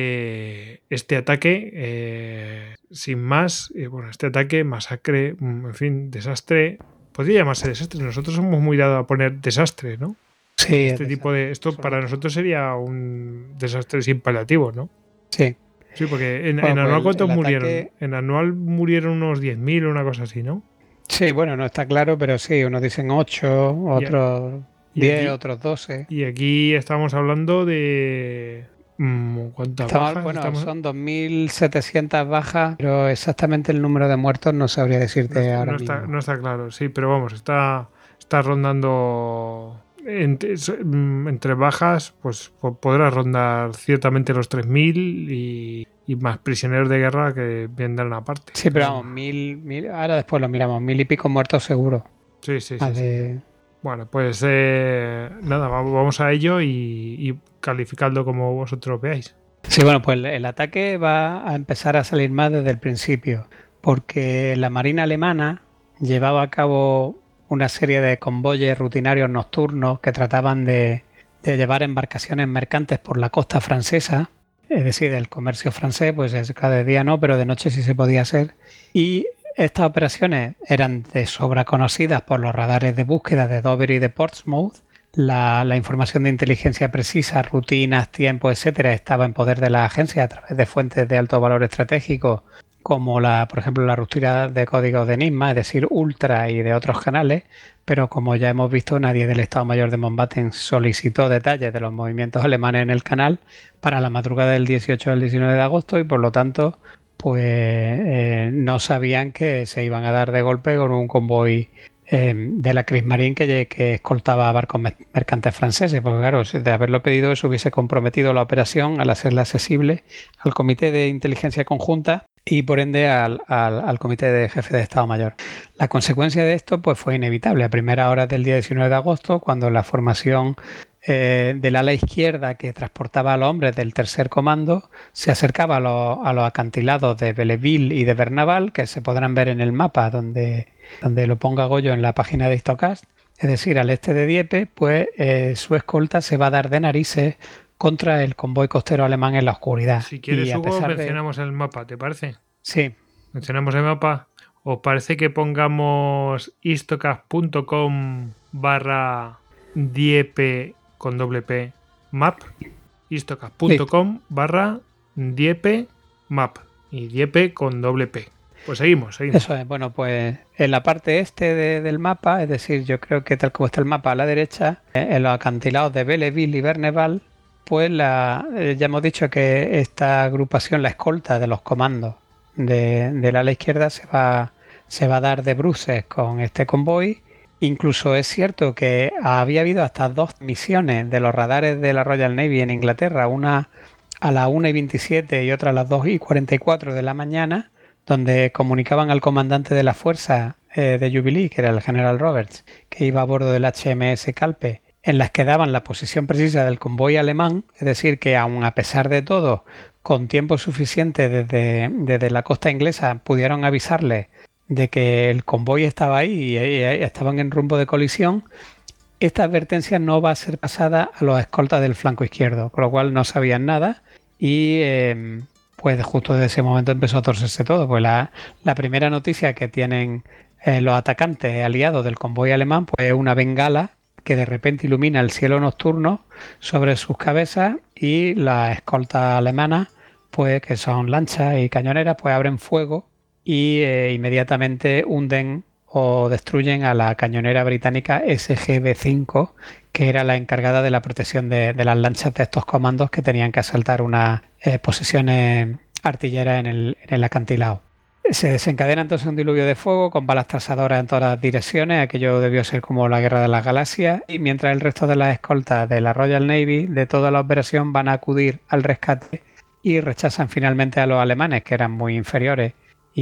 este, este ataque. Eh, sin más, eh, bueno, este ataque, masacre, en fin, desastre. Podría llamarse desastre. Nosotros somos muy dados a poner desastre, ¿no? Sí, Este tipo de esto para nosotros sería un desastre sin paliativos, ¿no? Sí. Sí, porque en, Bueno, en pues anual el- ¿cuántos el murieron? ataque- En anual murieron unos diez mil o una cosa así, ¿no? Sí, bueno, no está claro, pero sí, unos dicen ocho, otros y diez, aquí- otros doce. Y aquí estamos hablando de... mm, ¿Cuántas Estamos- bajas? bueno, Estamos- son dos mil setecientas bajas, pero exactamente el número de muertos no sabría no, decirte está, ahora no está- mismo. no está claro, sí, pero vamos, está, está rondando... Entre, mm, entre bajas, pues po- podrá rondar ciertamente los tres mil y, y más prisioneros de guerra que vendrán aparte. Sí, pero vamos, mil, mil, ahora después lo miramos, mil y pico muertos seguro. Sí, sí, sí. Más sí. de- Bueno, pues eh, nada, va- vamos a ello y, y calificadlo como vosotros veáis. Sí, bueno, pues el, el ataque va a empezar a salir más desde el principio, porque la Marina alemana llevaba a cabo una serie de convoyes rutinarios nocturnos que trataban de, de llevar embarcaciones mercantes por la costa francesa, es decir, el comercio francés, pues es- cada de día no, pero de noche sí se podía hacer. Y estas operaciones eran de sobra conocidas por los radares de búsqueda de Dover y de Portsmouth. La, la información de inteligencia precisa, rutinas, tiempo, etcétera, estaba en poder de la agencia a través de fuentes de alto valor estratégico, como la, por ejemplo, la ruptura de códigos de Enigma, es decir, Ultra y de otros canales, pero como ya hemos visto, nadie del Estado Mayor de Mountbatten solicitó detalles de los movimientos alemanes en el canal para la madrugada del dieciocho al diecinueve de agosto y por lo tanto, pues eh, no sabían que se iban a dar de golpe con un convoy eh, de la Kriegsmarine que, que escoltaba a barcos mer- mercantes franceses, porque claro, si de haberlo pedido eso hubiese comprometido la operación al hacerla accesible al Comité de Inteligencia Conjunta y por ende al, al, al Comité de Jefe de Estado Mayor. La consecuencia de esto pues fue inevitable. A primera hora del día diecinueve de agosto, cuando la formación eh, del ala izquierda que transportaba a los hombres del tercer comando se acercaba a, los- a los acantilados de Belleville y de Bernaval, que se podrán ver en el mapa donde, donde lo ponga Goyo en la página de Histocast, es decir, al este de Dieppe, pues eh, su escolta se va a dar de narices contra el convoy costero alemán en la oscuridad. Si quieres, Y a Hugo, pesar de- mencionamos el mapa, ¿te parece? Sí, Mencionamos el mapa. ¿Os parece que pongamos istocast.com barra diepe con doble P map? istocast.com barra diepe map y diepe con doble P. Pues seguimos, seguimos. eso es. Bueno, pues en la parte este de- del mapa, es decir, yo creo que tal como está el mapa a la derecha, eh, en los acantilados de Belleville y Berneval, pues la, eh, ya hemos dicho que esta agrupación, la escolta de los comandos de, del ala izquierda, se va, se va a dar de bruces con este convoy Incluso es cierto que había habido hasta dos misiones de los radares de la Royal Navy en Inglaterra, una a las una y veintisiete y otra a las dos y cuarenta y cuatro de la mañana, donde comunicaban al comandante de la fuerza eh, de Jubilee, que era el general Roberts, que iba a bordo del H M S Calpe, en las que daban la posición precisa del convoy alemán, es decir, que aun a pesar de todo, con tiempo suficiente desde, desde la costa inglesa, pudieron avisarles de que el convoy estaba ahí y, y, y estaban en rumbo de colisión. Esta advertencia no va a ser pasada a los escoltas del flanco izquierdo, con lo cual no sabían nada y eh, pues justo desde ese momento empezó a torcerse todo. Pues la, la primera noticia que tienen eh, los atacantes aliados del convoy alemán pues es una bengala que de repente ilumina el cielo nocturno sobre sus cabezas y las escoltas alemanas, pues que son lanchas y cañoneras, pues abren fuego y eh, inmediatamente hunden o destruyen a la cañonera británica S G B cinco, que era la encargada de la protección de, de las lanchas de estos comandos que tenían que asaltar unas eh, posiciones artilleras en el, en el acantilado. Se desencadena entonces un diluvio de fuego con balas trazadoras en todas las direcciones. Aquello debió ser como la guerra de las galaxias. Y mientras el resto de las escoltas de la Royal Navy de toda la operación van a acudir al rescate y rechazan finalmente a los alemanes, que eran muy inferiores.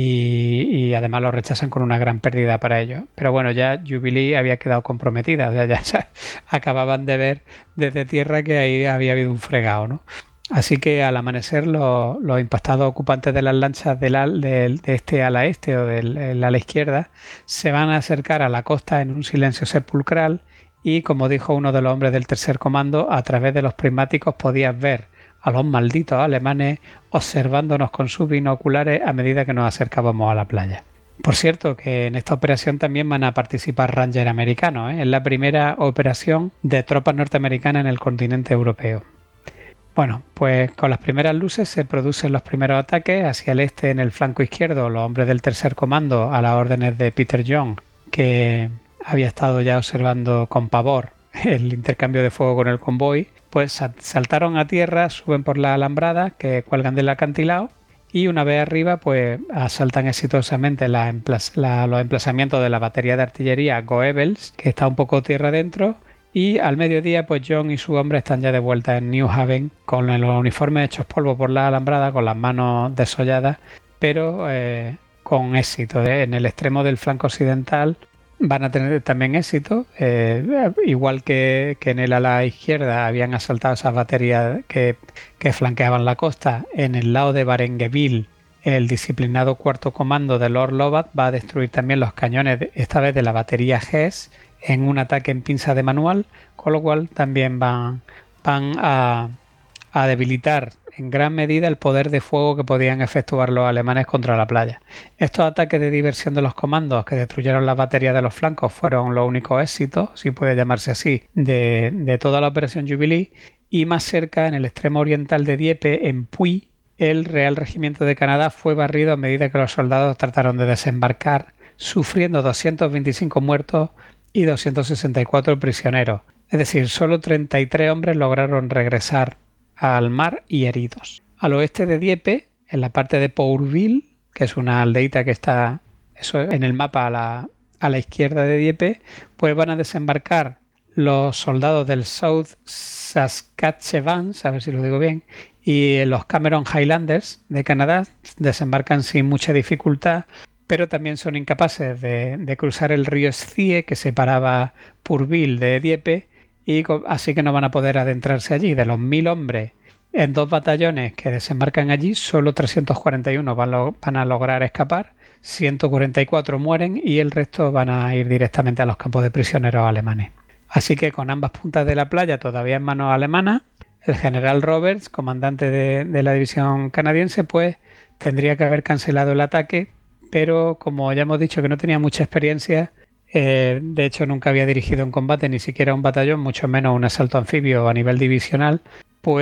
Y, y además lo rechazan con una gran pérdida para ellos. Pero bueno, ya Jubilee había quedado comprometida. O sea, ya, ya acababan de ver desde tierra que ahí había habido un fregado, ¿no? Así que al amanecer los, los impactados ocupantes de las lanchas del, del, de este ala este o del, del ala izquierda se van a acercar a la costa en un silencio sepulcral y, como dijo uno de los hombres del tercer comando, a través de los prismáticos podías ver a los malditos alemanes observándonos con sus binoculares a medida que nos acercábamos a la playa. Por cierto, que en esta operación también van a participar Rangers americanos, ¿eh? Es la primera operación de tropas norteamericanas en el continente europeo. Bueno, pues con las primeras luces se producen los primeros ataques hacia el este en el flanco izquierdo. Los hombres del tercer comando, a las órdenes de Peter Young, que había estado ya observando con pavor el intercambio de fuego con el convoy, pues saltaron a tierra, suben por las alambradas que cuelgan del acantilado y una vez arriba pues asaltan exitosamente la emplaza, la, los emplazamientos de la batería de artillería Goebbels, que está un poco tierra adentro. Y al mediodía, pues John y su hombre están ya de vuelta en New Haven con los uniformes hechos polvo por la alambrada, con las manos desolladas, pero eh, con éxito. ¿eh? En el extremo del flanco occidental van a tener también éxito, eh, igual que, que en el ala izquierda habían asaltado esas baterías que, que flanqueaban la costa. En el lado de Barengueville, el disciplinado cuarto comando de Lord Lovat va a destruir también los cañones, esta vez de la batería Hess, en un ataque en pinza de manual, con lo cual también van, van a, a debilitar en gran medida el poder de fuego que podían efectuar los alemanes contra la playa. Estos ataques de diversión de los comandos que destruyeron las baterías de los flancos fueron los únicos éxitos, si puede llamarse así, de, de toda la operación Jubilee. Y más cerca, en el extremo oriental de Dieppe, en Puy, el Real Regimiento de Canadá fue barrido a medida que los soldados trataron de desembarcar, sufriendo doscientos veinticinco muertos y doscientos sesenta y cuatro prisioneros. Es decir, solo treinta y tres hombres lograron regresar al mar y heridos. Al oeste de Dieppe, en la parte de Pourville, que es una aldeita que está eso en el mapa a la, a la izquierda de Dieppe, pues van a desembarcar los soldados del South Saskatchewan, a ver si lo digo bien, y los Cameron Highlanders de Canadá desembarcan sin mucha dificultad, pero también son incapaces de, de cruzar el río Scie, que separaba Pourville de Dieppe, y así que no van a poder adentrarse allí. De los mil hombres en dos batallones que desembarcan allí, solo trescientos cuarenta y uno van, lo, van a lograr escapar, ciento cuarenta y cuatro mueren y el resto van a ir directamente a los campos de prisioneros alemanes. Así que con ambas puntas de la playa todavía en manos alemanas, el general Roberts, comandante de, de la división canadiense, pues tendría que haber cancelado el ataque, pero como ya hemos dicho que no tenía mucha experiencia, eh, de hecho nunca había dirigido un combate, ni siquiera un batallón, mucho menos un asalto anfibio a nivel divisional, pues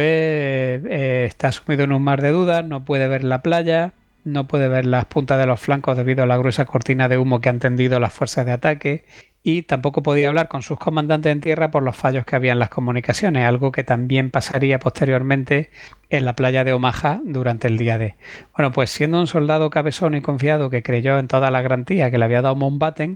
eh, está sumido en un mar de dudas, no puede ver la playa, no puede ver las puntas de los flancos debido a la gruesa cortina de humo que han tendido las fuerzas de ataque, y tampoco podía hablar con sus comandantes en tierra por los fallos que había en las comunicaciones, algo que también pasaría posteriormente en la playa de Omaha durante el día D. Bueno, pues siendo un soldado cabezón y confiado que creyó en toda la garantía que le había dado Mountbatten,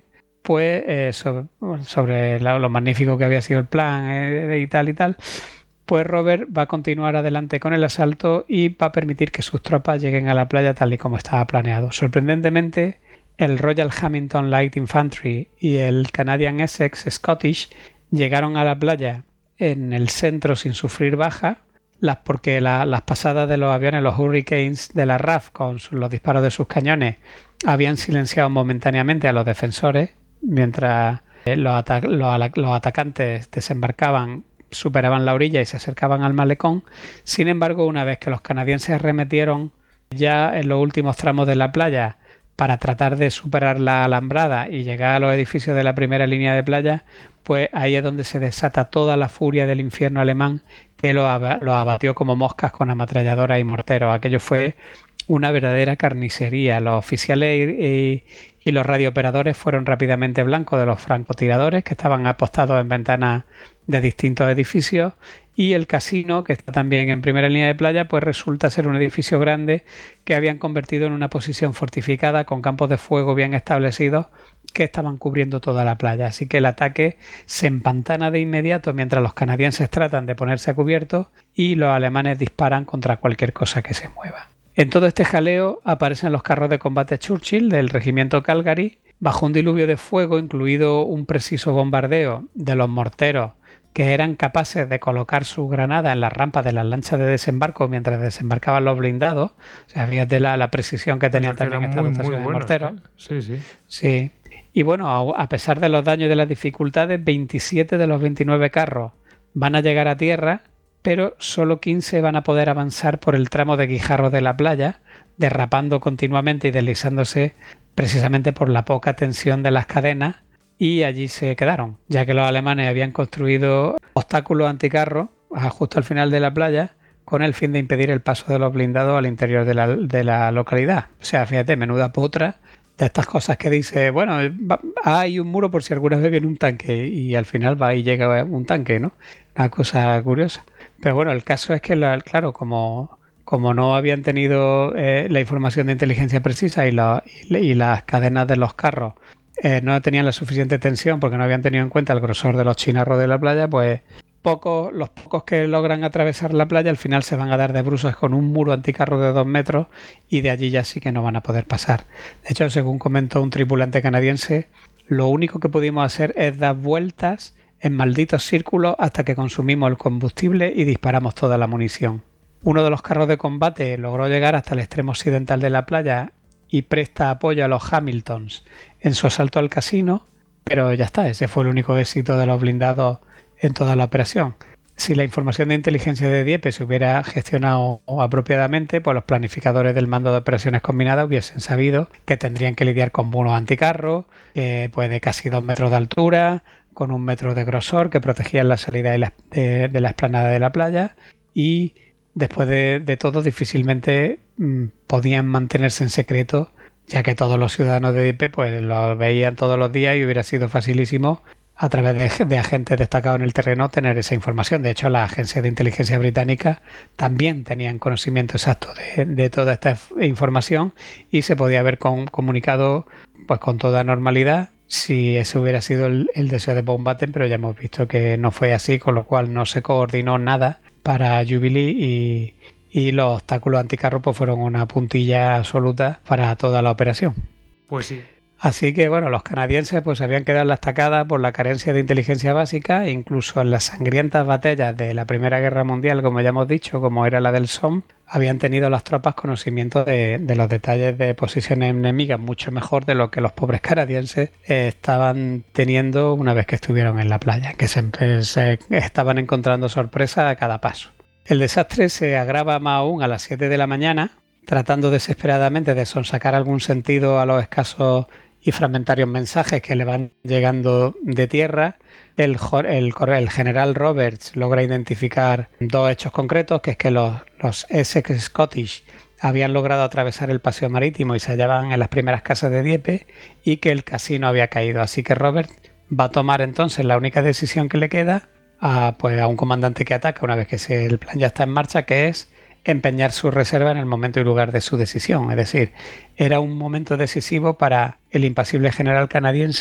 pues eh, sobre, sobre la, lo magnífico que había sido el plan eh, y tal y tal, pues Robert va a continuar adelante con el asalto y va a permitir que sus tropas lleguen a la playa tal y como estaba planeado. Sorprendentemente, el Royal Hamilton Light Infantry y el Canadian Essex Scottish llegaron a la playa en el centro sin sufrir baja, las, porque la, las pasadas de los aviones, los Hurricanes de la R A F, con su, los disparos de sus cañones, habían silenciado momentáneamente a los defensores, mientras eh, los, ata los, los atacantes desembarcaban, superaban la orilla y se acercaban al malecón. Sin embargo, una vez que los canadienses arremetieron ya en los últimos tramos de la playa para tratar de superar la alambrada y llegar a los edificios de la primera línea de playa, pues ahí es donde se desata toda la furia del infierno alemán, que lo, ab lo abatió como moscas con ametralladoras y morteros. Aquello fue una verdadera carnicería. Los oficiales y, y, y los radiooperadores fueron rápidamente blancos de los francotiradores que estaban apostados en ventanas de distintos edificios, y el casino, que está también en primera línea de playa, pues resulta ser un edificio grande que habían convertido en una posición fortificada con campos de fuego bien establecidos que estaban cubriendo toda la playa. Así que el ataque se empantana de inmediato mientras los canadienses tratan de ponerse a cubierto y los alemanes disparan contra cualquier cosa que se mueva. En todo este jaleo aparecen los carros de combate Churchill del regimiento Calgary bajo un diluvio de fuego, incluido un preciso bombardeo de los morteros que eran capaces de colocar su granada en las rampas de las lanchas de desembarco mientras desembarcaban los blindados. O sea, fíjate la, la precisión que tenían también estas dotaciones de morteros. ¿eh? Sí, sí. Sí. Y bueno, a pesar de los daños y de las dificultades, veintisiete de los veintinueve carros van a llegar a tierra, pero solo quince van a poder avanzar por el tramo de guijarros de la playa, derrapando continuamente y deslizándose precisamente por la poca tensión de las cadenas, y allí se quedaron, ya que los alemanes habían construido obstáculos anticarros justo al final de la playa con el fin de impedir el paso de los blindados al interior de la, de la localidad. O sea, fíjate, menuda potra de estas cosas que dice, bueno, va, hay un muro por si alguna vez viene un tanque, y al final va y llega un tanque, ¿no? Una cosa curiosa. Pero bueno, el caso es que, la, claro, como, como no habían tenido eh, la información de inteligencia precisa y, la, y, y las cadenas de los carros eh, no tenían la suficiente tensión porque no habían tenido en cuenta el grosor de los chinarros de la playa, pues pocos, los pocos que logran atravesar la playa al final se van a dar de bruces con un muro anticarro de dos metros, y de allí ya sí que no van a poder pasar. De hecho, según comentó un tripulante canadiense, lo único que pudimos hacer es dar vueltas en malditos círculos hasta que consumimos el combustible y disparamos toda la munición. Uno de los carros de combate logró llegar hasta el extremo occidental de la playa y presta apoyo a los Hamiltons en su asalto al casino, pero ya está, ese fue el único éxito de los blindados en toda la operación. Si la información de inteligencia de Dieppe se hubiera gestionado apropiadamente, pues los planificadores del mando de operaciones combinadas hubiesen sabido que tendrían que lidiar con muros anticarros, eh, pues de casi dos metros de altura, con un metro de grosor, que protegían la salida de la, de, de la explanada de la playa, y después de, de todo difícilmente mmm, podían mantenerse en secreto, ya que todos los ciudadanos de Dieppe pues lo veían todos los días y hubiera sido facilísimo a través de, de agentes destacados en el terreno tener esa información. De hecho, las agencias de inteligencia británicas también tenían conocimiento exacto de, de toda esta información, y se podía haber con, comunicado pues con toda normalidad si ese hubiera sido el, el deseo de Mountbatten, pero ya hemos visto que no fue así, con lo cual no se coordinó nada para Jubilee, y, y los obstáculos anticarros pues fueron una puntilla absoluta para toda la operación. Pues sí. Así que bueno, los canadienses pues habían quedado en la estacada por la carencia de inteligencia básica, e incluso en las sangrientas batallas de la Primera Guerra Mundial, como ya hemos dicho, como era la del Somme, habían tenido las tropas conocimiento de, de los detalles de posiciones enemigas mucho mejor de lo que los pobres canadienses eh, estaban teniendo una vez que estuvieron en la playa, que se, se estaban encontrando sorpresas a cada paso. El desastre se agrava más aún a las siete de la mañana, tratando desesperadamente de sonsacar algún sentido a los escasos y fragmentarios mensajes que le van llegando de tierra. El, el, el general Roberts logra identificar dos hechos concretos, que es que los, los Essex Scottish habían logrado atravesar el paseo marítimo y se hallaban en las primeras casas de Dieppe, y que el casino había caído. Así que Robert va a tomar entonces la única decisión que le queda a, pues, a un comandante que ataca una vez que se, el plan ya está en marcha, que es empeñar su reserva en el momento y lugar de su decisión. Es decir, era un momento decisivo para el impasible general canadiense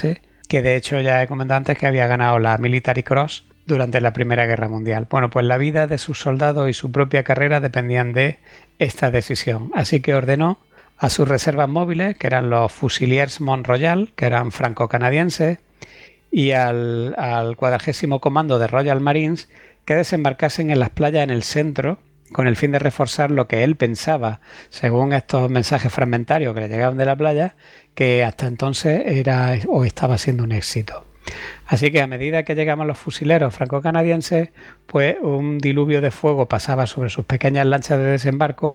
que de hecho ya he comentado antes que había ganado la Military Cross durante la Primera Guerra Mundial. Bueno, pues la vida de sus soldados y su propia carrera dependían de esta decisión. Así que ordenó a sus reservas móviles, que eran los Fusiliers Mont Royal, que eran franco-canadienses, y al, al cuadragésimo comando de Royal Marines, que desembarcasen en las playas en el centro, con el fin de reforzar lo que él pensaba, según estos mensajes fragmentarios que le llegaban de la playa, que hasta entonces era o estaba siendo un éxito. Así que a medida que llegaban los fusileros franco-canadienses, pues un diluvio de fuego pasaba sobre sus pequeñas lanchas de desembarco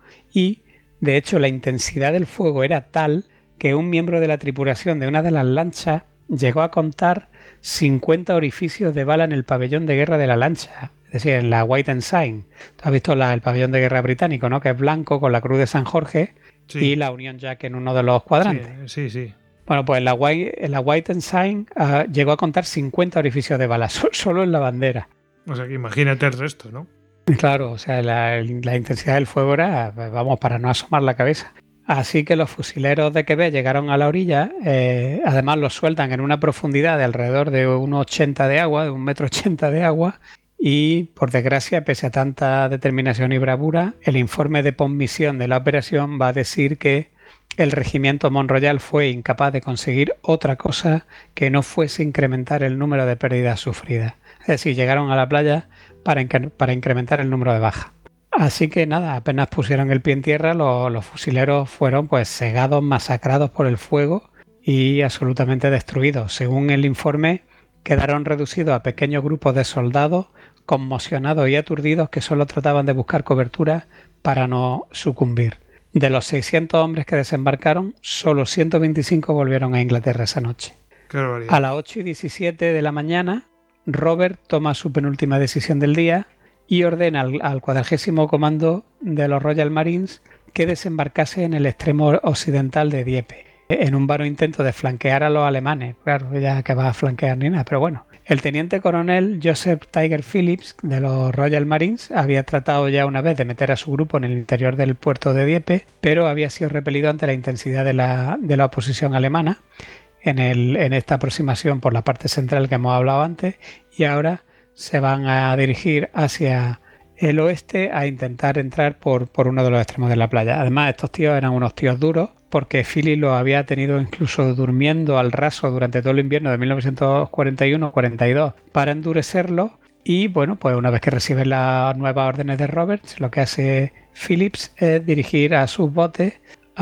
y, de hecho, la intensidad del fuego era tal que un miembro de la tripulación de una de las lanchas llegó a contar cincuenta orificios de bala en el pabellón de guerra de la lancha. Es decir, en la White Ensign. Tú has visto la, el pabellón de guerra británico, ¿no? Que es blanco con la cruz de San Jorge, sí, y la Union Jack en uno de los cuadrantes. Sí, sí, sí. Bueno, pues en la White, en la White Ensign uh, llegó a contar cincuenta orificios de bala, so, solo en la bandera. O sea que imagínate el resto, ¿no? Claro, o sea, la, la intensidad del fuego era, vamos, para no asomar la cabeza. Así que los fusileros de Quebec llegaron a la orilla, eh, además los sueltan en una profundidad de alrededor de uno ochenta de agua, de un metro ochenta de agua, y por desgracia, pese a tanta determinación y bravura, el informe de posmisión de la operación va a decir que el regimiento Mont Royal fue incapaz de conseguir otra cosa que no fuese incrementar el número de pérdidas sufridas. Es decir, llegaron a la playa para, inc- para incrementar el número de bajas. Así que nada, apenas pusieron el pie en tierra, los, los fusileros fueron pues cegados, masacrados por el fuego y absolutamente destruidos. Según el informe, quedaron reducidos a pequeños grupos de soldados conmocionados y aturdidos que solo trataban de buscar cobertura para no sucumbir. De los seiscientos hombres que desembarcaron, solo ciento veinticinco volvieron a Inglaterra esa noche. Qué barbaridad. A las ocho y diecisiete de la mañana, Robert toma su penúltima decisión del día y ordena al, al cuadragésimo comando de los Royal Marines que desembarcase en el extremo occidental de Dieppe, en un vano intento de flanquear a los alemanes. Claro, ya que va a flanquear ni nada, pero bueno. El teniente coronel Joseph Tiger Phillips de los Royal Marines había tratado ya una vez de meter a su grupo en el interior del puerto de Dieppe, pero había sido repelido ante la intensidad de la, de la oposición alemana en, el, en esta aproximación por la parte central que hemos hablado antes, y ahora se van a dirigir hacia el oeste a intentar entrar por, por uno de los extremos de la playa. Además, estos tíos eran unos tíos duros, porque Philly lo había tenido incluso durmiendo al raso durante todo el invierno de mil novecientos cuarenta y uno cuarenta y dos para endurecerlo. Y bueno, pues una vez que reciben las nuevas órdenes de Roberts, lo que hace Phillips es dirigir a sus botes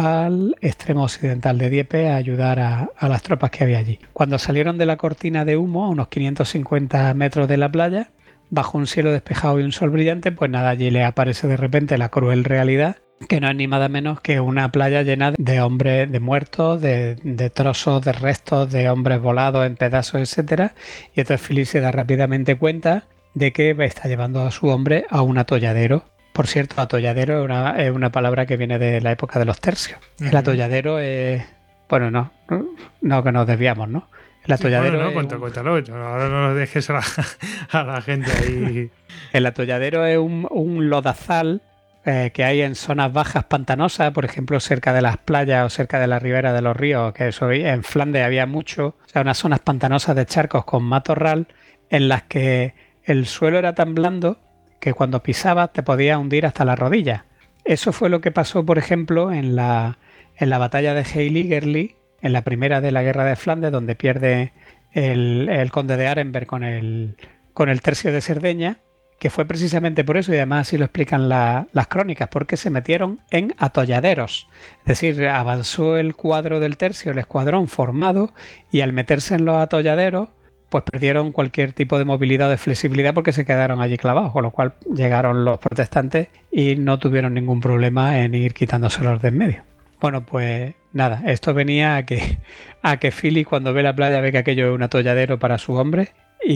al extremo occidental de Dieppe a ayudar a, a las tropas que había allí. Cuando salieron de la cortina de humo, a unos quinientos cincuenta metros de la playa, bajo un cielo despejado y un sol brillante, pues nada, allí le aparece de repente la cruel realidad, que no es ni nada menos que una playa llena de hombres, de muertos, de, de trozos, de restos, de hombres volados en pedazos, etcétera. Y entonces Philip se da rápidamente cuenta de que está llevando a su hombre a un atolladero. Por cierto, atolladero es una, es una palabra que viene de la época de los tercios. Uh-huh. El atolladero es... Bueno, no, no que nos desviamos, ¿no? El atolladero. Sí, bueno, no, cuéntalo, un... cuéntalo. Ahora no nos dejes a la, a la gente ahí. El atolladero es un, un lodazal eh, que hay en zonas bajas pantanosas, por ejemplo, cerca de las playas o cerca de la ribera de los ríos, que eso en Flandes había mucho. O sea, unas zonas pantanosas de charcos con matorral en las que el suelo era tan blando que cuando pisabas te podías hundir hasta las rodillas. Eso fue lo que pasó, por ejemplo, en la, en la batalla de Heiligerlee, en la primera de la guerra de Flandes, donde pierde el, el conde de Arenberg con el, con el tercio de Cerdeña, que fue precisamente por eso, y además así lo explican la, las crónicas, porque se metieron en atolladeros. Es decir, avanzó el cuadro del tercio, el escuadrón formado, y al meterse en los atolladeros, pues perdieron cualquier tipo de movilidad o de flexibilidad porque se quedaron allí clavados, con lo cual llegaron los protestantes y no tuvieron ningún problema en ir quitándoselos de en medio. Bueno, pues nada, esto venía a que, a que Philly cuando ve la playa ve que aquello es un atolladero para su hombre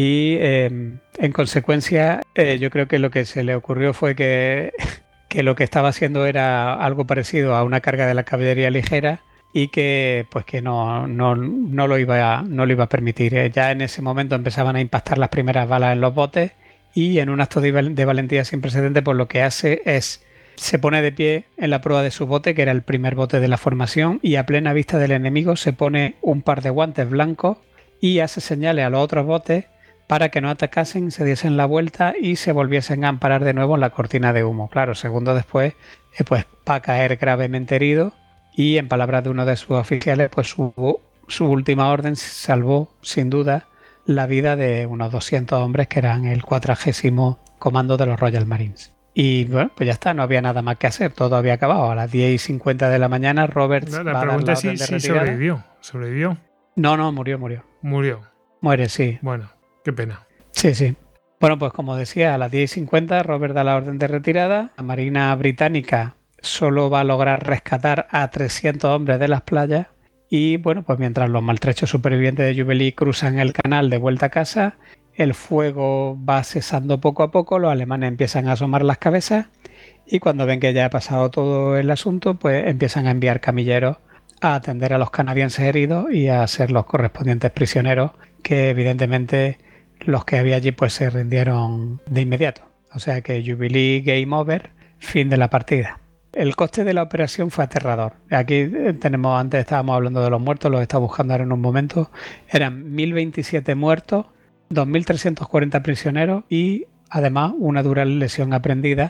y eh, en consecuencia eh, yo creo que lo que se le ocurrió fue que, que lo que estaba haciendo era algo parecido a una carga de la caballería ligera y que pues que no, no, no, lo iba a, no lo iba a permitir. Ya en ese momento empezaban a impactar las primeras balas en los botes y en un acto de, de valentía sin precedentes pues lo que hace es se pone de pie en la proa de su bote, que era el primer bote de la formación, y a plena vista del enemigo se pone un par de guantes blancos y hace señales a los otros botes para que no atacasen, se diesen la vuelta y se volviesen a amparar de nuevo en la cortina de humo. Claro, segundos después, eh, pues va a caer gravemente herido y en palabras de uno de sus oficiales, pues su, su última orden salvó sin duda la vida de unos doscientos hombres que eran el cuadragésimo comando de los Royal Marines. Y bueno, pues ya está, no había nada más que hacer, todo había acabado. A las diez y cincuenta de la mañana, Roberts La, la va a dar pregunta la es si, orden de si retirada. sobrevivió. ¿Sobrevivió? No, no, murió, murió. Murió. Muere, sí. Bueno, qué pena. Sí, sí. Bueno, pues como decía, a las diez y cincuenta Robert da la orden de retirada. La Marina Británica solo va a lograr rescatar a trescientos hombres de las playas. Y bueno, pues mientras los maltrechos supervivientes de Jubilee cruzan el canal de vuelta a casa, el fuego va cesando poco a poco, los alemanes empiezan a asomar las cabezas y cuando ven que ya ha pasado todo el asunto, pues empiezan a enviar camilleros a atender a los canadienses heridos y a ser los correspondientes prisioneros, que evidentemente los que había allí pues se rindieron de inmediato. O sea que Jubilee, game over, fin de la partida. El coste de la operación fue aterrador. Aquí tenemos, antes estábamos hablando de los muertos, los he estado buscando ahora en un momento. Eran mil veintisiete muertos, dos mil trescientos cuarenta prisioneros y además una dura lesión aprendida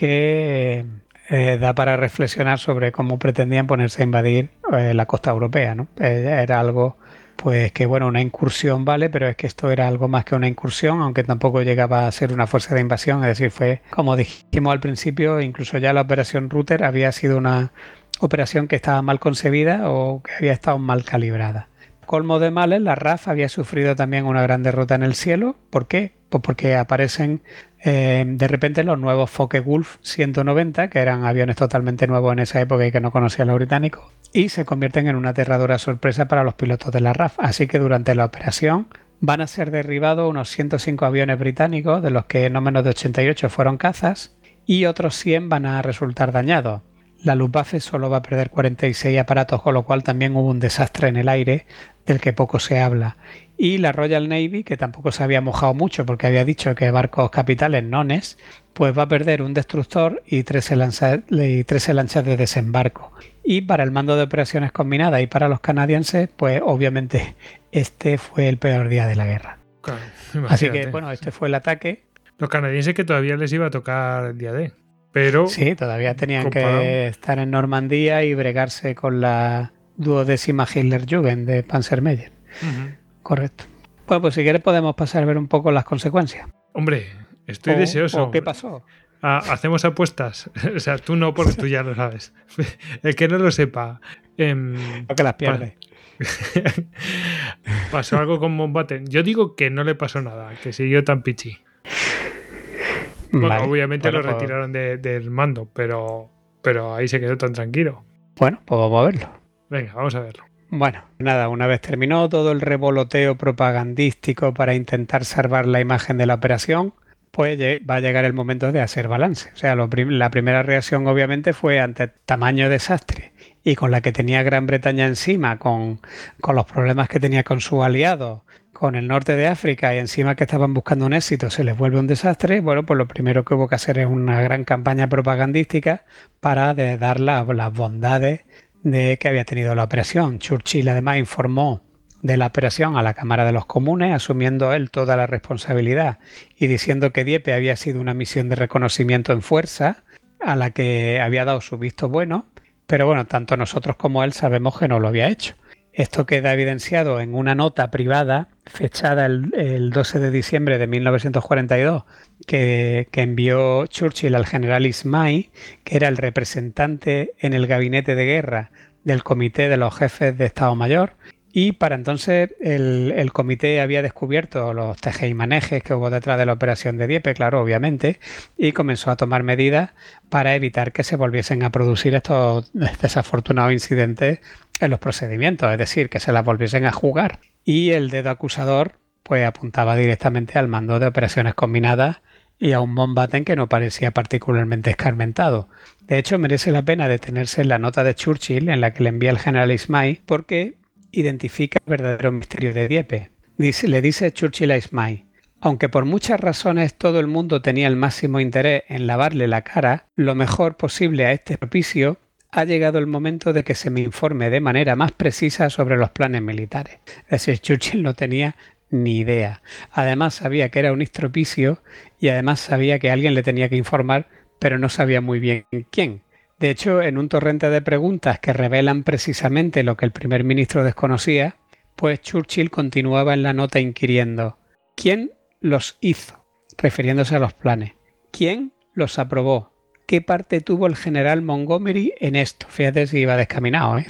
que eh, da para reflexionar sobre cómo pretendían ponerse a invadir eh, la costa europea, ¿no? Eh, era algo, pues que bueno, una incursión, vale, pero es que esto era algo más que una incursión, aunque tampoco llegaba a ser una fuerza de invasión, es decir, fue, como dijimos al principio, incluso ya la operación Ruther había sido una operación que estaba mal concebida o que había estado mal calibrada. Colmo de males, la R A F había sufrido también una gran derrota en el cielo. ¿Por qué? Pues porque aparecen eh, de repente los nuevos Focke-Wulf ciento noventa, que eran aviones totalmente nuevos en esa época y que no conocían los británicos, y se convierten en una aterradora sorpresa para los pilotos de la R A F. Así que durante la operación van a ser derribados unos ciento cinco aviones británicos, de los que no menos de ochenta y ocho fueron cazas, y otros cien van a resultar dañados. La Luftwaffe solo va a perder cuarenta y seis aparatos, con lo cual también hubo un desastre en el aire del que poco se habla. Y la Royal Navy, que tampoco se había mojado mucho porque había dicho que barcos capitales nones, pues va a perder un destructor y trece lanchas, y trece lanchas de desembarco. Y para el mando de operaciones combinadas y para los canadienses, pues obviamente este fue el peor día de la guerra. Claro, así que bueno, este fue el ataque. Los canadienses que todavía les iba a tocar el día D. Pero sí, todavía tenían comparado. que estar en Normandía y bregarse con la duodécima Hitlerjugend de Panzermeyer. Uh-huh. Correcto. Bueno, pues si quieres podemos pasar a ver un poco las consecuencias. Hombre, estoy o, deseoso. ¿O qué pasó? Ah, hacemos apuestas. O sea, tú no, porque tú ya lo sabes. El que no lo sepa. Eh, Lo que las pierde. Pasó algo con Mountbatten. Yo digo que no le pasó nada, que siguió tan pichi. Bueno, vale. obviamente bueno, lo pues, retiraron de, del mando, pero, pero ahí se quedó tan tranquilo. Bueno, pues vamos a verlo. Venga, vamos a verlo. Bueno, nada, una vez terminó todo el revoloteo propagandístico para intentar salvar la imagen de la operación, pues va a llegar el momento de hacer balance. O sea, lo prim- la primera reacción obviamente fue ante tamaño desastre y con la que tenía Gran Bretaña encima, con, con los problemas que tenía con sus aliados, con el norte de África y encima que estaban buscando un éxito, se les vuelve un desastre. Bueno, pues lo primero que hubo que hacer es una gran campaña propagandística para de dar la, las bondades de que había tenido la operación. Churchill además informó de la operación a la Cámara de los Comunes, asumiendo él toda la responsabilidad y diciendo que Dieppe había sido una misión de reconocimiento en fuerza a la que había dado su visto bueno, pero bueno, tanto nosotros como él sabemos que no lo había hecho. Esto queda evidenciado en una nota privada fechada el, el doce de diciembre de mil novecientos cuarenta y dos que, que envió Churchill al general Ismay, que era el representante en el gabinete de guerra del Comité de los Jefes de Estado Mayor. Y para entonces el, el comité había descubierto los tejemanejes que hubo detrás de la operación de Dieppe, claro, obviamente, y comenzó a tomar medidas para evitar que se volviesen a producir estos desafortunados incidentes en los procedimientos, es decir, que se las volviesen a jugar. Y el dedo acusador pues apuntaba directamente al mando de operaciones combinadas y a un Mountbatten que no parecía particularmente escarmentado. De hecho, merece la pena detenerse en la nota de Churchill en la que le envía el general Ismay, porque identifica el verdadero misterio de Dieppe. Dice, le dice Churchill a Ismay: aunque por muchas razones todo el mundo tenía el máximo interés en lavarle la cara, lo mejor posible a este propicio ha llegado el momento de que se me informe de manera más precisa sobre los planes militares. Es decir, Churchill no tenía ni idea. Además sabía que era un estropicio y además sabía que alguien le tenía que informar, pero no sabía muy bien quién. De hecho, en un torrente de preguntas que revelan precisamente lo que el primer ministro desconocía, pues Churchill continuaba en la nota inquiriendo: ¿quién los hizo? Refiriéndose a los planes. ¿Quién los aprobó? ¿Qué parte tuvo el general Montgomery en esto? Fíjate si iba descaminado, ¿eh?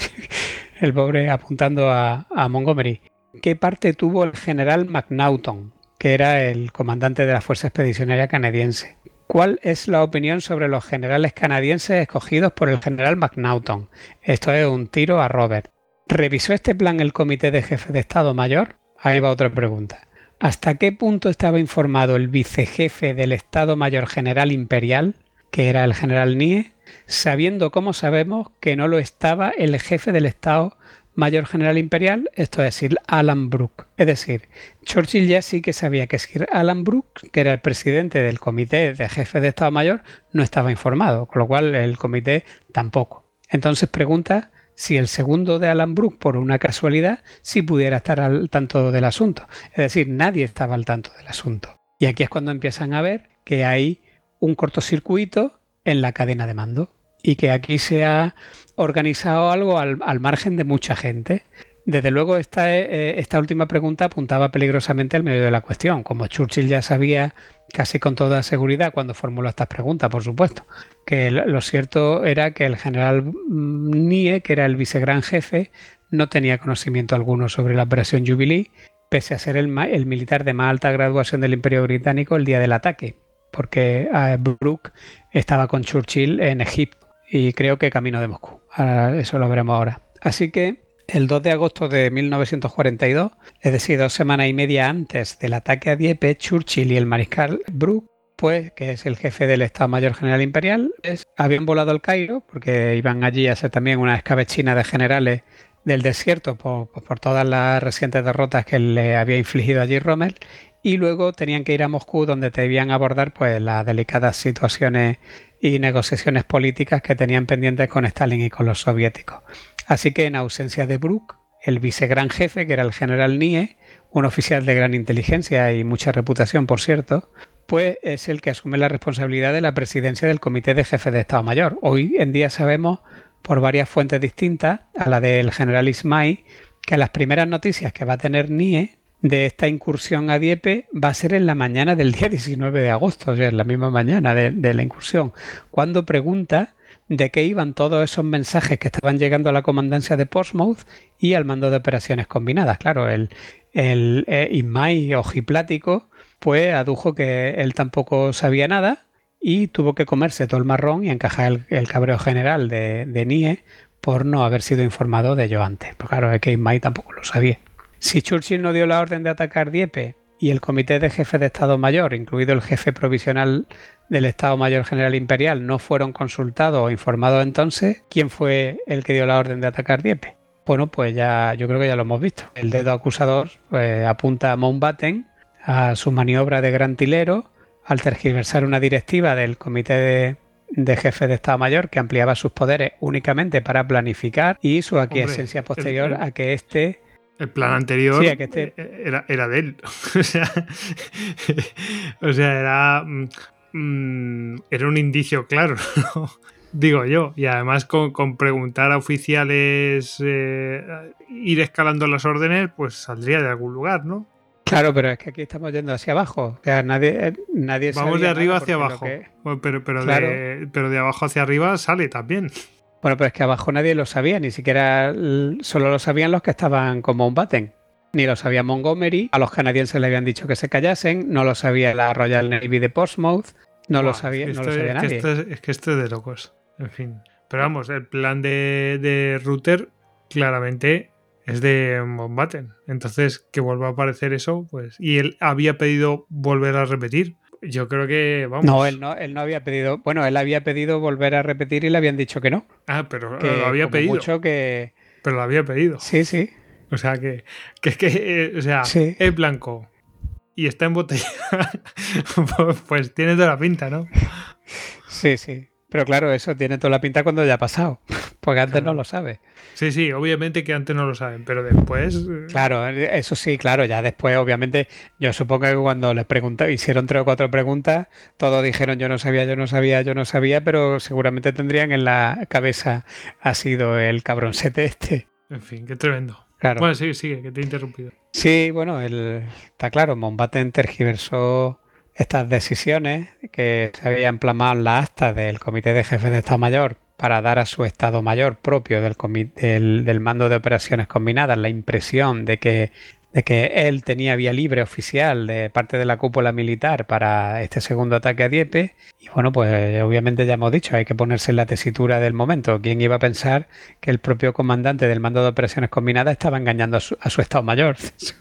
El pobre apuntando a, a Montgomery. ¿Qué parte tuvo el general McNaughton, que era el comandante de la Fuerza Expedicionaria Canadiense? ¿Cuál es la opinión sobre los generales canadienses escogidos por el general McNaughton? Esto es un tiro a Robert. ¿Revisó este plan el Comité de Jefes de Estado Mayor? Ahí va otra pregunta. ¿Hasta qué punto estaba informado el vicejefe del Estado Mayor General Imperial, que era el general Nie, sabiendo, como sabemos, que no lo estaba el jefe del Estado Mayor General Imperial, esto es Sir Alan Brooke? Es decir, Churchill ya sí que sabía que Sir Alan Brooke, que era el presidente del Comité de Jefes de Estado Mayor, no estaba informado, con lo cual el comité tampoco. Entonces pregunta si el segundo de Alan Brooke, por una casualidad, sí pudiera estar al tanto del asunto. Es decir, nadie estaba al tanto del asunto. Y aquí es cuando empiezan a ver que hay un cortocircuito en la cadena de mando y que aquí se ha organizado algo al, al margen de mucha gente. Desde luego esta, eh, esta última pregunta apuntaba peligrosamente al medio de la cuestión, como Churchill ya sabía casi con toda seguridad cuando formuló estas preguntas, por supuesto, que lo cierto era que el general Nie, que era el vicegran jefe, no tenía conocimiento alguno sobre la operación Jubilee, pese a ser el, el militar de más alta graduación del Imperio Británico el día del ataque, porque eh, Brooke estaba con Churchill en Egipto y creo que camino de Moscú. Ahora, eso lo veremos ahora. Así que el dos de agosto de mil novecientos cuarenta y dos, es decir, dos semanas y media antes del ataque a Dieppe, Churchill y el mariscal Brooke, pues, que es el jefe del Estado Mayor General Imperial, es, habían volado al Cairo porque iban allí a hacer también una escabechina de generales del desierto por, por todas las recientes derrotas que le había infligido allí Rommel, y luego tenían que ir a Moscú, donde debían abordar pues las delicadas situaciones y negociaciones políticas que tenían pendientes con Stalin y con los soviéticos. Así que en ausencia de Brooke, el vicegran jefe, que era el general Nie, un oficial de gran inteligencia y mucha reputación, por cierto, pues es el que asume la responsabilidad de la presidencia del Comité de Jefes de Estado Mayor. Hoy en día sabemos, por varias fuentes distintas a la del general Ismay, que las primeras noticias que va a tener Nie de esta incursión a Dieppe va a ser en la mañana del día diecinueve de agosto, o sea, en la misma mañana de, de la incursión, cuando pregunta de qué iban todos esos mensajes que estaban llegando a la comandancia de Portsmouth y al mando de operaciones combinadas. Claro, el, el eh, Ismay ojiplático pues adujo que él tampoco sabía nada y tuvo que comerse todo el marrón y encajar el, el cabreo general de, de Nie por no haber sido informado de ello antes. Pero claro, es que Ismay tampoco lo sabía. Si Churchill no dio la orden de atacar Dieppe y el Comité de Jefes de Estado Mayor, incluido el jefe provisional del Estado Mayor General Imperial, no fueron consultados o informados entonces, ¿quién fue el que dio la orden de atacar Dieppe? Bueno, pues ya yo creo que ya lo hemos visto. El dedo acusador pues, apunta a Mountbatten, a su maniobra de gran tilero, al tergiversar una directiva del Comité de, de Jefes de Estado Mayor que ampliaba sus poderes únicamente para planificar y su aquiescencia posterior el, el... a que éste... El plan anterior sí, que este... era, era de él. o, sea, o sea, era, mm, era un indicio claro, ¿no? Digo yo. Y además con, con preguntar a oficiales, eh, ir escalando las órdenes, pues saldría de algún lugar, ¿no? Claro, pero es que aquí estamos yendo hacia abajo. O sea, nadie, nadie Vamos de arriba hacia abajo. Que... Pero, pero, claro. de, pero de abajo hacia arriba sale también. Bueno, pero es que abajo nadie lo sabía, ni siquiera solo lo sabían los que estaban con Mountbatten. Ni lo sabía Montgomery, a los canadienses le habían dicho que se callasen, no lo sabía la Royal Navy de Portsmouth, no, wow, lo, sabía, es no lo sabía es nadie. Que esto es, es que esto es de locos, en fin. Pero vamos, el plan de, de Ruther claramente es de Mountbatten. Entonces, que vuelva a aparecer eso, pues... Y él había pedido volver a repetir. Yo creo que, vamos... No, él no, él no había pedido... Bueno, él había pedido volver a repetir y le habían dicho que no. Ah, pero que lo había pedido. Mucho que... Pero lo había pedido. Sí, sí. O sea, que... que, que eh, o sea, sí. Es blanco y está en botella. Pues tiene toda la pinta, ¿no? Sí, sí. Pero claro, eso tiene toda la pinta cuando ya ha pasado. Porque antes Claro. no lo sabe. Sí, sí, obviamente que antes no lo saben, pero después... eh, Claro, eso sí, claro, ya después, obviamente, yo supongo que cuando les pregunté, hicieron tres o cuatro preguntas, todos dijeron yo no sabía, yo no sabía, yo no sabía, pero seguramente tendrían en la cabeza ha sido el cabroncete este. En fin, qué tremendo. Claro. Bueno, sigue, sigue, que te he interrumpido. Sí, bueno, el, está claro, Mountbatten tergiversó estas decisiones que se habían plasmado en las actas del Comité de Jefes de Estado Mayor para dar a su Estado Mayor propio del, comi- del, del mando de operaciones combinadas la impresión de que, de que él tenía vía libre oficial de parte de la cúpula militar para este segundo ataque a Dieppe. Y bueno, pues obviamente ya hemos dicho, hay que ponerse en la tesitura del momento. ¿Quién iba a pensar que el propio comandante del mando de operaciones combinadas estaba engañando a su, a su Estado Mayor?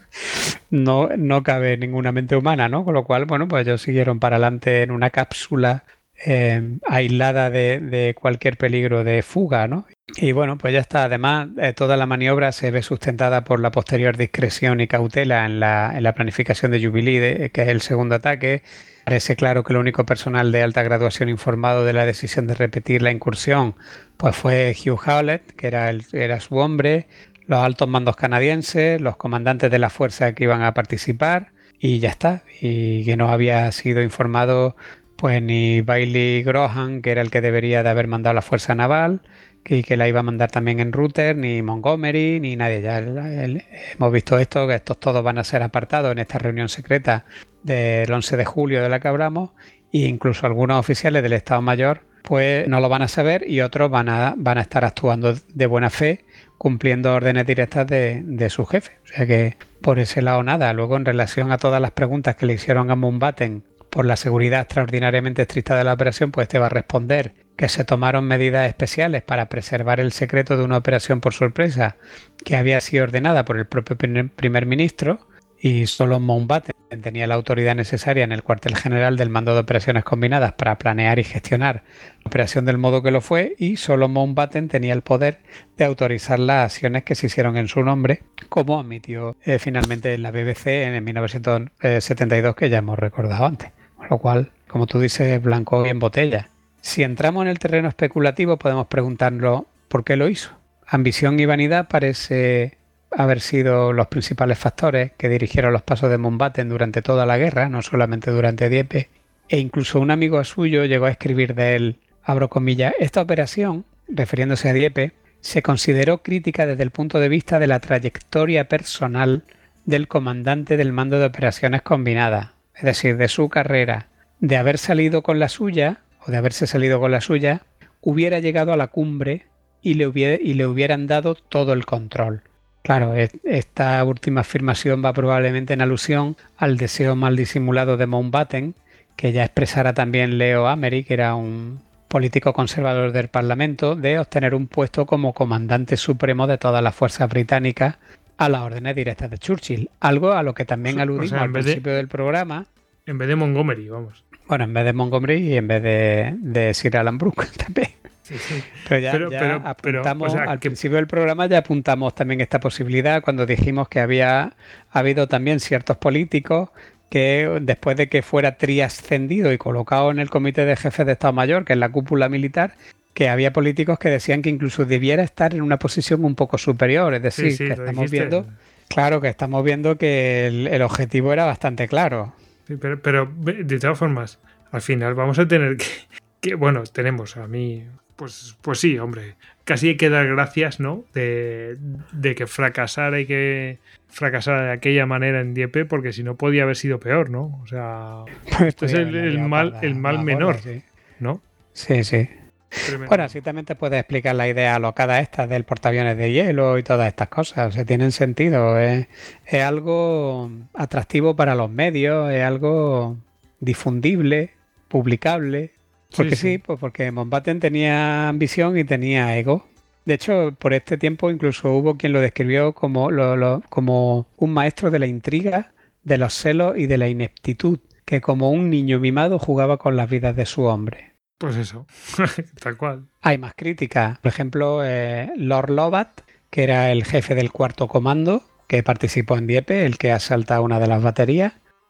No, no cabe ninguna mente humana, ¿no? Con lo cual, bueno, pues ellos siguieron para adelante en una cápsula eh, aislada de, de cualquier peligro de fuga, ¿no? Y bueno, pues ya está. Además, eh, toda la maniobra se ve sustentada por la posterior discreción y cautela en la, en la planificación de Jubilee, de- que es el segundo ataque. Parece claro que el único personal de alta graduación informado de la decisión de repetir la incursión pues fue Hugh Howlett, que era, el, era su hombre, los altos mandos canadienses, los comandantes de la fuerza que iban a participar y ya está. Y que no había sido informado pues ni Bailey Graham, que era el que debería de haber mandado la fuerza naval, que, que la iba a mandar también en Router, ni Montgomery, ni nadie. Ya el- el- hemos visto esto, que estos todos van a ser apartados en esta reunión secreta del once de julio de la que hablamos, e incluso algunos oficiales del Estado Mayor pues no lo van a saber y otros van a, van a estar actuando de buena fe, cumpliendo órdenes directas de, de su jefe. O sea que por ese lado nada. Luego, en relación a todas las preguntas que le hicieron a Mountbatten por la seguridad extraordinariamente estricta de la operación, pues te va a responder que se tomaron medidas especiales para preservar el secreto de una operación por sorpresa que había sido ordenada por el propio primer primer ministro, y solo Mountbatten tenía la autoridad necesaria en el cuartel general del mando de operaciones combinadas para planear y gestionar la operación del modo que lo fue, y solo Mountbatten tenía el poder de autorizar las acciones que se hicieron en su nombre, como admitió eh, finalmente en la B B C en mil novecientos setenta y dos, que ya hemos recordado antes. Con lo cual, como tú dices, blanco y en botella. Si entramos en el terreno especulativo, podemos preguntarnos por qué lo hizo. Ambición y vanidad parece haber sido los principales factores que dirigieron los pasos de Mountbatten durante toda la guerra, no solamente durante Dieppe, e incluso un amigo suyo llegó a escribir de él, abro comillas, esta operación, refiriéndose a Dieppe, se consideró crítica desde el punto de vista de la trayectoria personal del comandante del mando de operaciones combinadas, es decir, de su carrera, de haber salido con la suya, o de haberse salido con la suya, hubiera llegado a la cumbre y le, hubiera, y le hubieran dado todo el control. Claro, esta última afirmación va probablemente en alusión al deseo mal disimulado de Mountbatten, que ya expresara también Leo Amery, que era un político conservador del Parlamento, de obtener un puesto como comandante supremo de todas las fuerzas británicas a las órdenes directas de Churchill. Algo a lo que también O sea, aludimos en al vez de- principio del programa. En vez de Montgomery, vamos. Bueno, en vez de Montgomery y en vez de, de Sir Alan Brooke también. Sí, sí. Pero ya, Pero- ya pero- pero, apuntamos, o sea, al que- principio del programa ya apuntamos también esta posibilidad cuando dijimos que había habido también ciertos políticos que después de que fuera triascendido y colocado en el Comité de Jefes de Estado Mayor, que es la cúpula militar, que había políticos que decían que incluso debiera estar en una posición un poco superior. Es decir, Sí, sí, que lo estamos dijiste. viendo, claro, que estamos viendo que el, el objetivo era bastante claro. Sí, pero, pero ve- de todas formas, al final vamos a tener que, que bueno, tenemos a mí, pues, pues sí, hombre, casi hay que dar gracias, ¿no? De, de que fracasara y que fracasara de aquella manera en Dieppe, porque si no podía haber sido peor, ¿no? O sea, esto es el, el mal, el mal menor, Sí, ¿no? sí. sí. Tremendo. Bueno, así también te puedes explicar la idea alocada esta del portaaviones de hielo y todas estas cosas. O sea, tienen sentido. Es, es algo atractivo para los medios, es algo difundible, publicable. Porque Sí, sí, sí. pues porque Mountbatten tenía ambición y tenía ego. De hecho, por este tiempo incluso hubo quien lo describió como, lo- lo- como un maestro de la intriga, de los celos y de la ineptitud, que como un niño mimado jugaba con las vidas de su hombre. Pues eso, tal cual. Hay más críticas. Por ejemplo, eh, Lord Lovat, que era el jefe del cuarto comando, que participó en Dieppe, el que asalta una de las baterías.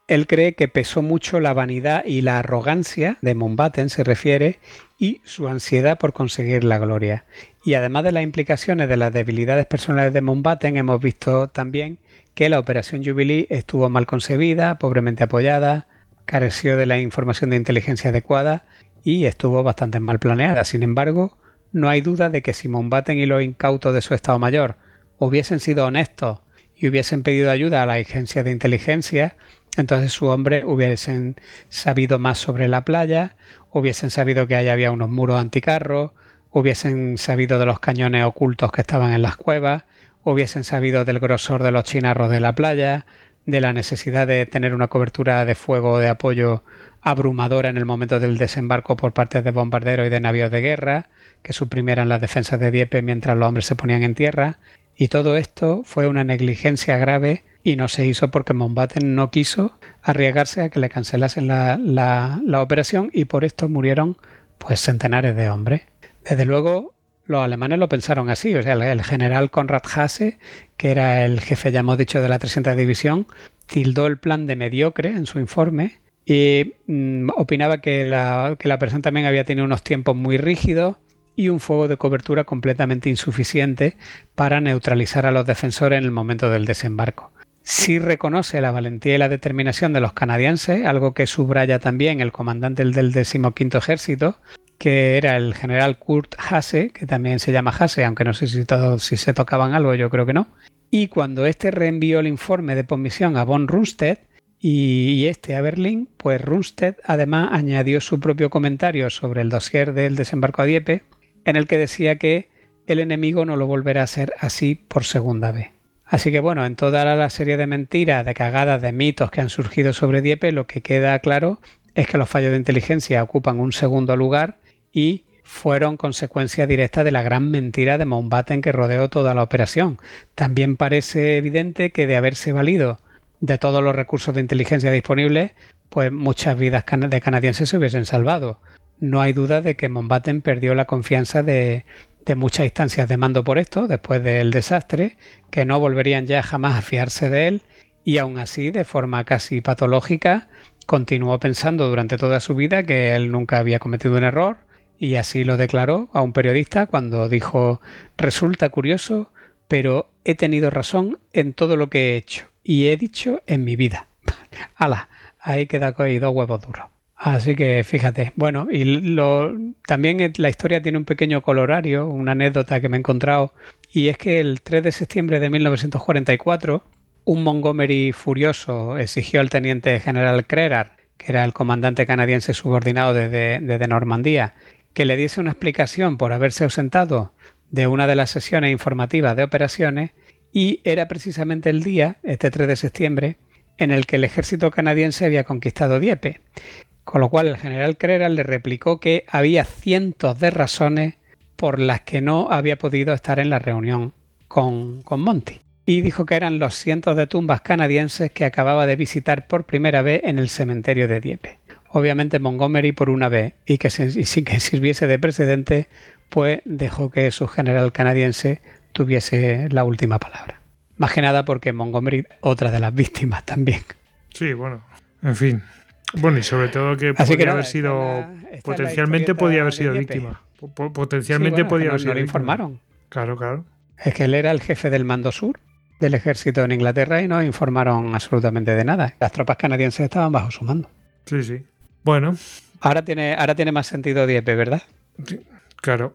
él cree que pesó mucho la vanidad y la arrogancia de Mountbatten, se refiere, y su ansiedad por conseguir la gloria. Y además de las implicaciones de las debilidades personales de Mountbatten, hemos visto también que la Operación Jubilee estuvo mal concebida, pobremente apoyada, careció de la información de inteligencia adecuada y estuvo bastante mal planeada. Sin embargo, no hay duda de que si Mountbatten y los incautos de su Estado Mayor hubiesen sido honestos y hubiesen pedido ayuda a la agencia de inteligencia, entonces sus hombres hubiesen sabido más sobre la playa, hubiesen sabido que allá había unos muros anticarros, hubiesen sabido de los cañones ocultos que estaban en las cuevas, hubiesen sabido del grosor de los chinarros de la playa, de la necesidad de tener una cobertura de fuego de apoyo abrumadora en el momento del desembarco por parte de bombarderos y de navíos de guerra, que suprimieran las defensas de Dieppe mientras los hombres se ponían en tierra. Y todo esto fue una negligencia grave y no se hizo porque Mountbatten no quiso arriesgarse a que le cancelasen la, la, la operación, y por esto murieron pues centenares de hombres. Desde luego los alemanes lo pensaron así, o sea, el, el general Konrad Hasse, que era el jefe, ya hemos dicho, de la trescientos División, tildó el plan de mediocre en su informe y mmm, opinaba que la, que la operación también había tenido unos tiempos muy rígidos y un fuego de cobertura completamente insuficiente para neutralizar a los defensores en el momento del desembarco. Sí reconoce la valentía y la determinación de los canadienses, algo que subraya también el comandante del decimoquinto Ejército, que era el general Kurt Hasse, que también se llama Hasse, aunque no sé si, todo, si se tocaban algo, yo creo que no. Y cuando este reenvió el informe de posmisión a von Rundstedt y, y este a Berlín, pues Rundstedt además añadió su propio comentario sobre el dossier del desembarco a Dieppe, en el que decía que el enemigo no lo volverá a hacer así por segunda vez. Así que bueno, en toda la serie de mentiras, de cagadas, de mitos que han surgido sobre Dieppe, lo que queda claro es que los fallos de inteligencia ocupan un segundo lugar y fueron consecuencia directa de la gran mentira de Mountbatten que rodeó toda la operación. También parece evidente que de haberse valido de todos los recursos de inteligencia disponibles, pues muchas vidas de canadienses se hubiesen salvado. No hay duda de que Mountbatten perdió la confianza de, de muchas instancias de mando por esto, después del desastre, que no volverían ya jamás a fiarse de él, y aún así, de forma casi patológica, continuó pensando durante toda su vida que él nunca había cometido un error, y así lo declaró a un periodista cuando dijo: resulta curioso, pero he tenido razón en todo lo que he hecho y he dicho en mi vida. ¡Hala! Ahí queda ahí dos huevos duros. Así que fíjate, bueno, y lo, también la historia tiene un pequeño colorario, una anécdota que me he encontrado, y es que el tres de septiembre de mil novecientos cuarenta y cuatro, un Montgomery furioso exigió al teniente general Crerar, que era el comandante canadiense subordinado desde, desde Normandía, que le diese una explicación por haberse ausentado de una de las sesiones informativas de operaciones, y era precisamente el día, este tres de septiembre, en el que el ejército canadiense había conquistado Dieppe. Con lo cual el general Crerar le replicó que había cientos de razones por las que no había podido estar en la reunión con, con Monty. Y dijo que eran los cientos de tumbas canadienses que acababa de visitar por primera vez en el cementerio de Dieppe. Obviamente Montgomery, por una vez, y que sin que sirviese de precedente, pues dejó que su general canadiense tuviese la última palabra. Más que nada porque Montgomery, otra de las víctimas también. Sí, bueno, en fin. Bueno, y sobre todo que Así podría que no, haber sido, la, potencialmente podía haber sido víctima. Potencialmente sí, bueno, podía no, haber sido no le víctima. informaron. Claro, claro. Es que él era el jefe del mando sur del ejército en Inglaterra y no informaron absolutamente de nada. Las tropas canadienses estaban bajo su mando. Sí, sí. Bueno. Ahora tiene, ahora tiene más sentido Dieppe, ¿verdad? Sí, claro.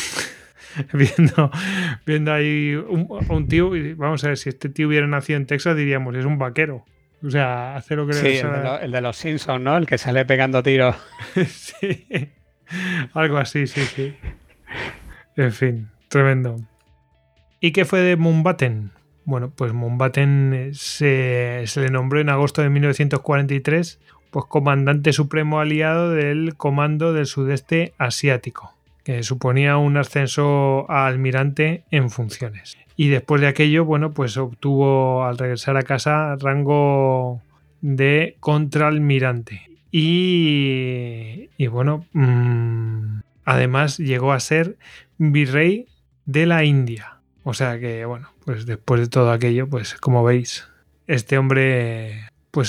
viendo, viendo ahí un, un tío, y vamos a ver, si este tío hubiera nacido en Texas diríamos, es un vaquero. O sea, hace lo que sí, le el de, lo, el de los Simpsons, ¿no? El que sale pegando tiros. sí, algo así, sí, sí. En fin, tremendo. ¿Y qué fue de Mountbatten? Bueno, pues Mountbatten se, se le nombró en agosto de mil novecientos cuarenta y tres pues comandante supremo aliado del Comando del Sudeste Asiático, que suponía un ascenso a almirante en funciones. Y después de aquello, bueno, pues obtuvo al regresar a casa rango de contraalmirante. Y, y bueno, mmm, además llegó a ser virrey de la India. O sea que, bueno, pues después de todo aquello, pues como veis, este hombre pues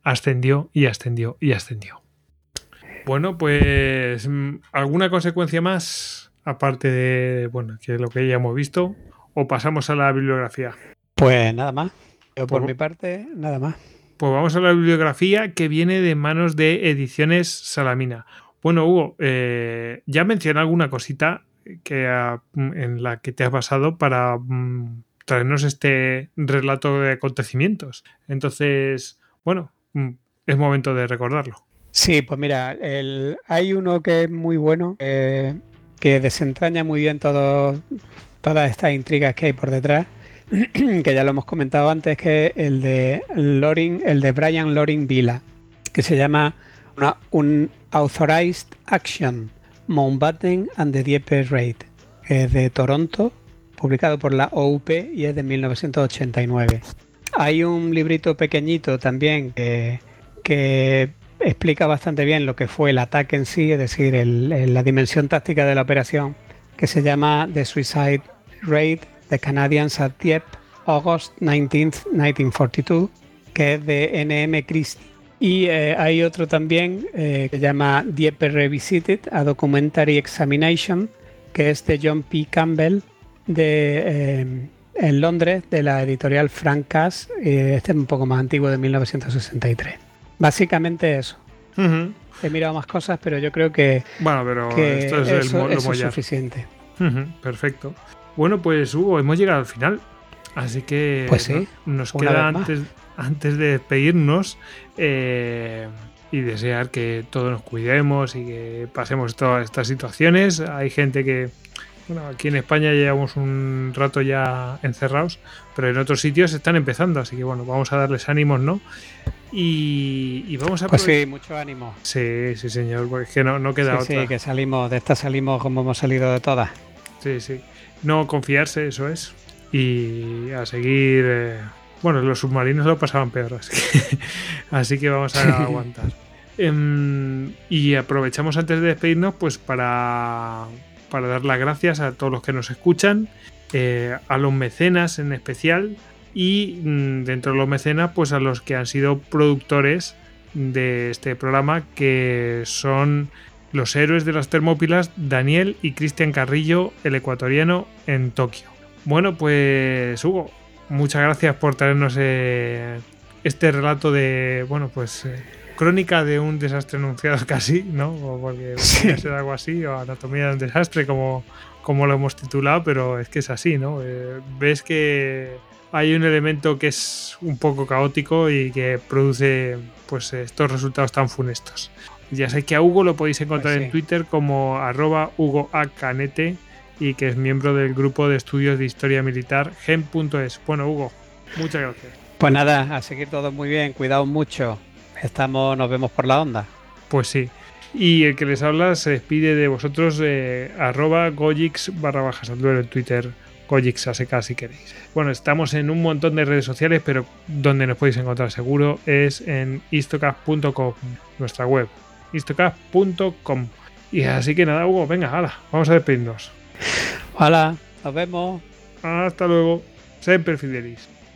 ascendió y ascendió y ascendió. Bueno, pues ¿alguna consecuencia más? Aparte de, bueno, que lo que ya hemos visto, o pasamos a la bibliografía. Pues nada más. Yo por Pues- mi parte, nada más. Pues vamos a la bibliografía que viene de manos de Ediciones Salamina. Bueno, Hugo, eh, ya mencioné alguna cosita que, ah, en la que te has basado para mm, traernos este relato de acontecimientos. Entonces, bueno, mm, es momento de recordarlo. Sí, pues mira, el, hay uno que es muy bueno, eh, que desentraña muy bien todo, todas estas intrigas que hay por detrás, que ya lo hemos comentado antes, que es el de Loring, el de Brian Loring Villa, que se llama una, un Authorized Action, Mountbatten and the Dieppe Raid, que es de Toronto, publicado por la O U P y es de mil novecientos ochenta y nueve. Hay un librito pequeñito también que, que explica bastante bien lo que fue el ataque en sí, es decir, el, el, la dimensión táctica de la operación, que se llama The Suicide Raid, The Canadians at Dieppe, August nineteenth, nineteen forty-two, que es de N M Christie. Y eh, hay otro también eh, que se llama Dieppe Revisited, A Documentary Examination, que es de John P. Campbell, de, eh, en Londres, de la editorial Frank Cass. Eh, este es un poco más antiguo, de mil novecientos sesenta y tres. Básicamente eso. Uh-huh. He mirado más cosas, pero yo creo que, Bueno, pero que esto es eso, el mo- lo eso es mollar. suficiente. Uh-huh, perfecto. Bueno, pues Hugo, hemos llegado al final. Así que Pues sí, no- nos una queda vez más. antes, antes de despedirnos eh, y desear que todos nos cuidemos y que pasemos todas estas situaciones. Hay gente que, bueno, aquí en España llevamos un rato ya encerrados, pero en otros sitios están empezando, así que bueno, vamos a darles ánimos, ¿no? Y, y vamos a Pues aprove- sí, mucho ánimo. Sí, sí, señor, porque es que no, no queda Sí, otra. sí, que salimos, de esta salimos como hemos salido de todas. Sí, sí. No confiarse, eso es. Y a seguir. eh, Bueno, los submarinos lo pasaban peor, así que, así que vamos a aguantar. Em, y aprovechamos antes de despedirnos, pues para, para dar las gracias a todos los que nos escuchan, eh, a los mecenas en especial, y mm, dentro de los mecenas, pues a los que han sido productores de este programa, que son los héroes de las Termópilas, Daniel y Cristian Carrillo, el ecuatoriano, en Tokio. Bueno, pues Hugo, muchas gracias por traernos eh, este relato de, bueno, pues eh, crónica de un desastre anunciado casi, ¿no? O porque Sí. podría ser algo así, o anatomía de un desastre, como, como lo hemos titulado, pero es que es así, ¿no? Eh, ves que hay un elemento que es un poco caótico y que produce, pues, estos resultados tan funestos. Ya sé que a Hugo lo podéis encontrar Pues sí. en Twitter como arroba Hugo A. Canete, y que es miembro del grupo de estudios de historia militar gen punto es. Bueno, Hugo, muchas gracias. Pues nada, a seguir todo muy bien, cuidaos mucho. Estamos, nos vemos por la onda. Pues sí. Y el que les habla se despide de vosotros, eh, arroba Gojix barra bajas al duelo en Twitter, Gojix A S K si queréis. Bueno, estamos en un montón de redes sociales, pero donde nos podéis encontrar seguro es en istocast punto com, nuestra web, istocast punto com. Y así que nada, Hugo, venga, hala, vamos a despedirnos. Hola, nos vemos. Hasta luego. Sempre fidelis.